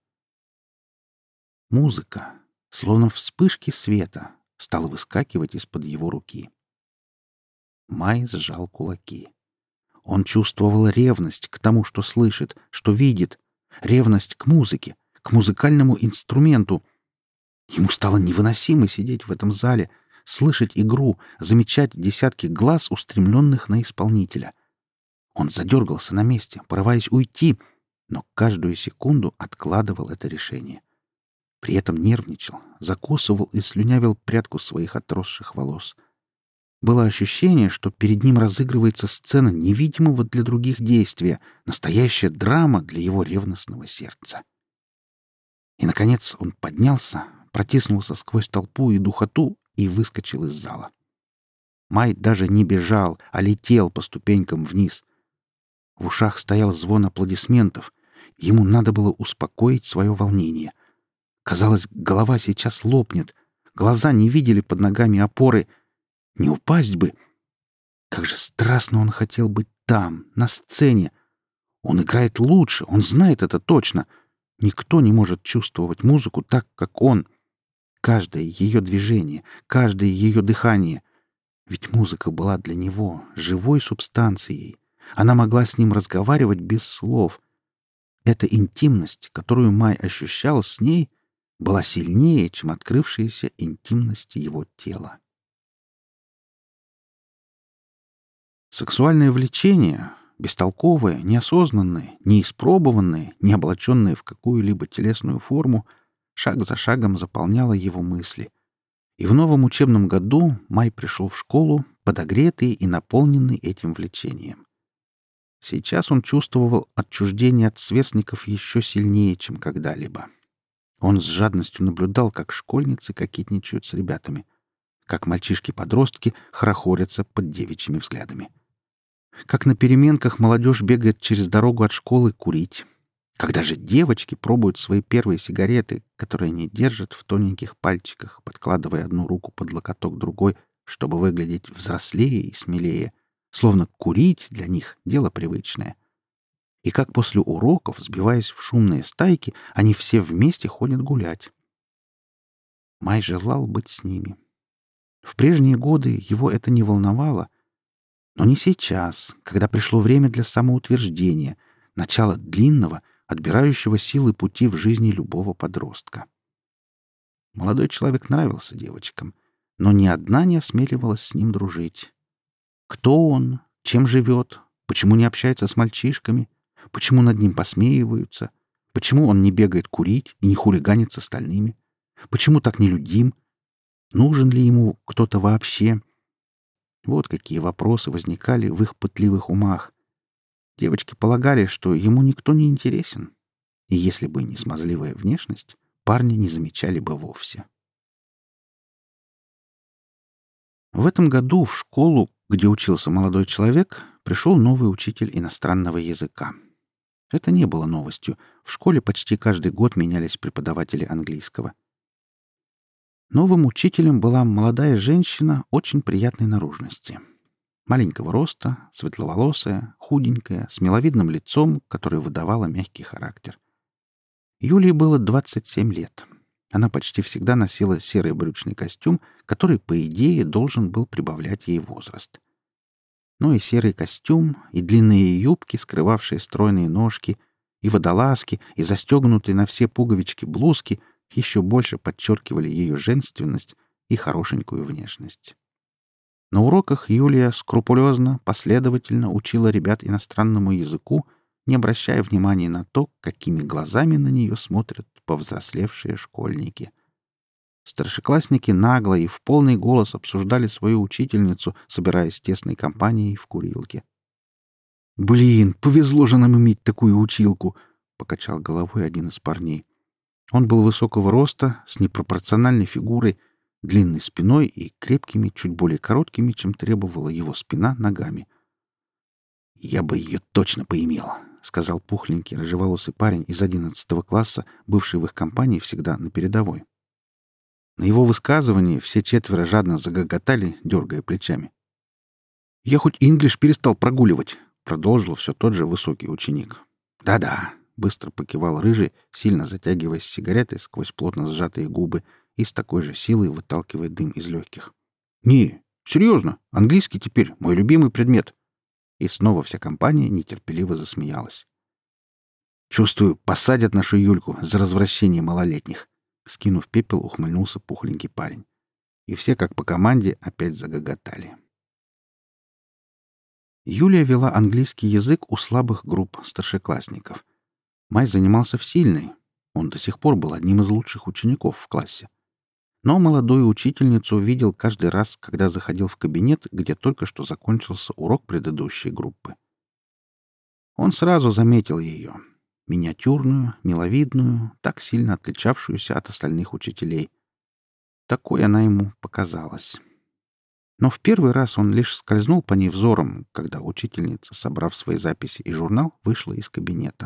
Музыка, словно вспышки света, стала выскакивать из-под его руки. Май сжал кулаки. Он чувствовал ревность к тому, что слышит, что видит, ревность к музыке, к музыкальному инструменту. Ему стало невыносимо сидеть в этом зале, слышать игру, замечать десятки глаз, устремленных на исполнителя. Он задергался на месте, порываясь уйти, но каждую секунду откладывал это решение. При этом нервничал, закусывал и слюнявил прядку своих отросших волос. Было ощущение, что перед ним разыгрывается сцена невидимого для других действия, настоящая драма для его ревностного сердца. И, наконец, он поднялся, протиснулся сквозь толпу и духоту и выскочил из зала. Май даже не бежал, а летел по ступенькам вниз. В ушах стоял звон аплодисментов. Ему надо было успокоить свое волнение. Казалось, голова сейчас лопнет. Глаза не видели под ногами опоры. Не упасть бы. Как же страстно он хотел быть там, на сцене. Он играет лучше, он знает это точно. Никто не может чувствовать музыку так, как он. Каждое ее движение, каждое ее дыхание. Ведь музыка была для него живой субстанцией. Она могла с ним разговаривать без слов. Эта интимность, которую Май ощущал с ней, была сильнее, чем открывшаяся интимность его тела. Сексуальное влечение, бестолковое, неосознанное, неиспробованное, не облаченное в какую-либо телесную форму, шаг за шагом заполняло его мысли. И в новом учебном году Май пришел в школу, подогретый и наполненный этим влечением. Сейчас он чувствовал отчуждение от сверстников еще сильнее, чем когда-либо. Он с жадностью наблюдал, как школьницы кокетничают с ребятами, как мальчишки-подростки хорохорятся под девичьими взглядами, как на переменках молодежь бегает через дорогу от школы курить, когда же девочки пробуют свои первые сигареты, которые они держат в тоненьких пальчиках, подкладывая одну руку под локоток другой, чтобы выглядеть взрослее и смелее, словно курить для них — дело привычное. И как после уроков, сбиваясь в шумные стайки, они все вместе ходят гулять. Май желал быть с ними. В прежние годы его это не волновало, но не сейчас, когда пришло время для самоутверждения, начало длинного, отбирающего силы пути в жизни любого подростка. Молодой человек нравился девочкам, но ни одна не осмеливалась с ним дружить. Кто он? Чем живет? Почему не общается с мальчишками? Почему над ним посмеиваются? Почему он не бегает курить и не хулиганит с остальными? Почему так нелюдим? Нужен ли ему кто-то вообще? Вот какие вопросы возникали в их пытливых умах. Девочки полагали, что ему никто не интересен. И если бы не смазливая внешность, парня не замечали бы вовсе. В этом году в школу, где учился молодой человек, пришел новый учитель иностранного языка. Это не было новостью. В школе почти каждый год менялись преподаватели английского. Новым учителем была молодая женщина очень приятной наружности. Маленького роста, светловолосая, худенькая, с миловидным лицом, которое выдавало мягкий характер. Юлии было двадцать семь лет. Она почти всегда носила серый брючный костюм, который, по идее, должен был прибавлять ей возраст. Но и серый костюм, и длинные юбки, скрывавшие стройные ножки, и водолазки, и застегнутые на все пуговички блузки еще больше подчеркивали ее женственность и хорошенькую внешность. На уроках Юлия скрупулезно, последовательно учила ребят иностранному языку, не обращая внимания на то, какими глазами на нее смотрят повзрослевшие школьники. Старшеклассники нагло и в полный голос обсуждали свою учительницу, собираясь тесной компанией в курилке. «Блин, повезло же нам иметь такую училку!» — покачал головой один из парней. Он был высокого роста, с непропорциональной фигурой, длинной спиной и крепкими, чуть более короткими, чем требовала его спина, ногами. «Я бы ее точно поимел», — сказал пухленький, рыжеволосый парень из одиннадцатого класса, бывший в их компании всегда на передовой. На его высказывание все четверо жадно загоготали, дергая плечами. «Я хоть инглиш перестал прогуливать», — продолжил все тот же высокий ученик. «Да-да», — быстро покивал рыжий, сильно затягиваясь сигаретой сквозь плотно сжатые губы и с такой же силой выталкивая дым из легких. «Не, серьезно, английский теперь мой любимый предмет». И снова вся компания нетерпеливо засмеялась. «Чувствую, посадят нашу Юльку за развращение малолетних», — скинув пепел, ухмыльнулся пухленький парень. И все, как по команде, опять загоготали. Юлия вела английский язык у слабых групп старшеклассников. Май занимался в сильной. Он до сих пор был одним из лучших учеников в классе. Но молодую учительницу видел каждый раз, когда заходил в кабинет, где только что закончился урок предыдущей группы. Он сразу заметил ее. Миниатюрную, миловидную, так сильно отличавшуюся от остальных учителей. Такой она ему показалась. Но в первый раз он лишь скользнул по ней взором, когда учительница, собрав свои записи и журнал, вышла из кабинета.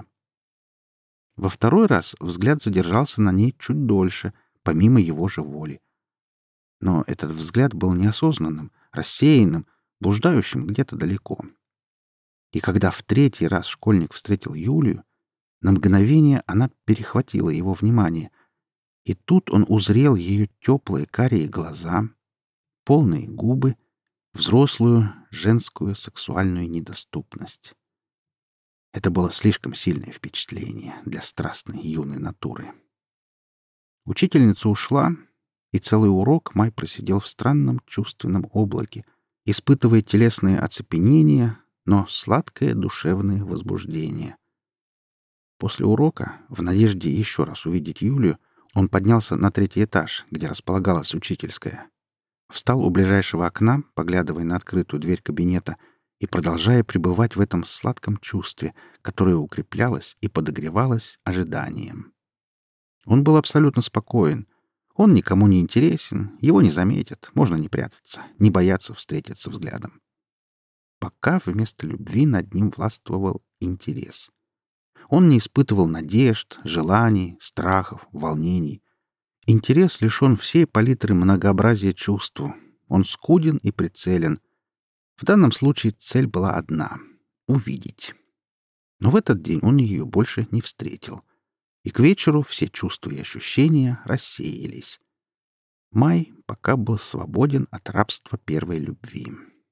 Во второй раз взгляд задержался на ней чуть дольше, помимо его же воли. Но этот взгляд был неосознанным, рассеянным, блуждающим где-то далеко. И когда в третий раз школьник встретил Юлию, на мгновение она перехватила его внимание, и тут он узрел ее теплые карие глаза, полные губы, взрослую женскую сексуальную недоступность. Это было слишком сильное впечатление для страстной юной натуры. Учительница ушла, и целый урок Май просидел в странном чувственном облаке, испытывая телесное оцепенение, но сладкое душевное возбуждение. После урока, в надежде еще раз увидеть Юлию, он поднялся на третий этаж, где располагалась учительская. Встал у ближайшего окна, поглядывая на открытую дверь кабинета и продолжая пребывать в этом сладком чувстве, которое укреплялось и подогревалось ожиданием. Он был абсолютно спокоен. Он никому не интересен, его не заметят, можно не прятаться, не бояться встретиться взглядом. Пока вместо любви над ним властвовал интерес. Он не испытывал надежд, желаний, страхов, волнений. Интерес лишен всей палитры многообразия чувств. Он скуден и прицелен. В данном случае цель была одна — увидеть. Но в этот день он ее больше не встретил. И к вечеру все чувства и ощущения рассеялись. Май пока был свободен от рабства первой любви.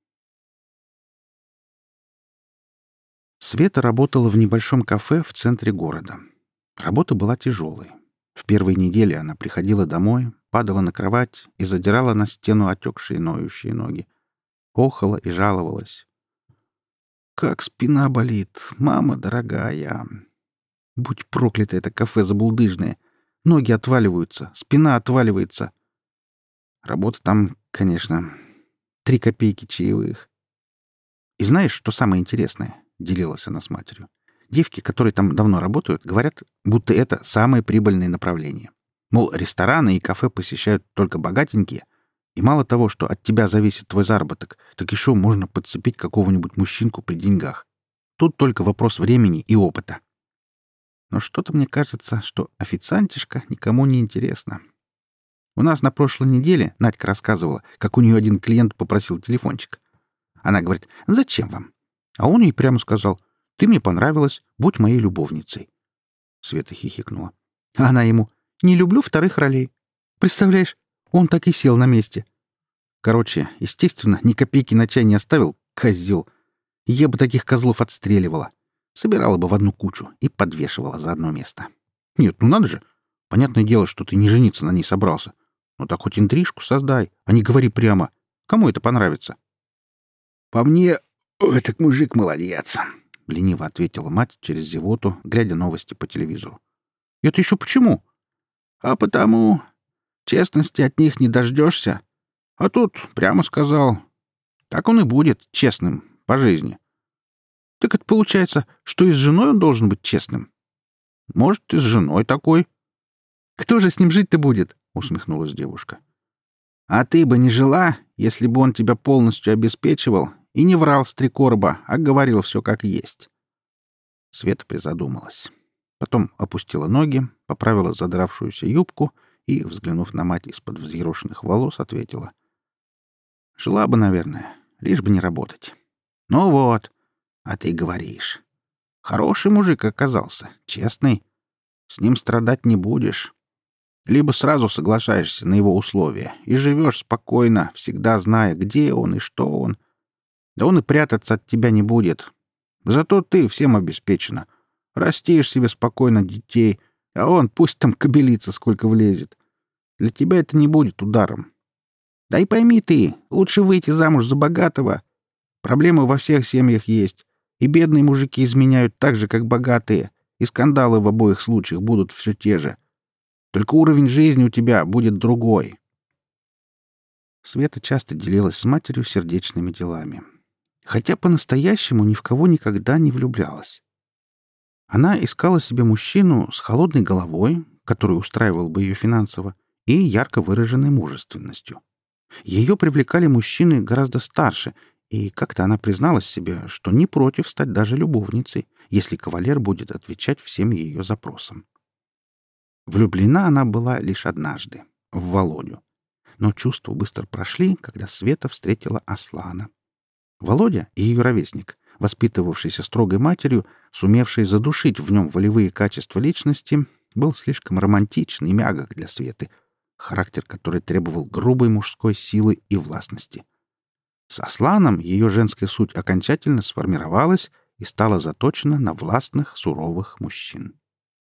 Света работала в небольшом кафе в центре города. Работа была тяжелой. В первой неделе она приходила домой, падала на кровать и задирала на стену отекшие ноющие ноги. Охала и жаловалась. «Как спина болит, мама дорогая! Будь проклято это кафе забулдыжное! Ноги отваливаются, спина отваливается!» Работа там, конечно, три копейки чаевых. «И знаешь, что самое интересное?» — делилась она с матерью. «Девки, которые там давно работают, говорят, будто это самое прибыльное направление. Мол, рестораны и кафе посещают только богатенькие, и мало того, что от тебя зависит твой заработок, так еще можно подцепить какого-нибудь мужчинку при деньгах. Тут только вопрос времени и опыта. Но что-то мне кажется, что официантишка никому не интересна. У нас на прошлой неделе Надька рассказывала, как у нее один клиент попросил телефончик. Она говорит: «Зачем вам?» А он ей прямо сказал: «Ты мне понравилась, будь моей любовницей». Света хихикнула. А она ему: «Не люблю вторых ролей». Представляешь, он так и сел на месте. Короче, естественно, ни копейки на чай не оставил, козел. Я бы таких козлов отстреливала. Собирала бы в одну кучу и подвешивала за одно место. Нет, ну надо же. Понятное дело, что ты не жениться на ней собрался. Ну так хоть интрижку создай, а не говори прямо. Кому это понравится? По мне, этот мужик молодец, — лениво ответила мать через зевоту, глядя новости по телевизору. Это еще почему? А потому... Честности от них не дождешься. А тут прямо сказал. Так он и будет честным по жизни. Так это получается, что и с женой он должен быть честным? Может, и с женой такой. Кто же с ним жить-то будет? Усмехнулась девушка. А ты бы не жила, если бы он тебя полностью обеспечивал и не врал с три короба, а говорил все как есть. Света призадумалась. Потом опустила ноги, поправила задравшуюся юбку и, взглянув на мать из-под взъерошенных волос, ответила. Жила бы, наверное, лишь бы не работать. Ну вот, а ты говоришь. Хороший мужик оказался, честный. С ним страдать не будешь. Либо сразу соглашаешься на его условия и живешь спокойно, всегда зная, где он и что он. Да он и прятаться от тебя не будет. Зато ты всем обеспечена. Растишь себе спокойно детей, а он пусть там кобелится, сколько влезет. Для тебя это не будет ударом. Да и пойми ты, лучше выйти замуж за богатого. Проблемы во всех семьях есть. И бедные мужики изменяют так же, как богатые. И скандалы в обоих случаях будут все те же. Только уровень жизни у тебя будет другой. Света часто делилась с матерью сердечными делами. Хотя по-настоящему ни в кого никогда не влюблялась. Она искала себе мужчину с холодной головой, который устраивал бы ее финансово, и ярко выраженной мужественностью. Ее привлекали мужчины гораздо старше, и как-то она призналась себе, что не против стать даже любовницей, если кавалер будет отвечать всем ее запросам. Влюблена она была лишь однажды, в Володю. Но чувства быстро прошли, когда Света встретила Аслана. Володя и ее ровесник, воспитывавшийся строгой матерью, сумевший задушить в нем волевые качества личности, был слишком романтичен и мягок для Светы, характер который требовал грубой мужской силы и властности. С Асланом ее женская суть окончательно сформировалась и стала заточена на властных, суровых мужчин.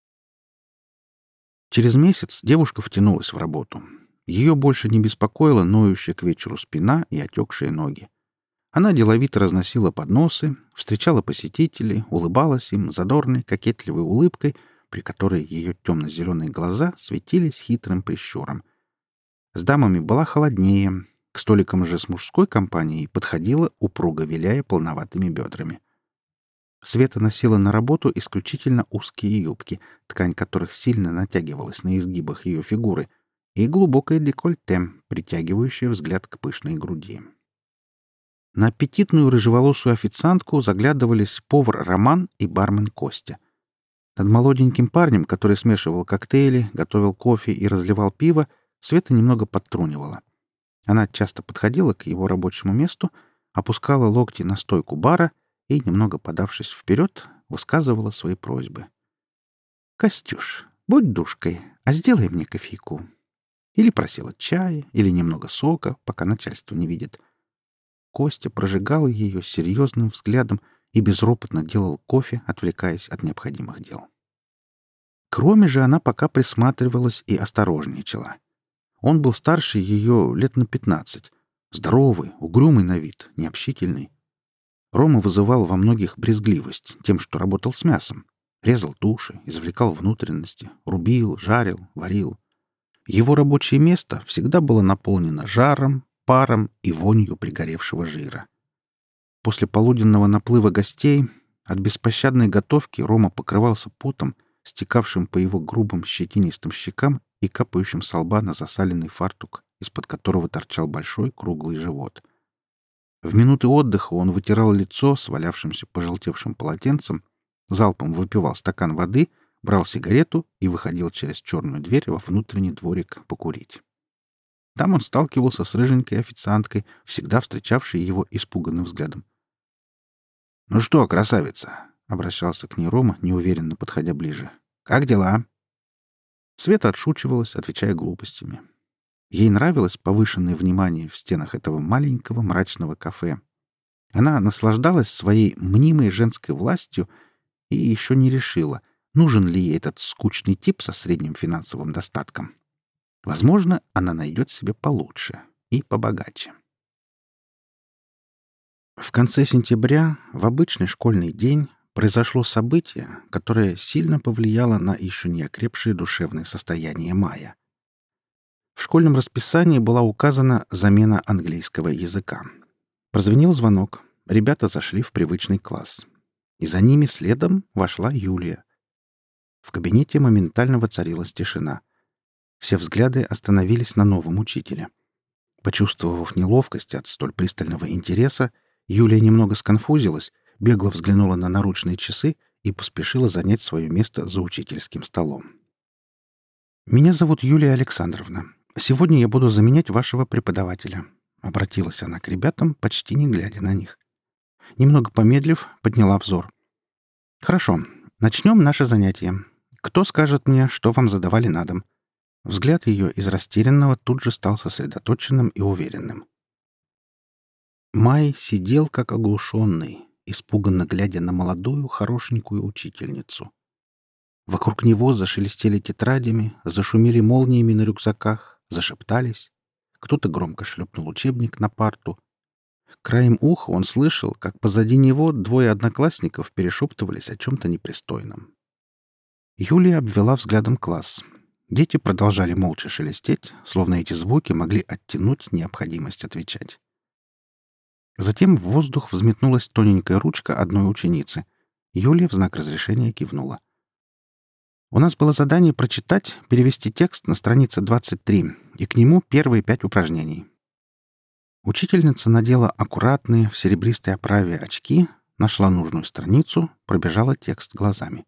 Через месяц девушка втянулась в работу. Ее больше не беспокоила ноющая к вечеру спина и отекшие ноги. Она деловито разносила подносы, встречала посетителей, улыбалась им задорной, кокетливой улыбкой, при которой ее темно-зеленые глаза светились хитрым прищуром. С дамами была холоднее, к столикам же с мужской компанией подходила, упруго виляя полноватыми бедрами. Света носила на работу исключительно узкие юбки, ткань которых сильно натягивалась на изгибах ее фигуры, и глубокое декольте, притягивающее взгляд к пышной груди. На аппетитную рыжеволосую официантку заглядывались повар Роман и бармен Костя. Над молоденьким парнем, который смешивал коктейли, готовил кофе и разливал пиво, Света немного подтрунивала. Она часто подходила к его рабочему месту, опускала локти на стойку бара и, немного подавшись вперед, высказывала свои просьбы. «Костюш, будь душкой, а сделай мне кофейку». Или просила чая, или немного сока, пока начальство не видит. Костя прожигал ее серьезным взглядом и безропотно делал кофе, отвлекаясь от необходимых дел. Кроме же она пока присматривалась и осторожничала. Он был старше ее лет на пятнадцать. Здоровый, угрюмый на вид, необщительный. Рома вызывал во многих брезгливость тем, что работал с мясом. Резал туши, извлекал внутренности, рубил, жарил, варил. Его рабочее место всегда было наполнено жаром, паром и вонью пригоревшего жира. После полуденного наплыва гостей от беспощадной готовки Рома покрывался потом, стекавшим по его грубым щетинистым щекам и капающим со лба на засаленный фартук, из-под которого торчал большой круглый живот. В минуты отдыха он вытирал лицо свалявшимся пожелтевшим полотенцем, залпом выпивал стакан воды, брал сигарету и выходил через черную дверь во внутренний дворик покурить. Там он сталкивался с рыженькой официанткой, всегда встречавшей его испуганным взглядом. «Ну что, красавица?» — обращался к ней Рома, неуверенно подходя ближе. «Как дела?» Света отшучивалась, отвечая глупостями. Ей нравилось повышенное внимание в стенах этого маленького мрачного кафе. Она наслаждалась своей мнимой женской властью и еще не решила, нужен ли ей этот скучный тип со средним финансовым достатком. Возможно, она найдет себе получше и побогаче. В конце сентября, в обычный школьный день, произошло событие, которое сильно повлияло на еще не окрепшее душевное состояние Мая. В школьном расписании была указана замена английского языка. Прозвенел звонок. Ребята зашли в привычный класс. И за ними следом вошла Юлия. В кабинете моментально воцарилась тишина. Все взгляды остановились на новом учителе. Почувствовав неловкость от столь пристального интереса, Юлия немного сконфузилась, бегло взглянула на наручные часы и поспешила занять свое место за учительским столом. «Меня зовут Юлия Александровна. Сегодня я буду заменять вашего преподавателя», — обратилась она к ребятам, почти не глядя на них. Немного помедлив, подняла взор. «Хорошо, начнем наше занятие. Кто скажет мне, что вам задавали на дом?» Взгляд ее из растерянного тут же стал сосредоточенным и уверенным. Май сидел как оглушенный, испуганно глядя на молодую, хорошенькую учительницу. Вокруг него зашелестели тетрадями, зашумели молниями на рюкзаках, зашептались. Кто-то громко шлепнул учебник на парту. Краем уха он слышал, как позади него двое одноклассников перешептывались о чем-то непристойном. Юлия обвела взглядом класс. Дети продолжали молча шелестеть, словно эти звуки могли оттянуть необходимость отвечать. Затем в воздух взметнулась тоненькая ручка одной ученицы. Юлия в знак разрешения кивнула. У нас было задание прочитать, перевести текст на странице двадцать три, и к нему первые пять упражнений. Учительница надела аккуратные в серебристой оправе очки, нашла нужную страницу, пробежала текст глазами.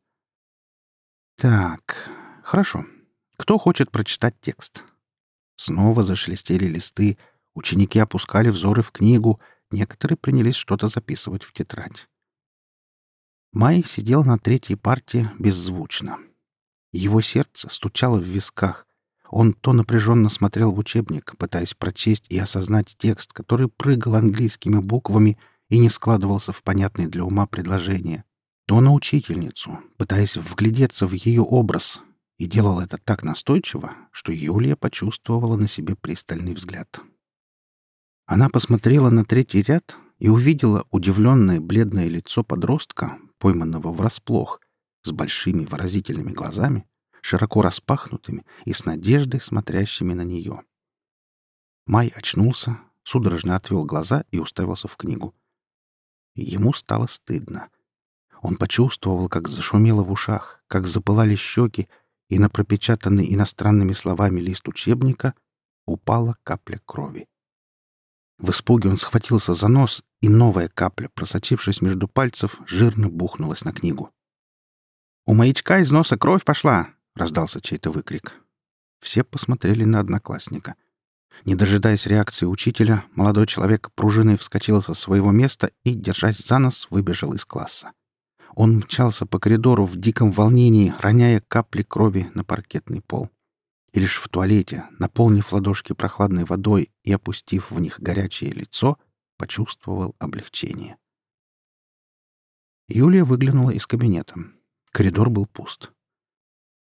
«Так, хорошо. Кто хочет прочитать текст?» Снова зашелестели листы, ученики опускали взоры в книгу, некоторые принялись что-то записывать в тетрадь. Май сидел на третьей парте беззвучно. Его сердце стучало в висках. Он то напряженно смотрел в учебник, пытаясь прочесть и осознать текст, который прыгал английскими буквами и не складывался в понятные для ума предложения, то на учительницу, пытаясь вглядеться в ее образ, и делал это так настойчиво, что Юлия почувствовала на себе пристальный взгляд. Она посмотрела на третий ряд и увидела удивленное бледное лицо подростка, пойманного врасплох, с большими выразительными глазами, широко распахнутыми и с надеждой смотрящими на нее. Май очнулся, судорожно отвел глаза и уставился в книгу. Ему стало стыдно. Он почувствовал, как зашумело в ушах, как запылали щеки, и на пропечатанный иностранными словами лист учебника упала капля крови. В испуге он схватился за нос, и новая капля, просочившись между пальцев, жирно бухнулась на книгу. «У маячка из носа кровь пошла!» — раздался чей-то выкрик. Все посмотрели на одноклассника. Не дожидаясь реакции учителя, молодой человек пружиной вскочил со своего места и, держась за нос, выбежал из класса. Он мчался по коридору в диком волнении, роняя капли крови на паркетный пол. И лишь в туалете, наполнив ладошки прохладной водой и опустив в них горячее лицо, почувствовал облегчение. Юлия выглянула из кабинета. Коридор был пуст.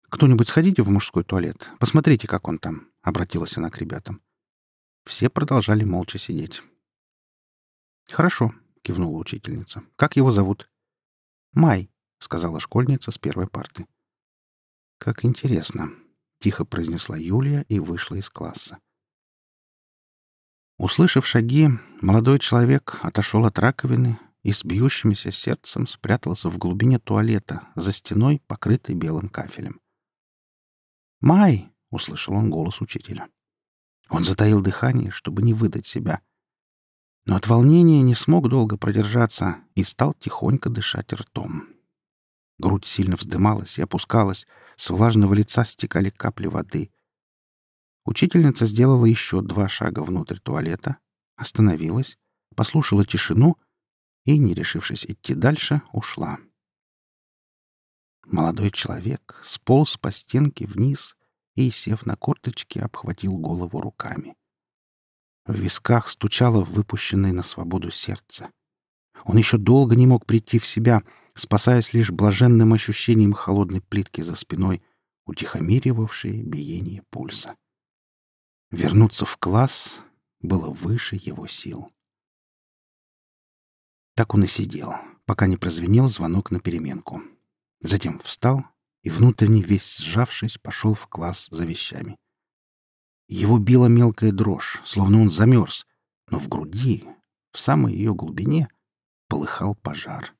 «Кто-нибудь сходите в мужской туалет. Посмотрите, как он там», — обратилась она к ребятам. Все продолжали молча сидеть. «Хорошо», — кивнула учительница. «Как его зовут?» «Май», — сказала школьница с первой парты. «Как интересно», — тихо произнесла Юлия и вышла из класса. Услышав шаги, молодой человек отошел от раковины и с бьющимся сердцем спрятался в глубине туалета за стеной, покрытой белым кафелем. «Май!» — услышал он голос учителя. Он затаил дыхание, чтобы не выдать себя. Но от волнения не смог долго продержаться и стал тихонько дышать ртом. Грудь сильно вздымалась и опускалась, с влажного лица стекали капли воды. Учительница сделала еще два шага внутрь туалета, остановилась, послушала тишину и, не решившись идти дальше, ушла. Молодой человек сполз по стенке вниз и, сев на корточки, обхватил голову руками. В висках стучало выпущенное на свободу сердце. Он еще долго не мог прийти в себя, спасаясь лишь блаженным ощущением холодной плитки за спиной, утихомиривавшей биение пульса. Вернуться в класс было выше его сил. Так он и сидел, пока не прозвенел звонок на переменку. Затем встал и, внутренне весь сжавшись, пошел в класс за вещами. Его била мелкая дрожь, словно он замерз, но в груди, в самой ее глубине, полыхал пожар.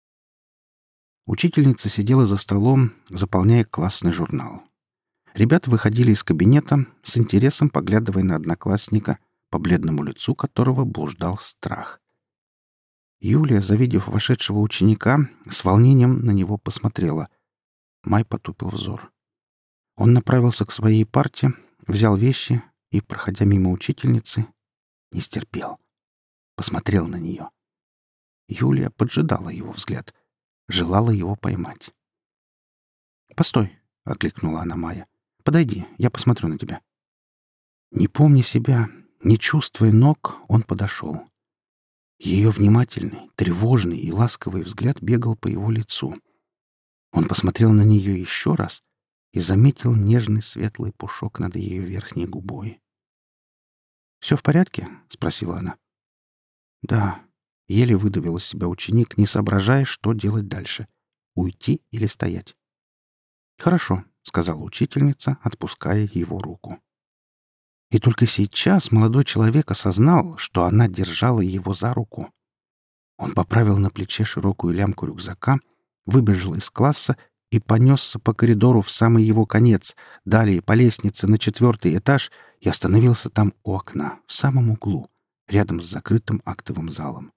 Учительница сидела за столом, заполняя классный журнал. Ребята выходили из кабинета, с интересом поглядывая на одноклассника, по бледному лицу которого блуждал страх. Юлия, завидев вошедшего ученика, с волнением на него посмотрела. Май потупил взор. Он направился к своей парте, взял вещи и, проходя мимо учительницы, не стерпел. Посмотрел на нее. Юлия поджидала его взгляд, желала его поймать. «Постой!» — окликнула она Майя. «Подойди, я посмотрю на тебя». Не помня себя, не чувствуя ног, он подошел. Ее внимательный, тревожный и ласковый взгляд бегал по его лицу. Он посмотрел на нее еще раз и заметил нежный светлый пушок над ее верхней губой. «Все в порядке?» — спросила она. «Да», — еле выдавил из себя ученик, не соображая, что делать дальше — уйти или стоять. «Хорошо», — сказала учительница, отпуская его руку. И только сейчас молодой человек осознал, что она держала его за руку. Он поправил на плече широкую лямку рюкзака, выбежал из класса и понесся по коридору в самый его конец, далее по лестнице на четвертый этаж и остановился там у окна, в самом углу, рядом с закрытым актовым залом.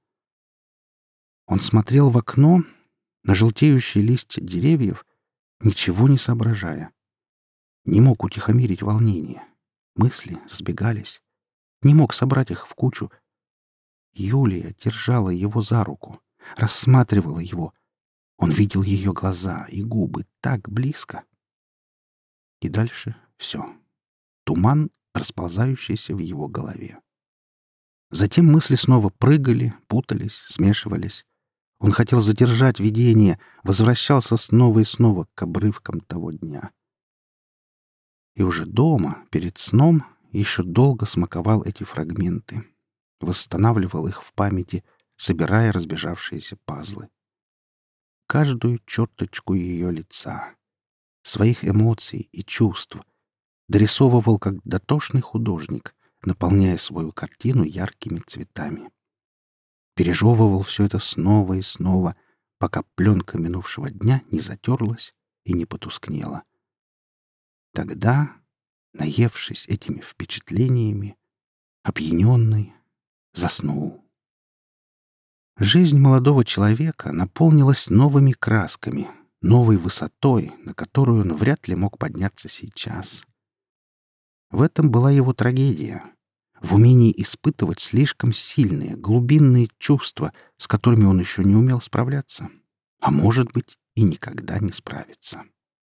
Он смотрел в окно на желтеющие листья деревьев, ничего не соображая. Не мог утихомирить волнение. Мысли разбегались. Не мог собрать их в кучу. Юлия держала его за руку, рассматривала его. Он видел ее глаза и губы так близко. И дальше все. Туман, расползающийся в его голове. Затем мысли снова прыгали, путались, смешивались. Он хотел задержать видение, возвращался снова и снова к обрывкам того дня. И уже дома, перед сном, еще долго смаковал эти фрагменты, восстанавливал их в памяти, собирая разбежавшиеся пазлы. Каждую черточку ее лица, своих эмоций и чувств дорисовывал как дотошный художник, наполняя свою картину яркими цветами. Пережевывал все это снова и снова, пока пленка минувшего дня не затерлась и не потускнела. Тогда, наевшись этими впечатлениями, опьяненный, заснул. Жизнь молодого человека наполнилась новыми красками, новой высотой, на которую он вряд ли мог подняться сейчас. В этом была его трагедия, в умении испытывать слишком сильные, глубинные чувства, с которыми он еще не умел справляться, а, может быть, и никогда не справится.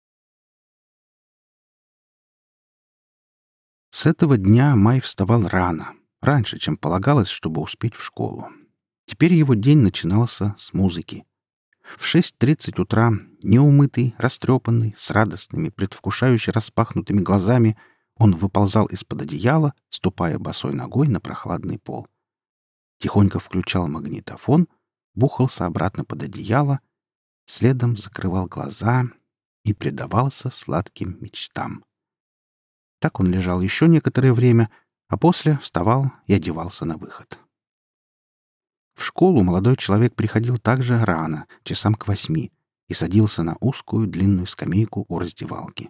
С этого дня Май вставал рано, раньше, чем полагалось, чтобы успеть в школу. Теперь его день начинался с музыки. В шесть тридцать утра, неумытый, растрепанный, с радостными, предвкушающе распахнутыми глазами, он выползал из-под одеяла, ступая босой ногой на прохладный пол. Тихонько включал магнитофон, бухался обратно под одеяло, следом закрывал глаза и предавался сладким мечтам. Так он лежал еще некоторое время, а после вставал и одевался на выход. В школу молодой человек приходил также рано, часам к восьми, и садился на узкую длинную скамейку у раздевалки.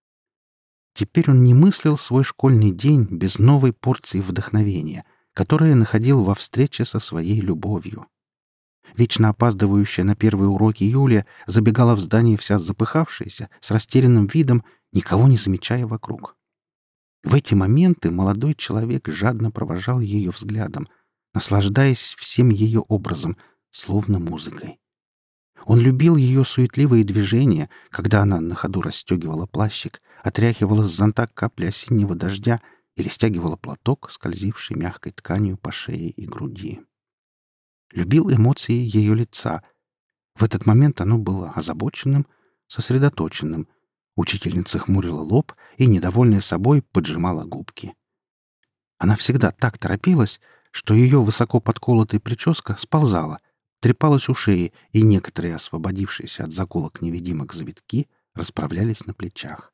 Теперь он не мыслил свой школьный день без новой порции вдохновения, которое находил во встрече со своей любовью. Вечно опаздывающая на первые уроки Юлия забегала в здание вся запыхавшаяся, с растерянным видом, никого не замечая вокруг. В эти моменты молодой человек жадно провожал ее взглядом, наслаждаясь всем ее образом, словно музыкой. Он любил ее суетливые движения, когда она на ходу расстегивала плащик, отряхивала с зонта капли осеннего дождя или стягивала платок, скользивший мягкой тканью по шее и груди. Любил эмоции ее лица. В этот момент оно было озабоченным, сосредоточенным. Учительница хмурила лоб и, недовольная собой, поджимала губки. Она всегда так торопилась, что ее высоко подколотая прическа сползала, трепалась у шеи, и некоторые освободившиеся от заколок невидимок завитки расправлялись на плечах.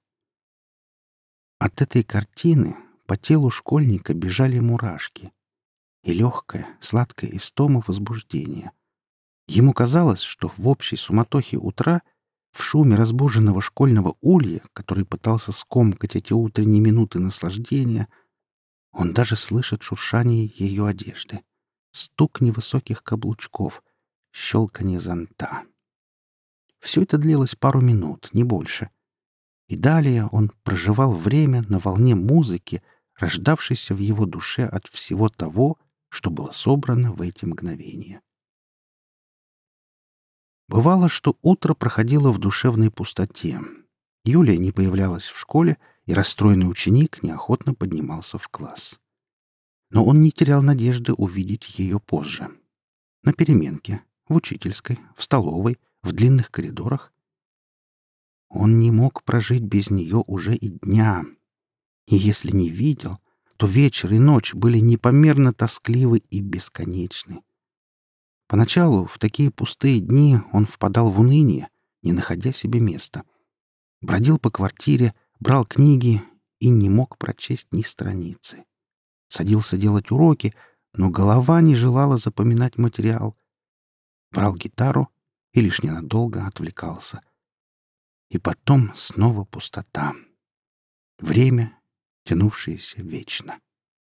От этой картины по телу школьника бежали мурашки и легкая, сладкая истома возбуждения. Ему казалось, что в общей суматохе утра, в шуме разбуженного школьного улья, который пытался скомкать эти утренние минуты наслаждения, он даже слышит шуршание ее одежды, стук невысоких каблучков, щелканье зонта. Все это длилось пару минут, не больше. И далее он проживал время на волне музыки, рождавшейся в его душе от всего того, что было собрано в эти мгновения. Бывало, что утро проходило в душевной пустоте. Юлия не появлялась в школе, и расстроенный ученик неохотно поднимался в класс. Но он не терял надежды увидеть ее позже. На переменке, в учительской, в столовой, в длинных коридорах. Он не мог прожить без нее уже и дня. И если не видел, то вечер и ночь были непомерно тоскливы и бесконечны. Поначалу, в такие пустые дни, он впадал в уныние, не находя себе места. Бродил по квартире, брал книги и не мог прочесть ни страницы. Садился делать уроки, но голова не желала запоминать материал. Брал гитару и лишь ненадолго отвлекался. И потом снова пустота. Время, тянувшееся вечно.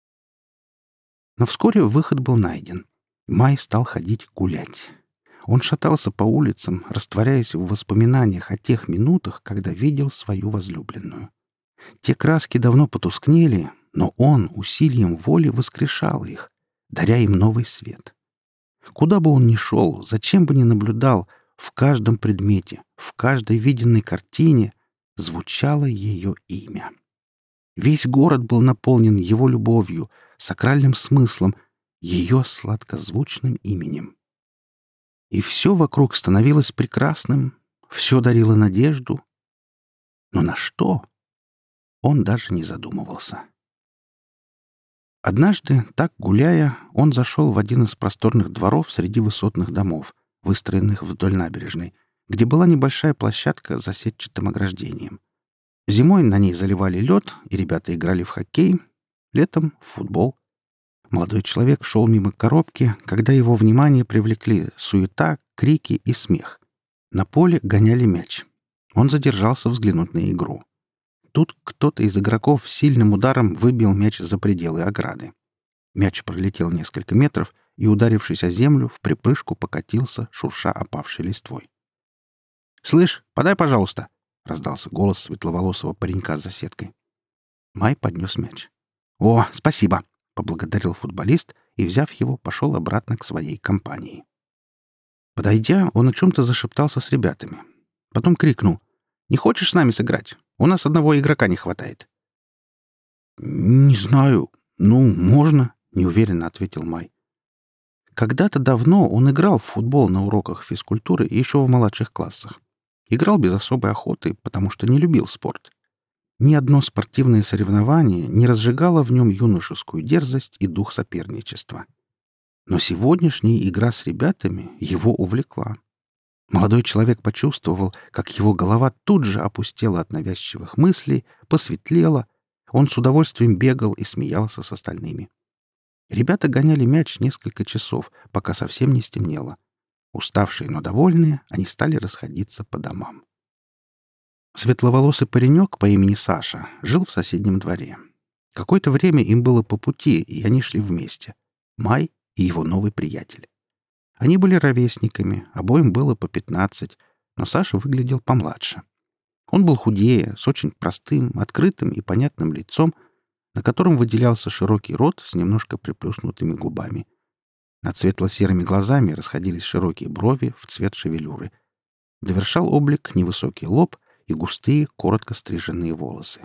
Но вскоре выход был найден. Май стал ходить гулять. Он шатался по улицам, растворяясь в воспоминаниях о тех минутах, когда видел свою возлюбленную. Те краски давно потускнели, но он усилием воли воскрешал их, даря им новый свет. Куда бы он ни шел, зачем бы ни наблюдал, в каждом предмете, в каждой виденной картине звучало ее имя. Весь город был наполнен его любовью, сакральным смыслом, ее сладкозвучным именем. И все вокруг становилось прекрасным, все дарило надежду. Но на что? Он даже не задумывался. Однажды, так гуляя, он зашел в один из просторных дворов среди высотных домов, выстроенных вдоль набережной, где была небольшая площадка с сетчатым ограждением. Зимой на ней заливали лед, и ребята играли в хоккей, летом — в футбол. Молодой человек шел мимо коробки, когда его внимание привлекли суета, крики и смех. На поле гоняли мяч. Он задержался взглянуть на игру. Тут кто-то из игроков сильным ударом выбил мяч за пределы ограды. Мяч пролетел несколько метров и, ударившись о землю, в припрыжку покатился, шурша опавшей листвой. «Слышь, подай, пожалуйста!» — раздался голос светловолосого паренька за сеткой. Май поднес мяч. «О, спасибо!» — поблагодарил футболист и, взяв его, пошел обратно к своей компании. Подойдя, он о чем-то зашептался с ребятами. Потом крикнул: «Не хочешь с нами сыграть? У нас одного игрока не хватает». «Не знаю. Ну, можно», — неуверенно ответил Май. Когда-то давно он играл в футбол на уроках физкультуры еще в младших классах. Играл без особой охоты, потому что не любил спорт. Ни одно спортивное соревнование не разжигало в нем юношескую дерзость и дух соперничества. Но сегодняшняя игра с ребятами его увлекла. Молодой человек почувствовал, как его голова тут же опустела от навязчивых мыслей, посветлела. Он с удовольствием бегал и смеялся с остальными. Ребята гоняли мяч несколько часов, пока совсем не стемнело. Уставшие, но довольные, они стали расходиться по домам. Светловолосый паренек по имени Саша жил в соседнем дворе. Какое-то время им было по пути, и они шли вместе. Май и его новый приятель. Они были ровесниками, обоим было по пятнадцать, но Саша выглядел помладше. Он был худее, с очень простым, открытым и понятным лицом, на котором выделялся широкий рот с немножко приплюснутыми губами. Над светло-серыми глазами расходились широкие брови в цвет шевелюры. Довершал облик невысокий лоб и густые, коротко стриженные волосы.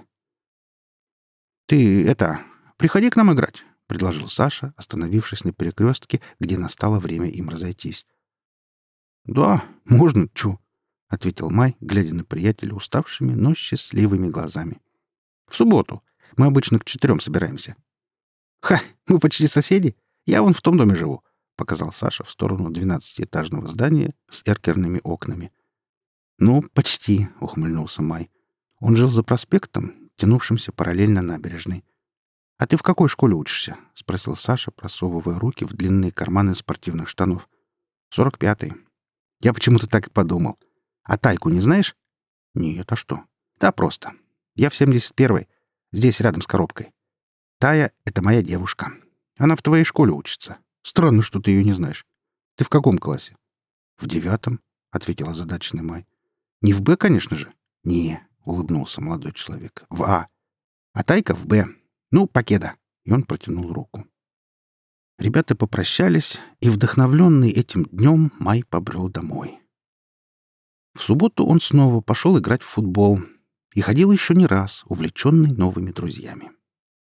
«Ты, это, приходи к нам играть», — предложил Саша, остановившись на перекрестке, где настало время им разойтись. «Да, можно, чё?» — ответил Май, глядя на приятеля уставшими, но счастливыми глазами. «В субботу. Мы обычно к четырем собираемся». «Ха, мы почти соседи. Я вон в том доме живу», — показал Саша в сторону двенадцатиэтажного здания с эркерными окнами. «Ну, почти», — ухмыльнулся Май. Он жил за проспектом, тянувшимся параллельно набережной. «А ты в какой школе учишься?» — спросил Саша, просовывая руки в длинные карманы спортивных штанов. «Сорок пятый». «Я почему-то так и подумал. А Тайку не знаешь?» «Нет, а что?» «Да просто. Я в семьдесят первой. Здесь рядом с коробкой. Тая — это моя девушка. Она в твоей школе учится. Странно, что ты ее не знаешь. Ты в каком классе?» «В девятом», — ответил озадаченный Май. «Не в Б, конечно же?» «Не», — улыбнулся молодой человек. «В А. А Тайка в Б. Ну, покеда». И он протянул руку. Ребята попрощались, и, вдохновленный этим днем, Май побрел домой. В субботу он снова пошел играть в футбол и ходил еще не раз, увлеченный новыми друзьями.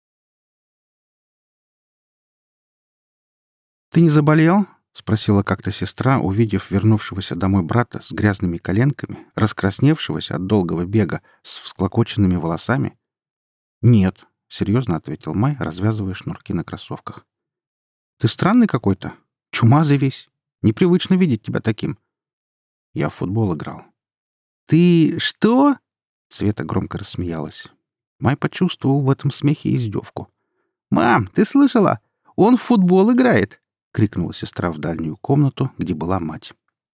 «Ты не заболел?» — спросила как-то сестра, увидев вернувшегося домой брата с грязными коленками, раскрасневшегося от долгого бега, с всклокоченными волосами. «Нет», — серьезно ответил Май, развязывая шнурки на кроссовках. «Ты странный какой-то. Чумазый весь. Непривычно видеть тебя таким». «Я в футбол играл». «Ты что?» — Света громко рассмеялась. Май почувствовал в этом смехе издевку. «Мам, ты слышала? Он в футбол играет!» — крикнула сестра в дальнюю комнату, где была мать.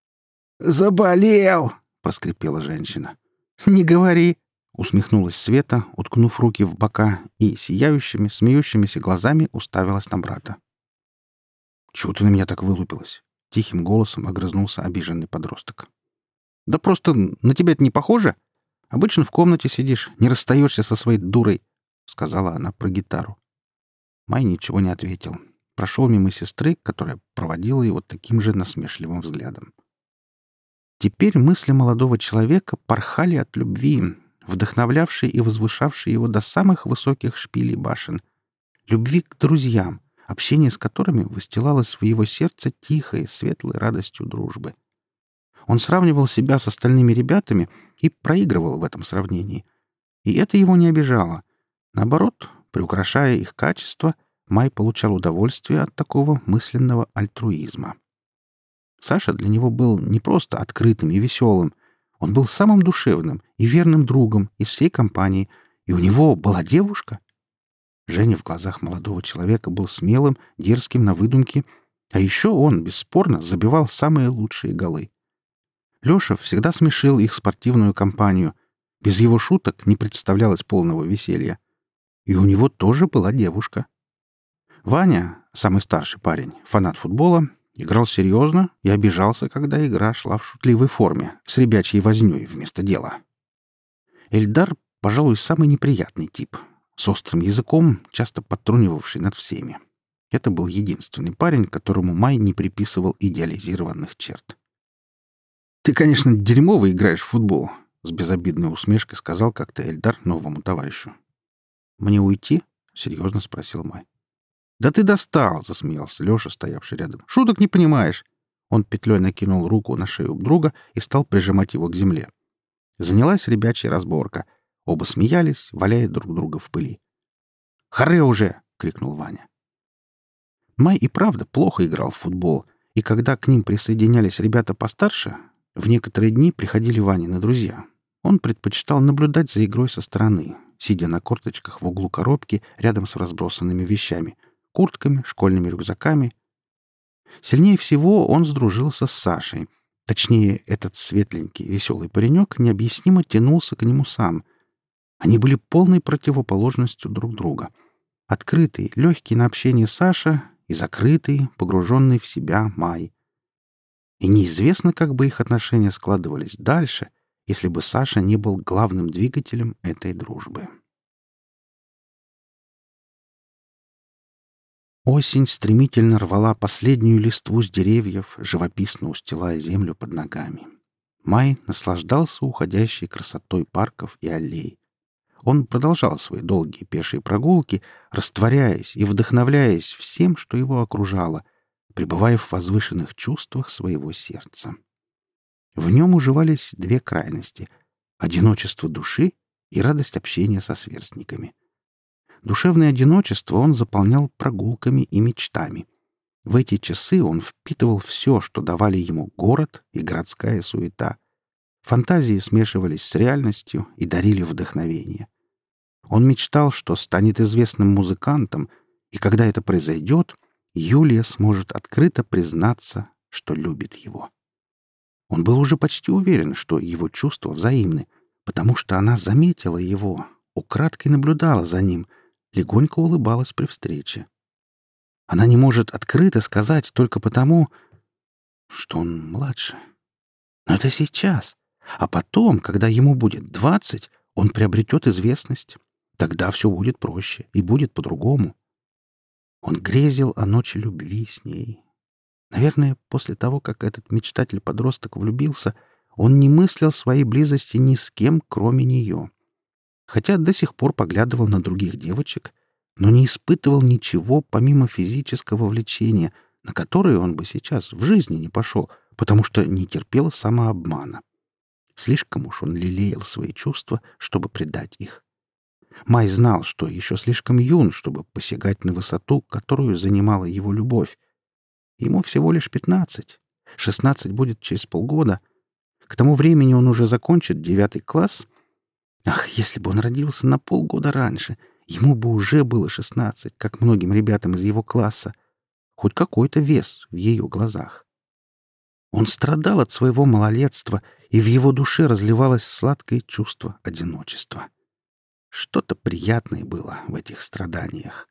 «Заболел!» — проскрипела женщина. «Не говори!» — усмехнулась Света, уткнув руки в бока и сияющими, смеющимися глазами уставилась на брата. «Чего ты на меня так вылупилась?» — тихим голосом огрызнулся обиженный подросток. «Да просто на тебя это не похоже. Обычно в комнате сидишь, не расстаешься со своей дурой», — сказала она про гитару. Май ничего не ответил. Прошел мимо сестры, которая проводила его таким же насмешливым взглядом. Теперь мысли молодого человека порхали от любви, вдохновлявшей и возвышавшей его до самых высоких шпилей башен. Любви к друзьям, общение с которыми выстилалось в его сердце тихой, светлой радостью дружбы. Он сравнивал себя с остальными ребятами и проигрывал в этом сравнении. И это его не обижало. Наоборот, приукрашая их качества, Май получал удовольствие от такого мысленного альтруизма. Саша для него был не просто открытым и веселым. Он был самым душевным и верным другом из всей компании, и у него была девушка. Женя в глазах молодого человека был смелым, дерзким на выдумке, а еще он, бесспорно, забивал самые лучшие голы. Леша всегда смешил их спортивную компанию. Без его шуток не представлялось полного веселья. И у него тоже была девушка. Ваня, самый старший парень, фанат футбола, играл серьезно и обижался, когда игра шла в шутливой форме, с ребячьей вознёй вместо дела. Эльдар, пожалуй, самый неприятный тип, с острым языком, часто подтрунивавший над всеми. Это был единственный парень, которому Май не приписывал идеализированных черт. «Ты, конечно, дерьмово играешь в футбол», — с безобидной усмешкой сказал как-то Эльдар новому товарищу. «Мне уйти?» — серьезно спросил Май. «Да ты достал!» — засмеялся Леша, стоявший рядом. «Шуток не понимаешь!» Он петлей накинул руку на шею друга и стал прижимать его к земле. Занялась ребячья разборка. Оба смеялись, валяя друг друга в пыли. «Харе уже!» — крикнул Ваня. Май и правда плохо играл в футбол, и когда к ним присоединялись ребята постарше, в некоторые дни приходили Ванины друзья. Он предпочитал наблюдать за игрой со стороны, сидя на корточках в углу коробки рядом с разбросанными вещами — куртками, школьными рюкзаками. Сильнее всего он сдружился с Сашей. Точнее, этот светленький, веселый паренек необъяснимо тянулся к нему сам. Они были полной противоположностью друг друга. Открытый, легкий на общение Саша и закрытый, погруженный в себя Май. И неизвестно, как бы их отношения складывались дальше, если бы Саша не был главным двигателем этой дружбы. Осень стремительно рвала последнюю листву с деревьев, живописно устилая землю под ногами. Май наслаждался уходящей красотой парков и аллей. Он продолжал свои долгие пешие прогулки, растворяясь и вдохновляясь всем, что его окружало, пребывая в возвышенных чувствах своего сердца. В нем уживались две крайности — одиночество души и радость общения со сверстниками. Душевное одиночество он заполнял прогулками и мечтами. В эти часы он впитывал все, что давали ему город и городская суета. Фантазии смешивались с реальностью и дарили вдохновение. Он мечтал, что станет известным музыкантом, и когда это произойдет, Юлия сможет открыто признаться, что любит его. Он был уже почти уверен, что его чувства взаимны, потому что она заметила его, украдкой наблюдала за ним, легонько улыбалась при встрече. Она не может открыто сказать только потому, что он младше. Но это сейчас. А потом, когда ему будет двадцать, он приобретет известность. Тогда все будет проще и будет по-другому. Он грезил о ночи любви с ней. Наверное, после того, как этот мечтатель-подросток влюбился, он не мыслил своей близости ни с кем, кроме нее. Хотя до сих пор поглядывал на других девочек, но не испытывал ничего помимо физического влечения, на которое он бы сейчас в жизни не пошел, потому что не терпел самообмана. Слишком уж он лелеял свои чувства, чтобы предать их. Май знал, что еще слишком юн, чтобы посягать на высоту, которую занимала его любовь. Ему всего лишь пятнадцать. Шестнадцать будет через полгода. К тому времени он уже закончит девятый класс. Ах, если бы он родился на полгода раньше, ему бы уже было шестнадцать, как многим ребятам из его класса. Хоть какой-то вес в ее глазах. Он страдал от своего малолетства, и в его душе разливалось сладкое чувство одиночества. Что-то приятное было в этих страданиях.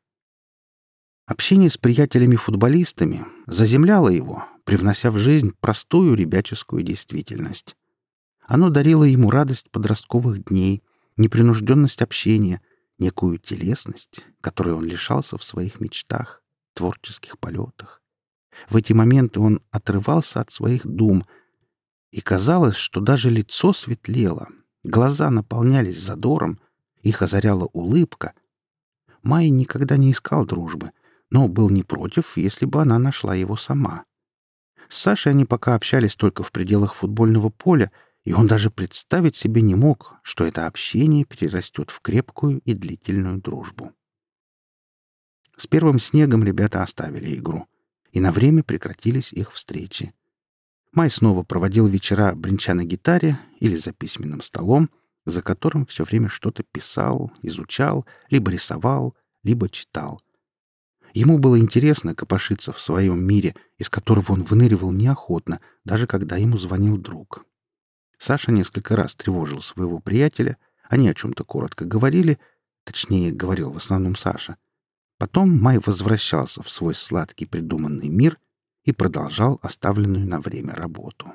Общение с приятелями-футболистами заземляло его, привнося в жизнь простую ребяческую действительность. Оно дарило ему радость подростковых дней, непринужденность общения, некую телесность, которой он лишался в своих мечтах, творческих полетах. В эти моменты он отрывался от своих дум, и казалось, что даже лицо светлело, глаза наполнялись задором, их озаряла улыбка. Май никогда не искал дружбы, но был не против, если бы она нашла его сама. С Сашей они пока общались только в пределах футбольного поля, и он даже представить себе не мог, что это общение перерастет в крепкую и длительную дружбу. С первым снегом ребята оставили игру, и на время прекратились их встречи. Май снова проводил вечера, бренча на гитаре или за письменным столом, за которым все время что-то писал, изучал, либо рисовал, либо читал. Ему было интересно копошиться в своем мире, из которого он выныривал неохотно, даже когда ему звонил друг. Саша несколько раз тревожил своего приятеля, они о чем-то коротко говорили, точнее, говорил в основном Саша. Потом Май возвращался в свой сладкий придуманный мир и продолжал оставленную на время работу.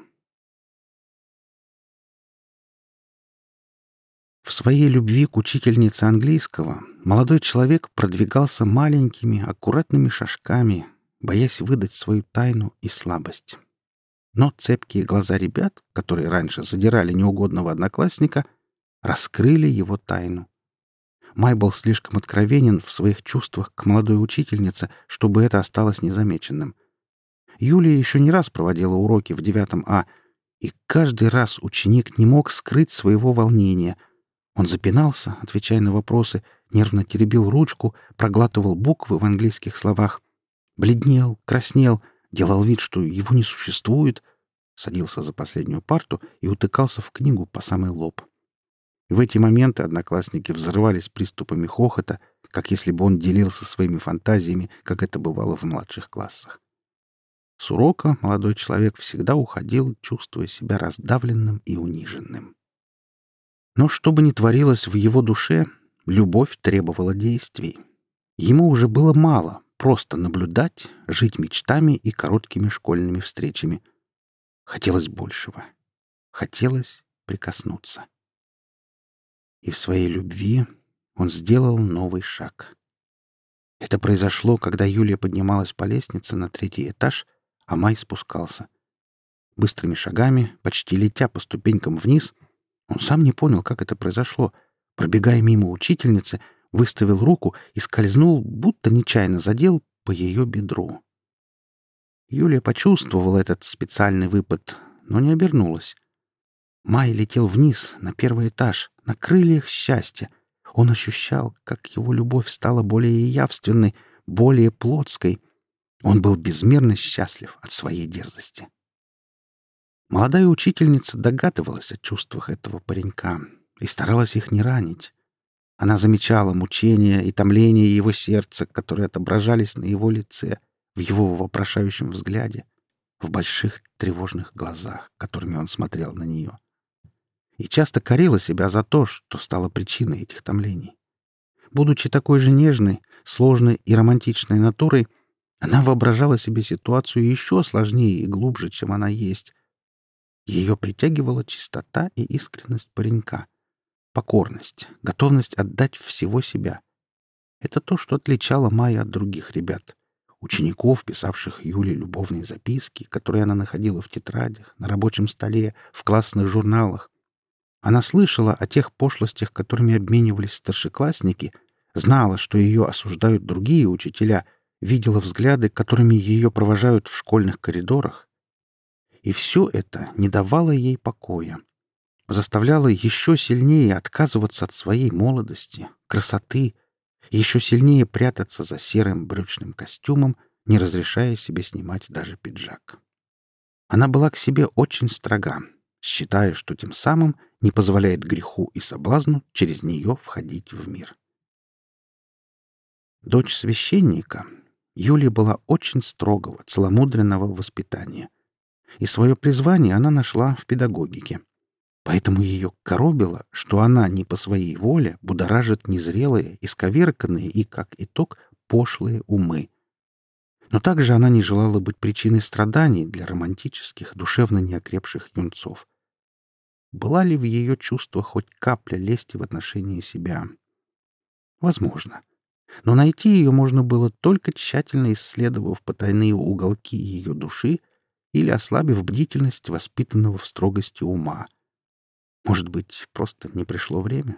В своей любви к учительнице английского молодой человек продвигался маленькими, аккуратными шажками, боясь выдать свою тайну и слабость. Но цепкие глаза ребят, которые раньше задирали неугодного одноклассника, раскрыли его тайну. Май был слишком откровенен в своих чувствах к молодой учительнице, чтобы это осталось незамеченным. Юлия еще не раз проводила уроки в девятом А, и каждый раз ученик не мог скрыть своего волнения. Он запинался, отвечая на вопросы, нервно теребил ручку, проглатывал буквы в английских словах, бледнел, краснел, делал вид, что его не существует, садился за последнюю парту и утыкался в книгу по самый лоб. В эти моменты одноклассники взрывались приступами хохота, как если бы он делился своими фантазиями, как это бывало в младших классах. С урока молодой человек всегда уходил, чувствуя себя раздавленным и униженным. Но что бы ни творилось в его душе, любовь требовала действий. Ему уже было мало просто наблюдать, жить мечтами и короткими школьными встречами. Хотелось большего. Хотелось прикоснуться. И в своей любви он сделал новый шаг. Это произошло, когда Юлия поднималась по лестнице на третий этаж, а Май спускался. Быстрыми шагами, почти летя по ступенькам вниз, он сам не понял, как это произошло. Пробегая мимо учительницы, выставил руку и скользнул, будто нечаянно задел по ее бедру. Юлия почувствовала этот специальный выпад, но не обернулась. Май летел вниз, на первый этаж, на крыльях счастья. Он ощущал, как его любовь стала более явственной, более плотской. Он был безмерно счастлив от своей дерзости. Молодая учительница догадывалась о чувствах этого паренька и старалась их не ранить. Она замечала мучения и томление его сердца, которые отображались на его лице, в его вопрошающем взгляде, в больших тревожных глазах, которыми он смотрел на нее. И часто корила себя за то, что стало причиной этих томлений. Будучи такой же нежной, сложной и романтичной натурой, она воображала себе ситуацию еще сложнее и глубже, чем она есть. Ее притягивала чистота и искренность паренька, покорность, готовность отдать всего себя. Это то, что отличало Майю от других ребят, учеников, писавших Юле любовные записки, которые она находила в тетрадях, на рабочем столе, в классных журналах. Она слышала о тех пошлостях, которыми обменивались старшеклассники, знала, что ее осуждают другие учителя, видела взгляды, которыми ее провожают в школьных коридорах. И все это не давало ей покоя, заставляло еще сильнее отказываться от своей молодости, красоты, еще сильнее прятаться за серым брючным костюмом, не разрешая себе снимать даже пиджак. Она была к себе очень строга, считая, что тем самым не позволяет греху и соблазну через нее входить в мир. Дочь священника, Юлия была очень строгого, целомудренного воспитания, и свое призвание она нашла в педагогике. Поэтому ее коробило, что она не по своей воле будоражит незрелые, исковерканные и, как итог, пошлые умы. Но также она не желала быть причиной страданий для романтических, душевно неокрепших юнцов. Была ли в ее чувствах хоть капля лести в отношении себя? Возможно. Но найти ее можно было только тщательно исследовав потайные уголки ее души или ослабив бдительность воспитанного в строгости ума. Может быть, просто не пришло время?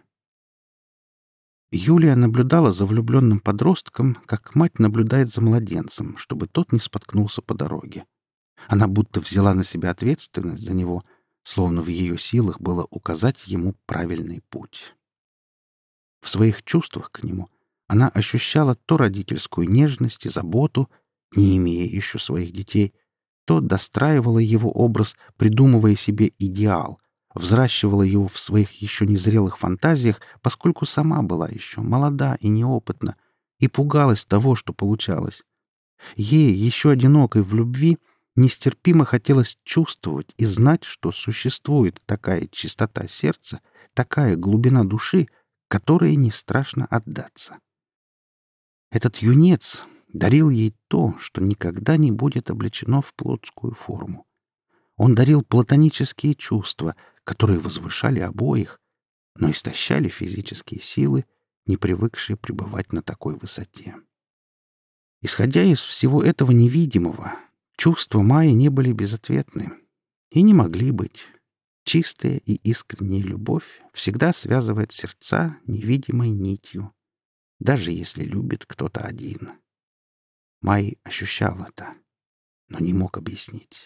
Юлия наблюдала за влюбленным подростком, как мать наблюдает за младенцем, чтобы тот не споткнулся по дороге. Она будто взяла на себя ответственность за него, словно в ее силах было указать ему правильный путь. В своих чувствах к нему она ощущала то родительскую нежность и заботу, не имея еще своих детей, то достраивала его образ, придумывая себе идеал, взращивала его в своих еще незрелых фантазиях, поскольку сама была еще молода и неопытна, и пугалась того, что получалось. Ей, еще одинокой в любви, нестерпимо хотелось чувствовать и знать, что существует такая чистота сердца, такая глубина души, которой не страшно отдаться. Этот юнец дарил ей то, что никогда не будет облечено в плотскую форму. Он дарил платонические чувства, которые возвышали обоих, но истощали физические силы, не привыкшие пребывать на такой высоте. Исходя из всего этого невидимого, чувства Майи не были безответны и не могли быть. Чистая и искренняя любовь всегда связывает сердца невидимой нитью, даже если любит кто-то один. Май ощущал это, но не мог объяснить.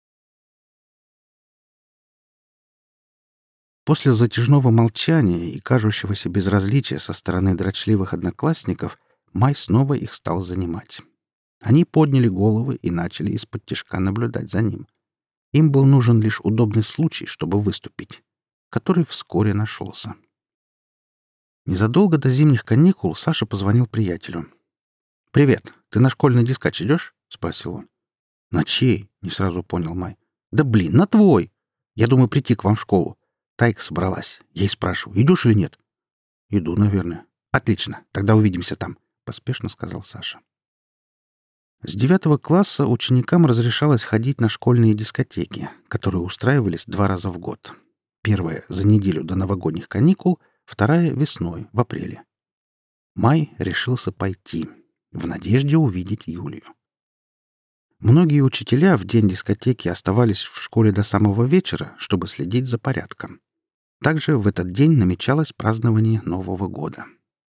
После затяжного молчания и кажущегося безразличия со стороны дрочливых одноклассников Май снова их стал занимать. Они подняли головы и начали из-под наблюдать за ним. Им был нужен лишь удобный случай, чтобы выступить, который вскоре нашелся. Незадолго до зимних каникул Саша позвонил приятелю. «Привет, ты на школьный дискач идешь?» — спросил он. «На чей?» — не сразу понял Май. «Да блин, на твой! Я думаю прийти к вам в школу. Тайка собралась. Ей спрашиваю, идешь или нет?» «Иду, наверное». «Отлично, тогда увидимся там», — поспешно сказал Саша. С девятого класса ученикам разрешалось ходить на школьные дискотеки, которые устраивались два раза в год. Первая — за неделю до новогодних каникул, вторая — весной, в апреле. Май решился пойти, в надежде увидеть Юлию. Многие учителя в день дискотеки оставались в школе до самого вечера, чтобы следить за порядком. Также в этот день намечалось празднование Нового года.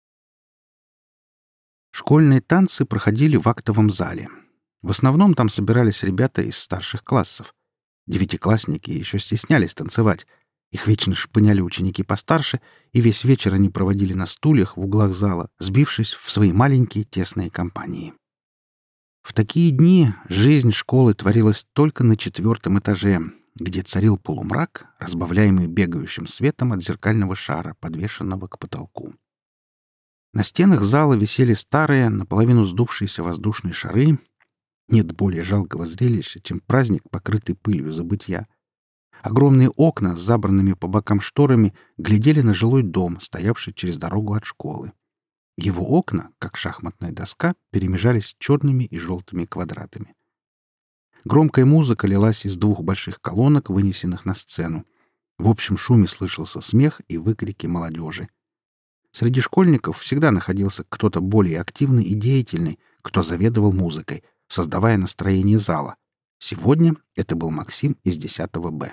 Школьные танцы проходили в актовом зале. В основном там собирались ребята из старших классов. Девятиклассники еще стеснялись танцевать. Их вечно шпыняли ученики постарше, и весь вечер они проводили на стульях в углах зала, сбившись в свои маленькие тесные компании. В такие дни жизнь школы творилась только на четвертом этаже, где царил полумрак, разбавляемый бегающим светом от зеркального шара, подвешенного к потолку. На стенах зала висели старые, наполовину сдувшиеся воздушные шары. Нет более жалкого зрелища, чем праздник, покрытый пылью забытья. Огромные окна с забранными по бокам шторами глядели на жилой дом, стоявший через дорогу от школы. Его окна, как шахматная доска, перемежались черными и желтыми квадратами. Громкая музыка лилась из двух больших колонок, вынесенных на сцену. В общем шуме слышался смех и выкрики молодежи. Среди школьников всегда находился кто-то более активный и деятельный, кто заведовал музыкой, создавая настроение зала. Сегодня это был Максим из десятого Б.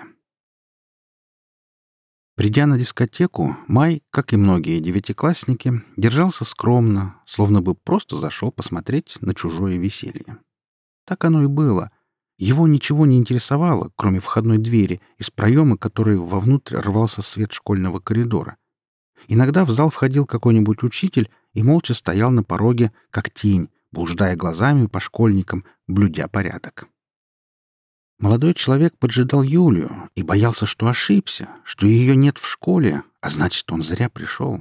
Придя на дискотеку, Май, как и многие девятиклассники, держался скромно, словно бы просто зашел посмотреть на чужое веселье. Так оно и было. Его ничего не интересовало, кроме входной двери, из проема которой вовнутрь рвался свет школьного коридора. Иногда в зал входил какой-нибудь учитель и молча стоял на пороге, как тень, блуждая глазами по школьникам, блюдя порядок. Молодой человек поджидал Юлию и боялся, что ошибся, что ее нет в школе, а значит, он зря пришел.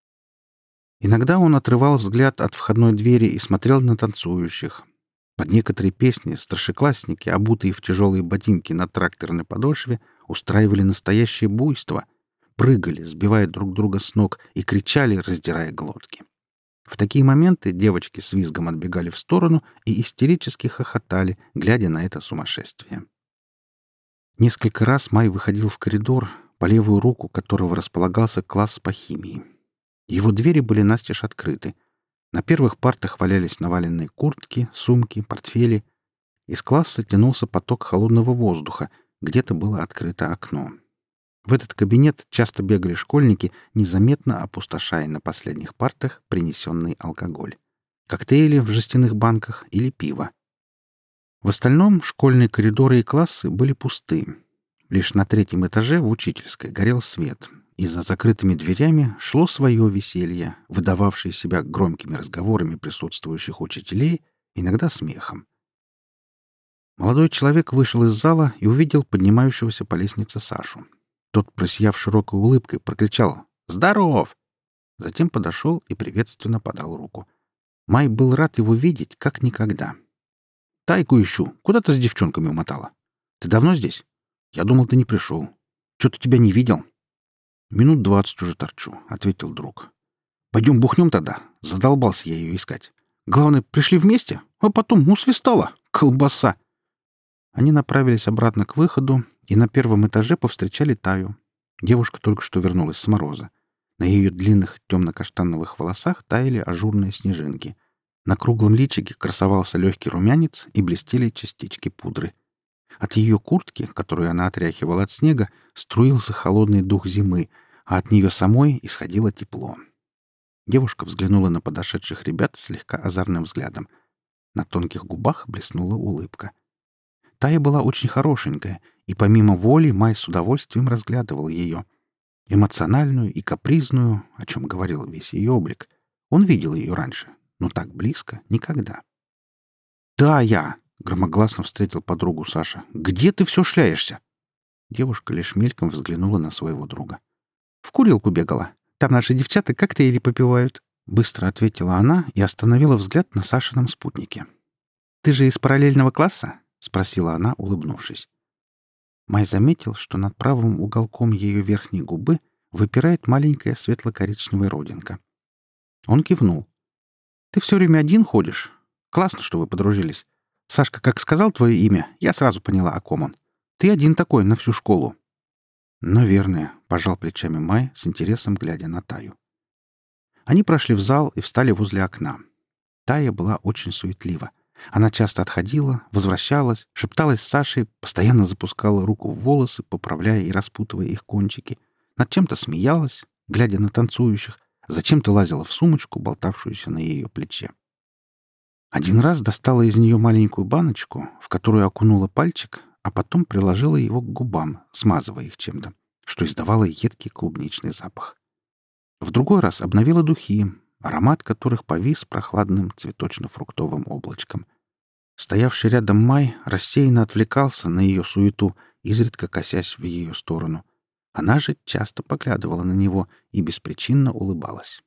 Иногда он отрывал взгляд от входной двери и смотрел на танцующих. Под некоторые песни старшеклассники, обутые в тяжелые ботинки на тракторной подошве, устраивали настоящее буйство — прыгали, сбивая друг друга с ног, и кричали, раздирая глотки. В такие моменты девочки с визгом отбегали в сторону и истерически хохотали, глядя на это сумасшествие. Несколько раз Май выходил в коридор, по левую руку которого располагался класс по химии. Его двери были настежь открыты. На первых партах валялись наваленные куртки, сумки, портфели. Из класса тянулся поток холодного воздуха, где-то было открыто окно. В этот кабинет часто бегали школьники, незаметно опустошая на последних партах принесенный алкоголь. Коктейли в жестяных банках или пиво. В остальном школьные коридоры и классы были пусты. Лишь на третьем этаже в учительской горел свет, и за закрытыми дверями шло свое веселье, выдававшее себя громкими разговорами присутствующих учителей, иногда смехом. Молодой человек вышел из зала и увидел поднимающегося по лестнице Сашу. Тот, просияв широкой улыбкой, прокричал «Здоров!». Затем подошел и приветственно подал руку. Май был рад его видеть, как никогда. «Тайку ищу. Куда ты с девчонками умотала? Ты давно здесь? Я думал, ты не пришел. Что-то тебя не видел». «Минут двадцать уже торчу», — ответил друг. «Пойдем бухнем тогда. Задолбался я ее искать. Главное, пришли вместе, а потом усвистала. Колбаса!» Они направились обратно к выходу и на первом этаже повстречали Таю. Девушка только что вернулась с мороза. На ее длинных темно-каштановых волосах таяли ажурные снежинки. На круглом личике красовался легкий румянец и блестели частички пудры. От ее куртки, которую она отряхивала от снега, струился холодный дух зимы, а от нее самой исходило тепло. Девушка взглянула на подошедших ребят слегка озорным взглядом. На тонких губах блеснула улыбка. Тая была очень хорошенькая, и помимо воли Май с удовольствием разглядывал ее. Эмоциональную и капризную, о чем говорил весь ее облик. Он видел ее раньше, но так близко — никогда. «Да, я!» — громогласно встретил подругу Саша. «Где ты все шляешься?» Девушка лишь мельком взглянула на своего друга. «В курилку бегала. Там наши девчата коктейли попивают», — быстро ответила она и остановила взгляд на Сашином спутнике. «Ты же из параллельного класса?» — спросила она, улыбнувшись. Май заметил, что над правым уголком ее верхней губы выпирает маленькая светло-коричневая родинка. Он кивнул. «Ты все время один ходишь? Классно, что вы подружились. Сашка как сказал твое имя, я сразу поняла, о ком он. Ты один такой на всю школу». «Наверное», — пожал плечами Май, с интересом глядя на Таю. Они прошли в зал и встали возле окна. Тая была очень суетлива. Она часто отходила, возвращалась, шепталась с Сашей, постоянно запускала руку в волосы, поправляя и распутывая их кончики, над чем-то смеялась, глядя на танцующих, зачем-то лазила в сумочку, болтавшуюся на ее плече. Один раз достала из нее маленькую баночку, в которую окунула пальчик, а потом приложила его к губам, смазывая их чем-то, что издавало едкий клубничный запах. В другой раз обновила духи, аромат которых повис прохладным цветочно-фруктовым облачком. Стоявший рядом Май рассеянно отвлекался на ее суету, изредка косясь в ее сторону. Она же часто поглядывала на него и беспричинно улыбалась.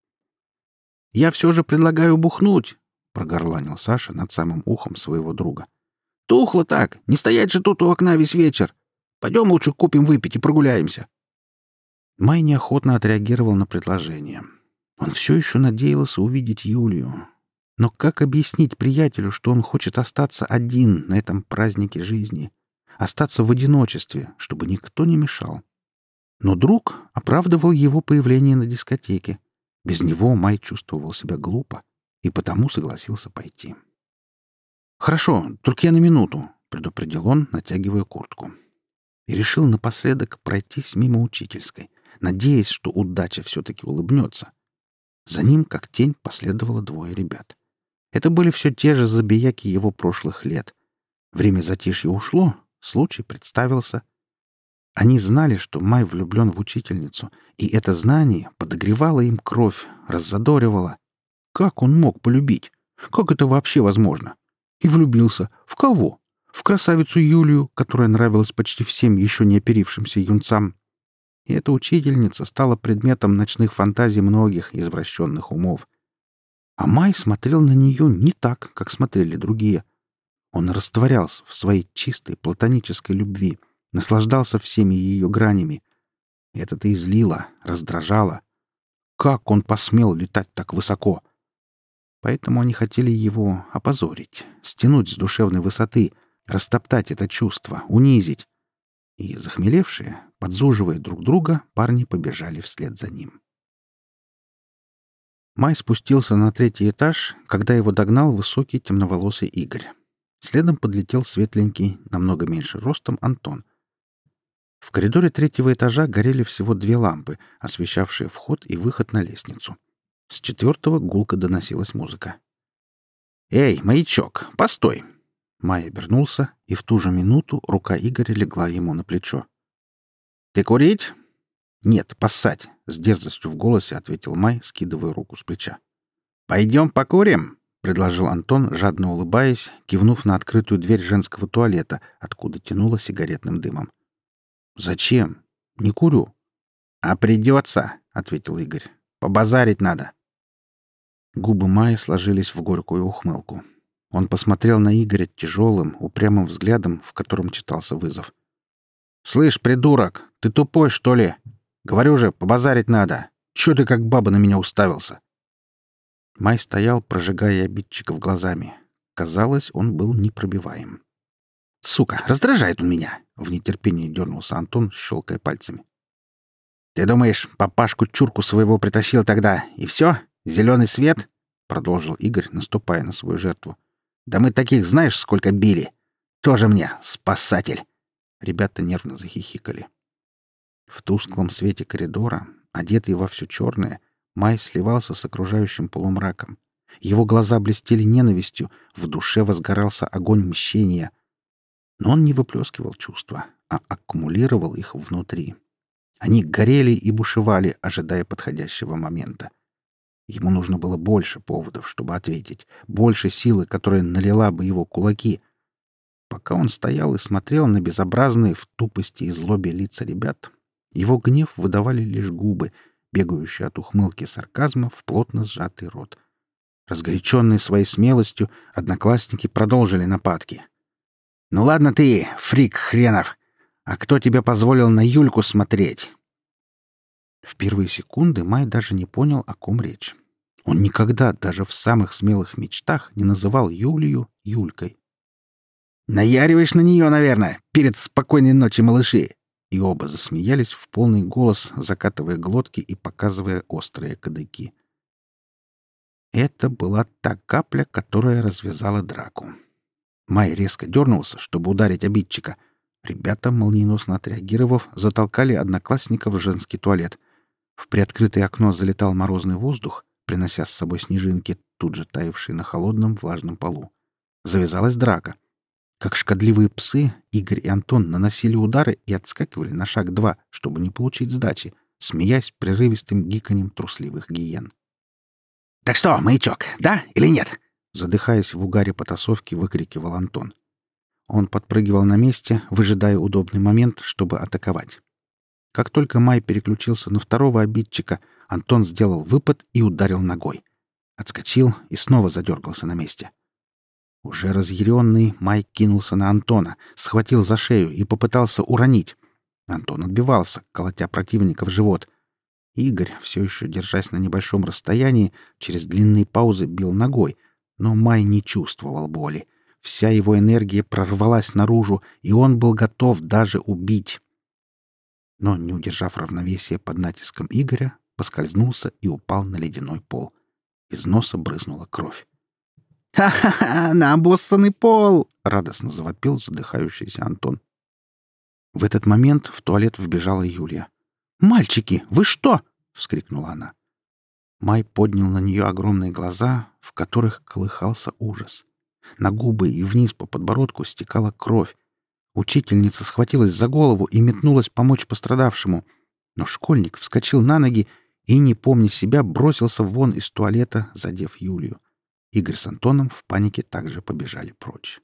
«Я все же предлагаю бухнуть!» — прогорланил Саша над самым ухом своего друга. «Тухло так! Не стоять же тут у окна весь вечер! Пойдем лучше купим выпить и прогуляемся!» Май неохотно отреагировал на предложение. Он все еще надеялся увидеть Юлию. Но как объяснить приятелю, что он хочет остаться один на этом празднике жизни? Остаться в одиночестве, чтобы никто не мешал? Но друг оправдывал его появление на дискотеке. Без него Май чувствовал себя глупо и потому согласился пойти. «Хорошо, только я на минуту», — предупредил он, натягивая куртку. И решил напоследок пройтись мимо учительской, надеясь, что удача все-таки улыбнется. За ним, как тень, последовало двое ребят. Это были все те же забияки его прошлых лет. Время затишья ушло, случай представился. Они знали, что Май влюблен в учительницу, и это знание подогревало им кровь, раззадоривало. Как он мог полюбить? Как это вообще возможно? И влюбился. В кого? В красавицу Юлию, которая нравилась почти всем еще не оперившимся юнцам. И эта учительница стала предметом ночных фантазий многих извращенных умов. А Май смотрел на нее не так, как смотрели другие. Он растворялся в своей чистой платонической любви, наслаждался всеми ее гранями. И это-то и злило, раздражало. Как он посмел летать так высоко? Поэтому они хотели его опозорить, стянуть с душевной высоты, растоптать это чувство, унизить. И, захмелевшие, подзуживая друг друга, парни побежали вслед за ним. Май спустился на третий этаж, когда его догнал высокий темноволосый Игорь. Следом подлетел светленький, намного меньше ростом, Антон. В коридоре третьего этажа горели всего две лампы, освещавшие вход и выход на лестницу. С четвертого гулко доносилась музыка. «Эй, маячок, постой!» Май обернулся, и в ту же минуту рука Игоря легла ему на плечо. «Ты курить?» «Нет, поссать!» — с дерзостью в голосе ответил Май, скидывая руку с плеча. «Пойдем покурим?» — предложил Антон, жадно улыбаясь, кивнув на открытую дверь женского туалета, откуда тянуло сигаретным дымом. «Зачем? Не курю». «А придется!» — ответил Игорь. «Побазарить надо!» Губы Майи сложились в горькую ухмылку. Он посмотрел на Игоря тяжелым, упрямым взглядом, в котором читался вызов. «Слышь, придурок, ты тупой, что ли? Говорю же, побазарить надо. Чё ты как баба на меня уставился?» Май стоял, прожигая обидчиков глазами. Казалось, он был непробиваем. «Сука, раздражает он меня!» — в нетерпении дернулся Антон, щелкая пальцами. «Ты думаешь, папашку чурку своего притащил тогда, и все? Зеленый свет?» — продолжил Игорь, наступая на свою жертву. «Да мы таких знаешь, сколько били? тоже мне спасатель!» Ребята нервно захихикали. В тусклом свете коридора, одетый во все черное, Май сливался с окружающим полумраком. Его глаза блестели ненавистью, в душе возгорался огонь мщения. Но он не выплескивал чувства, а аккумулировал их внутри. Они горели и бушевали, ожидая подходящего момента. Ему нужно было больше поводов, чтобы ответить, больше силы, которая налила бы его кулаки. Пока он стоял и смотрел на безобразные в тупости и злобе лица ребят, его гнев выдавали лишь губы, бегающие от ухмылки сарказма в плотно сжатый рот. Разгоряченные своей смелостью, одноклассники продолжили нападки. «Ну ладно ты, фрик хренов! А кто тебе позволил на Юльку смотреть?» В первые секунды Май даже не понял, о ком речь. Он никогда, даже в самых смелых мечтах, не называл Юлию Юлькой. «Наяриваешь на нее, наверное, перед спокойной ночи, малыши!» И оба засмеялись в полный голос, закатывая глотки и показывая острые кадыки. Это была та капля, которая развязала драку. Май резко дернулся, чтобы ударить обидчика. Ребята, молниеносно отреагировав, затолкали одноклассника в женский туалет. В приоткрытое окно залетал морозный воздух, принося с собой снежинки, тут же таявшие на холодном влажном полу. Завязалась драка. Как шкодливые псы, Игорь и Антон наносили удары и отскакивали на шаг два, чтобы не получить сдачи, смеясь прерывистым гиканьем трусливых гиен. «Так что, маячок, да или нет?» Задыхаясь в угаре потасовки, выкрикивал Антон. Он подпрыгивал на месте, выжидая удобный момент, чтобы атаковать. Как только Май переключился на второго обидчика, Антон сделал выпад и ударил ногой. Отскочил и снова задергался на месте. Уже разъяренный, Май кинулся на Антона, схватил за шею и попытался уронить. Антон отбивался, колотя противника в живот. Игорь, все еще держась на небольшом расстоянии, через длинные паузы бил ногой, но Май не чувствовал боли. Вся его энергия прорвалась наружу, и он был готов даже убить. Но, не удержав равновесия под натиском Игоря, поскользнулся и упал на ледяной пол. Из носа брызнула кровь. «Ха-ха-ха! На обоссанный пол!» — радостно завопил задыхающийся Антон. В этот момент в туалет вбежала Юлия. «Мальчики, вы что?» — вскрикнула она. Май поднял на нее огромные глаза, в которых колыхался ужас. На губы и вниз по подбородку стекала кровь. Учительница схватилась за голову и метнулась помочь пострадавшему. Но школьник вскочил на ноги и, не помня себя, бросился вон из туалета, задев Юлию. Игорь с Антоном в панике также побежали прочь.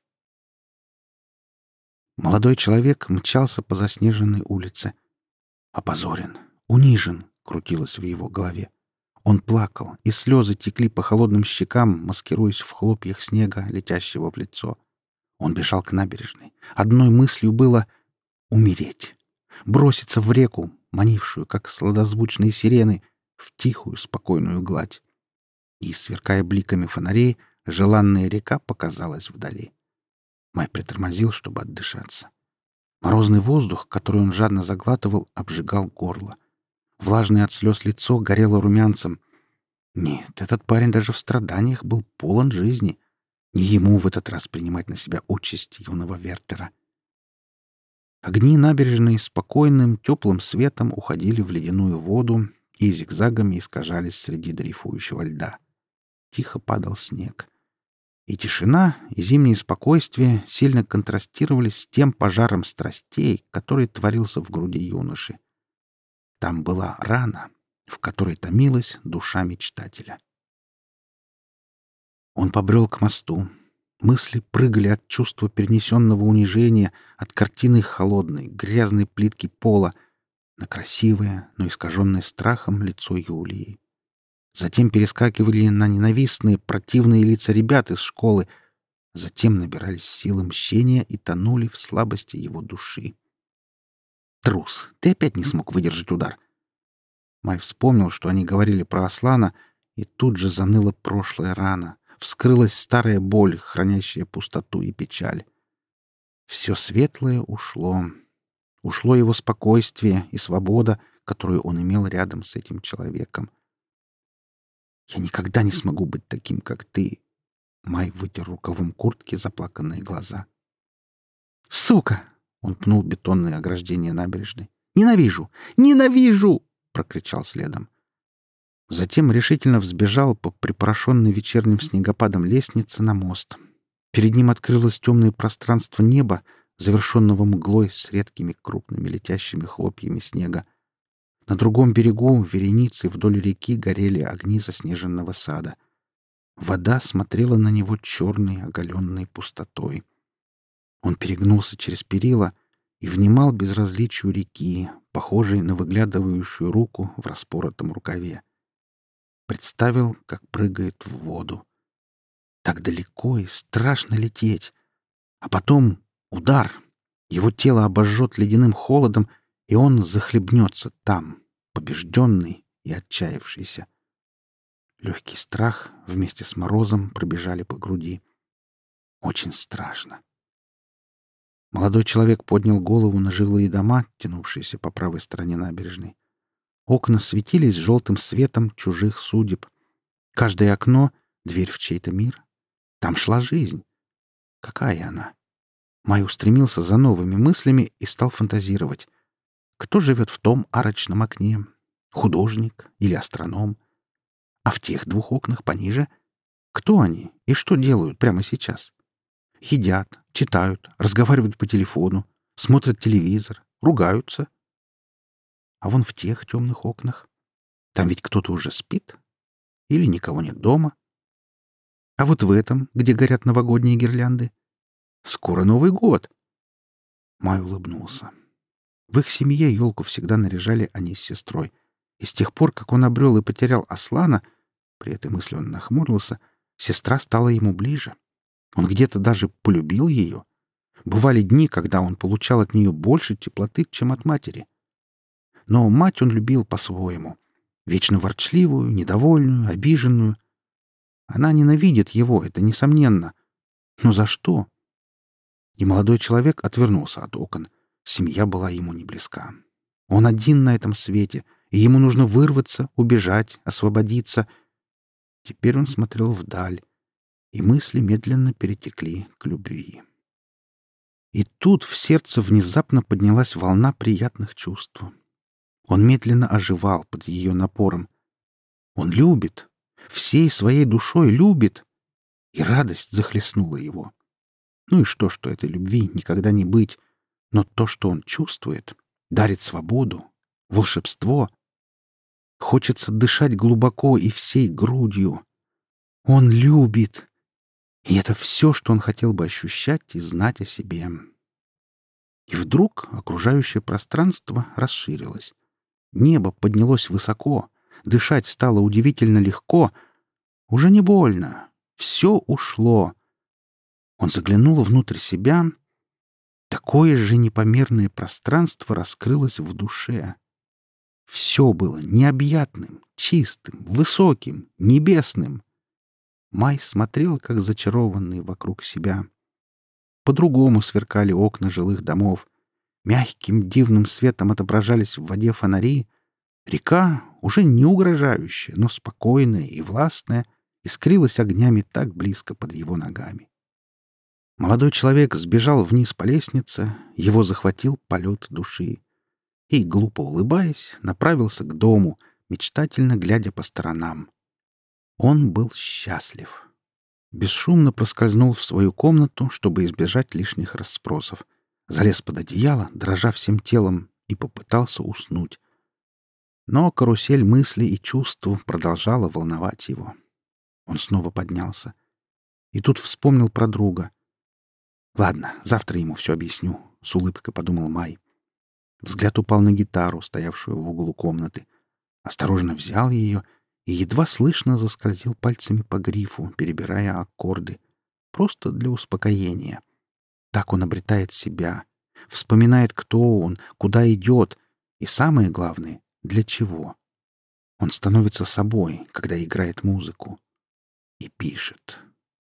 Молодой человек мчался по заснеженной улице. «Опозорен, унижен», — крутилось в его голове. Он плакал, и слезы текли по холодным щекам, маскируясь в хлопьях снега, летящего в лицо. Он бежал к набережной. Одной мыслью было умереть, броситься в реку, манившую, как сладозвучные сирены, в тихую, спокойную гладь. И, сверкая бликами фонарей, желанная река показалась вдали. Май притормозил, чтобы отдышаться. Морозный воздух, который он жадно заглатывал, обжигал горло. Влажное от слез лицо горело румянцем. Нет, этот парень даже в страданиях был полон жизни. Не ему в этот раз принимать на себя участь юного Вертера. Огни набережной спокойным, теплым светом уходили в ледяную воду и зигзагами искажались среди дрейфующего льда. Тихо падал снег. И тишина, и зимнее спокойствие сильно контрастировали с тем пожаром страстей, который творился в груди юноши. Там была рана, в которой томилась душа мечтателя. Он побрел к мосту. Мысли прыгали от чувства перенесенного унижения, от картины холодной, грязной плитки пола на красивое, но искаженное страхом лицо Юлии. Затем перескакивали на ненавистные, противные лица ребят из школы, затем набирались силы мщения и тонули в слабости его души. «Трус, ты опять не смог выдержать удар!» Май вспомнил, что они говорили про Аслана, и тут же заныла прошлая рана. Вскрылась старая боль, хранящая пустоту и печаль. Все светлое ушло. Ушло его спокойствие и свобода, которую он имел рядом с этим человеком. «Я никогда не смогу быть таким, как ты!» Май вытер рукавом куртки заплаканные глаза. «Сука!» — он пнул бетонное ограждение набережной. «Ненавижу! Ненавижу!» — прокричал следом. Затем решительно взбежал по припорошенной вечерним снегопадом лестнице на мост. Перед ним открылось темное пространство неба, завершенного мглой с редкими крупными летящими хлопьями снега. На другом берегу вереницей вдоль реки горели огни заснеженного сада. Вода смотрела на него черной оголенной пустотой. Он перегнулся через перила и внимал безразличию реки, похожей на выглядывающую руку в распоротом рукаве. Представил, как прыгает в воду. Так далеко и страшно лететь. А потом удар. Его тело обожжет ледяным холодом, и он захлебнется там, побежденный и отчаявшийся. Легкий страх вместе с морозом пробежали по груди. Очень страшно. Молодой человек поднял голову на жилые дома, тянувшиеся по правой стороне набережной. Окна светились желтым светом чужих судеб. Каждое окно — дверь в чей-то мир. Там шла жизнь. Какая она? Май устремился за новыми мыслями и стал фантазировать. Кто живет в том арочном окне? Художник или астроном? А в тех двух окнах пониже? Кто они и что делают прямо сейчас? Едят, читают, разговаривают по телефону, смотрят телевизор, ругаются. А вон в тех темных окнах? Там ведь кто-то уже спит? Или никого нет дома? А вот в этом, где горят новогодние гирлянды? Скоро Новый год. Май улыбнулся. В их семье елку всегда наряжали они с сестрой. И с тех пор, как он обрел и потерял Аслана, при этой мысли он нахмурился, сестра стала ему ближе. Он где-то даже полюбил ее. Бывали дни, когда он получал от нее больше теплоты, чем от матери. Но мать он любил по-своему. Вечно ворчливую, недовольную, обиженную. Она ненавидит его, это несомненно. Но за что? И молодой человек отвернулся от окон. Семья была ему не близка. Он один на этом свете, и ему нужно вырваться, убежать, освободиться. Теперь он смотрел вдаль, и мысли медленно перетекли к любви. И тут в сердце внезапно поднялась волна приятных чувств. Он медленно оживал под ее напором. Он любит, всей своей душой любит, и радость захлестнула его. Ну и что, что этой любви никогда не быть, но то, что он чувствует, дарит свободу, волшебство. Хочется дышать глубоко и всей грудью. Он любит. И это все, что он хотел бы ощущать и знать о себе. И вдруг окружающее пространство расширилось. Небо поднялось высоко, дышать стало удивительно легко. Уже не больно. Все ушло. Он заглянул внутрь себя. Такое же непомерное пространство раскрылось в душе. Все было необъятным, чистым, высоким, небесным. Май смотрел, как зачарованный вокруг себя. По-другому сверкали окна жилых домов. Мягким дивным светом отображались в воде фонари. Река, уже не угрожающая, но спокойная и властная, искрилась огнями так близко под его ногами. Молодой человек сбежал вниз по лестнице, его захватил полет души. И, глупо улыбаясь, направился к дому, мечтательно глядя по сторонам. Он был счастлив. Бесшумно проскользнул в свою комнату, чтобы избежать лишних расспросов. Залез под одеяло, дрожа всем телом, и попытался уснуть. Но карусель мыслей и чувств продолжала волновать его. Он снова поднялся. И тут вспомнил про друга. «Ладно, завтра ему все объясню», — с улыбкой подумал Май. Взгляд упал на гитару, стоявшую в углу комнаты. Осторожно взял ее и едва слышно заскользил пальцами по грифу, перебирая аккорды. Просто для успокоения. Так он обретает себя, вспоминает, кто он, куда идет, и самое главное — для чего. Он становится собой, когда играет музыку. И пишет.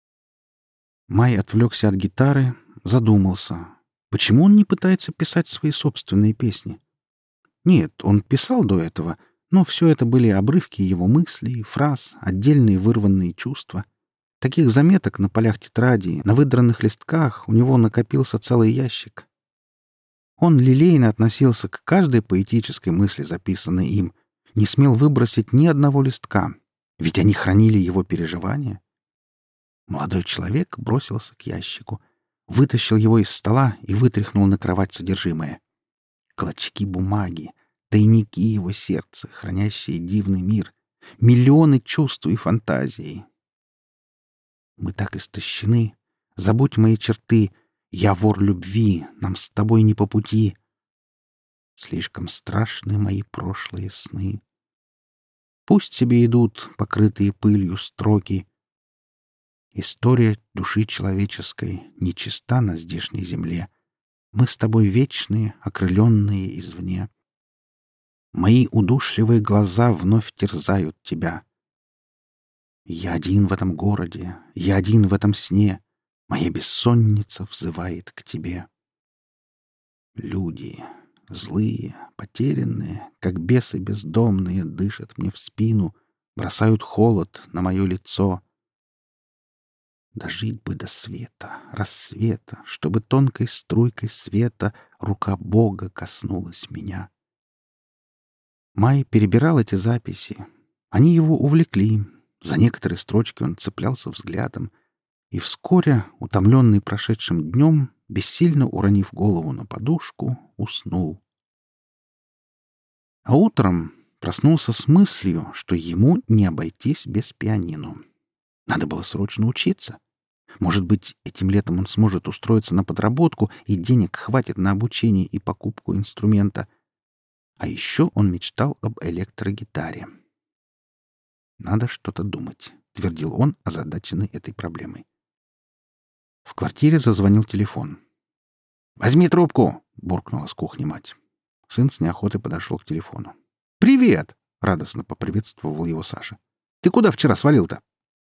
Май отвлекся от гитары, задумался. Почему он не пытается писать свои собственные песни? Нет, он писал до этого, но все это были обрывки его мыслей, фраз, отдельные вырванные чувства. Таких заметок на полях тетради, на выдранных листках у него накопился целый ящик. Он лилейно относился к каждой поэтической мысли, записанной им, не смел выбросить ни одного листка, ведь они хранили его переживания. Молодой человек бросился к ящику, вытащил его из стола и вытряхнул на кровать содержимое. Клочки бумаги, тайники его сердца, хранящие дивный мир, миллионы чувств и фантазий. Мы так истощены. Забудь мои черты. Я вор любви, нам с тобой не по пути. Слишком страшны мои прошлые сны. Пусть себе идут покрытые пылью строки. История души человеческой нечиста на здешней земле. Мы с тобой вечные, окрыленные извне. Мои удушливые глаза вновь терзают тебя. Я один в этом городе, я один в этом сне. Моя бессонница взывает к тебе. Люди, злые, потерянные, как бесы бездомные, дышат мне в спину, бросают холод на мое лицо. Дожить бы до света, рассвета, чтобы тонкой струйкой света рука Бога коснулась меня. Май перебирал эти записи. Они его увлекли. За некоторые строчки он цеплялся взглядом. И вскоре, утомленный прошедшим днем, бессильно уронив голову на подушку, уснул. А утром проснулся с мыслью, что ему не обойтись без пианино. Надо было срочно учиться. Может быть, этим летом он сможет устроиться на подработку, и денег хватит на обучение и покупку инструмента. А еще он мечтал об электрогитаре. «Надо что-то думать», — твердил он, озадаченный этой проблемой. В квартире зазвонил телефон. «Возьми трубку!» — буркнула с кухни мать. Сын с неохотой подошел к телефону. «Привет!» — радостно поприветствовал его Саша. «Ты куда вчера свалил-то?»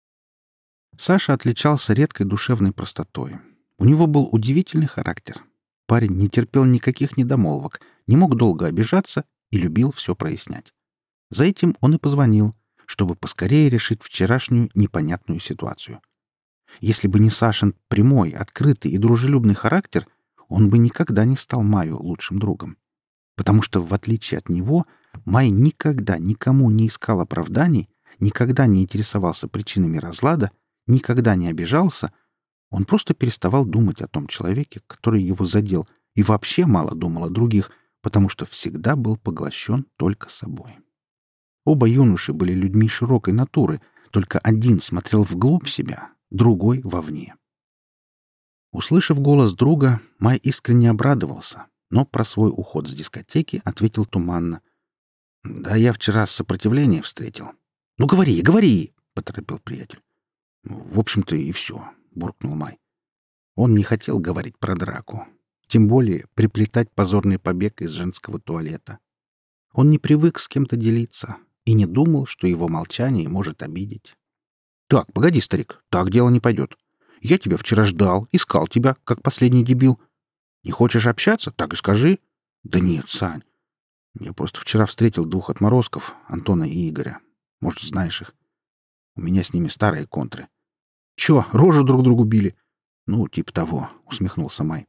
Саша отличался редкой душевной простотой. У него был удивительный характер. Парень не терпел никаких недомолвок, не мог долго обижаться и любил все прояснять. За этим он и позвонил, чтобы поскорее решить вчерашнюю непонятную ситуацию. Если бы не Сашин прямой, открытый и дружелюбный характер, он бы никогда не стал Маю лучшим другом. Потому что, в отличие от него, Май никогда никому не искал оправданий, никогда не интересовался причинами разлада, никогда не обижался, он просто переставал думать о том человеке, который его задел, и вообще мало думал о других, потому что всегда был поглощен только собой. Оба юноши были людьми широкой натуры, только один смотрел вглубь себя, другой — вовне. Услышав голос друга, Май искренне обрадовался, но про свой уход с дискотеки ответил туманно. «Да я вчера сопротивление встретил». «Ну говори, говори!» — поторопил приятель. «В общем-то и все», — буркнул Май. Он не хотел говорить про драку, тем более приплетать позорный побег из женского туалета. Он не привык с кем-то делиться и не думал, что его молчание может обидеть. «Так, погоди, старик, так дело не пойдет. Я тебя вчера ждал, искал тебя, как последний дебил. Не хочешь общаться? Так и скажи». «Да нет, Сань. Я просто вчера встретил двух отморозков, Антона и Игоря. Может, знаешь их. У меня с ними старые контры». «Чё, рожу друг другу били?» «Ну, типа того», — усмехнулся Май.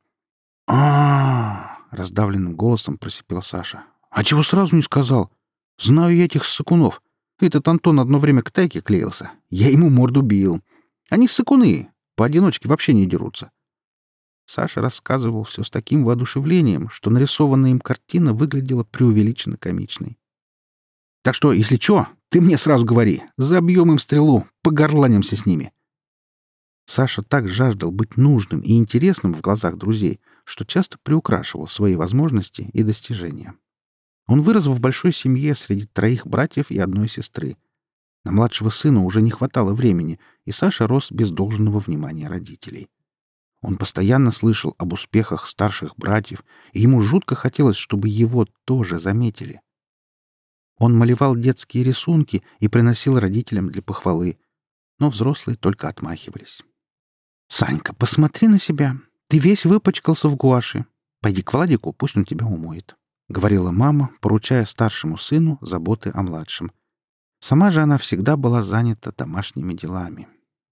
а раздавленным голосом просипел Саша. «А чего сразу не сказал? Знаю я этих ссыкунов. Этот Антон одно время к Тайке клеился. Я ему морду бил. Они ссыкуны, поодиночке вообще не дерутся». Саша рассказывал все с таким воодушевлением, что нарисованная им картина выглядела преувеличенно комичной. «Так что, если чё, ты мне сразу говори. Забьем им стрелу, погорланимся с ними». Саша так жаждал быть нужным и интересным в глазах друзей, что часто приукрашивал свои возможности и достижения. Он вырос в большой семье среди троих братьев и одной сестры. На младшего сына уже не хватало времени, и Саша рос без должного внимания родителей. Он постоянно слышал об успехах старших братьев, и ему жутко хотелось, чтобы его тоже заметили. Он малевал детские рисунки и приносил родителям для похвалы, но взрослые только отмахивались. «Санька, посмотри на себя. Ты весь выпачкался в гуаши. Пойди к Владику, пусть он тебя умоет», — говорила мама, поручая старшему сыну заботы о младшем. Сама же она всегда была занята домашними делами.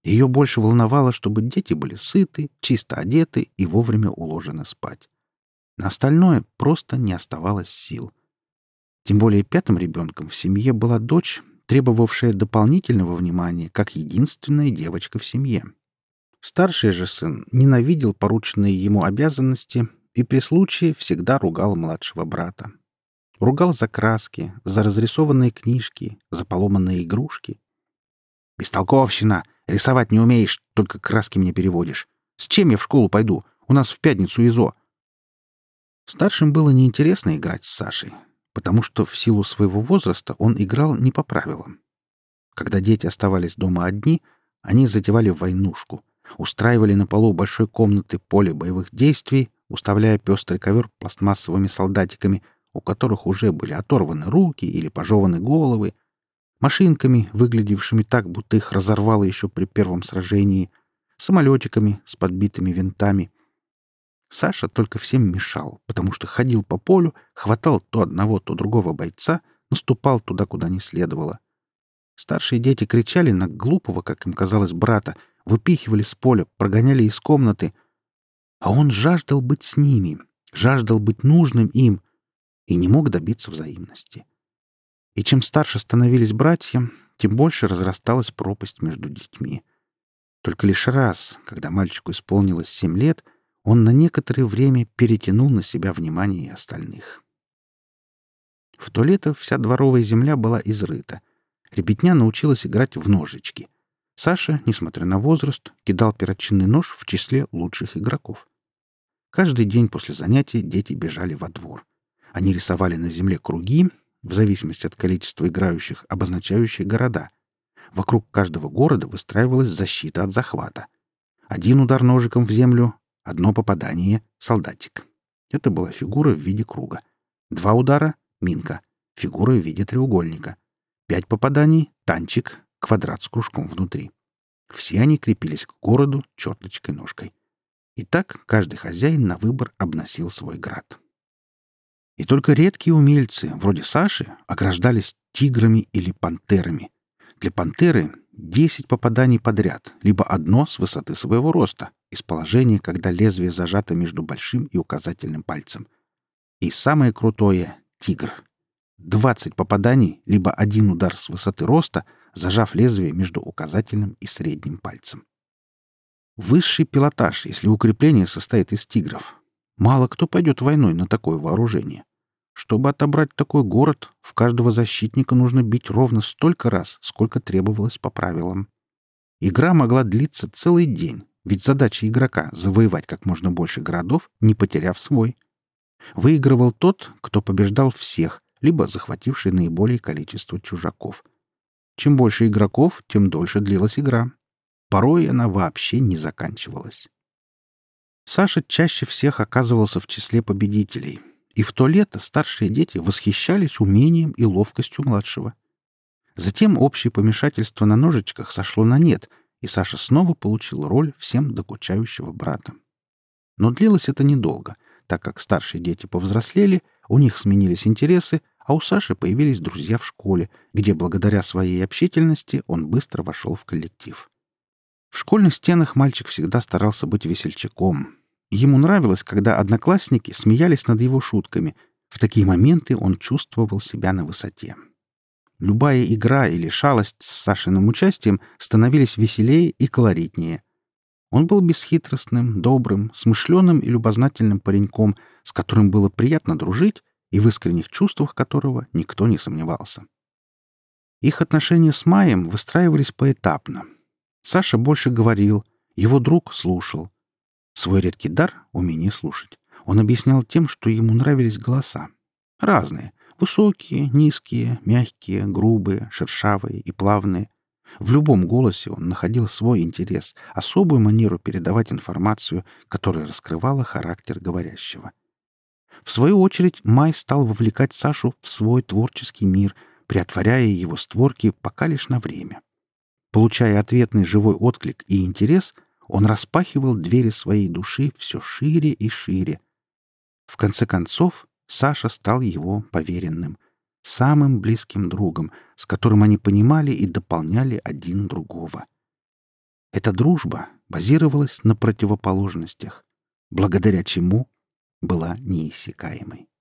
Ее больше волновало, чтобы дети были сыты, чисто одеты и вовремя уложены спать. На остальное просто не оставалось сил. Тем более пятым ребенком в семье была дочь, требовавшая дополнительного внимания, как единственная девочка в семье. Старший же сын ненавидел порученные ему обязанности и при случае всегда ругал младшего брата. Ругал за краски, за разрисованные книжки, за поломанные игрушки. «Бестолковщина! Рисовать не умеешь, только краски мне переводишь. С чем я в школу пойду? У нас в пятницу ИЗО». Старшим было неинтересно играть с Сашей, потому что в силу своего возраста он играл не по правилам. Когда дети оставались дома одни, они затевали войнушку, устраивали на полу большой комнаты поле боевых действий, уставляя пестрый ковер пластмассовыми солдатиками, у которых уже были оторваны руки или пожеваны головы, машинками, выглядевшими так, будто их разорвало еще при первом сражении, самолетиками с подбитыми винтами. Саша только всем мешал, потому что ходил по полю, хватал то одного, то другого бойца, наступал туда, куда не следовало. Старшие дети кричали на глупого, как им казалось, брата, выпихивали с поля, прогоняли из комнаты. А он жаждал быть с ними, жаждал быть нужным им и не мог добиться взаимности. И чем старше становились братья, тем больше разрасталась пропасть между детьми. Только лишь раз, когда мальчику исполнилось семь лет, он на некоторое время перетянул на себя внимание остальных. В то лето вся дворовая земля была изрыта. Ребятня научилась играть в ножички. Саша, несмотря на возраст, кидал перочинный нож в числе лучших игроков. Каждый день после занятий дети бежали во двор. Они рисовали на земле круги, в зависимости от количества играющих, обозначающие города. Вокруг каждого города выстраивалась защита от захвата. Один удар ножиком в землю, одно попадание — солдатик. Это была фигура в виде круга. Два удара — минка, фигура в виде треугольника. Пять попаданий — танчик, квадрат с кружком внутри. Все они крепились к городу черточкой-ножкой. И так каждый хозяин на выбор обносил свой град. И только редкие умельцы, вроде Саши, ограждались тиграми или пантерами. Для пантеры десять попаданий подряд, либо одно с высоты своего роста, из положения, когда лезвие зажато между большим и указательным пальцем. И самое крутое — тигр. двадцать попаданий, либо один удар с высоты роста, зажав лезвие между указательным и средним пальцем. Высший пилотаж, если укрепление состоит из тигров. Мало кто пойдет войной на такое вооружение. Чтобы отобрать такой город, в каждого защитника нужно бить ровно столько раз, сколько требовалось по правилам. Игра могла длиться целый день, ведь задача игрока — завоевать как можно больше городов, не потеряв свой. Выигрывал тот, кто побеждал всех, либо захвативший наиболее количество чужаков. Чем больше игроков, тем дольше длилась игра. Порой она вообще не заканчивалась. Саша чаще всех оказывался в числе победителей, и в то лето старшие дети восхищались умением и ловкостью младшего. Затем общее помешательство на ножичках сошло на нет, и Саша снова получил роль всем докучающего брата. Но длилось это недолго, так как старшие дети повзрослели, у них сменились интересы, а у Саши появились друзья в школе, где благодаря своей общительности он быстро вошел в коллектив. В школьных стенах мальчик всегда старался быть весельчаком. Ему нравилось, когда одноклассники смеялись над его шутками. В такие моменты он чувствовал себя на высоте. Любая игра или шалость с Сашиным участием становились веселее и колоритнее. Он был бесхитростным, добрым, смышленым и любознательным пареньком, с которым было приятно дружить и в искренних чувствах которого никто не сомневался. Их отношения с Маем выстраивались поэтапно. Саша больше говорил, его друг слушал. Свой редкий дар — умение слушать — он объяснял тем, что ему нравились голоса. Разные — высокие, низкие, мягкие, грубые, шершавые и плавные. В любом голосе он находил свой интерес, особую манеру передавать информацию, которая раскрывала характер говорящего. В свою очередь Май стал вовлекать Сашу в свой творческий мир, приотворяя его створки пока лишь на время. Получая ответный живой отклик и интерес, он распахивал двери своей души все шире и шире. В конце концов, Саша стал его поверенным, самым близким другом, с которым они понимали и дополняли один другого. Эта дружба базировалась на противоположностях, благодаря чему была неиссякаемой.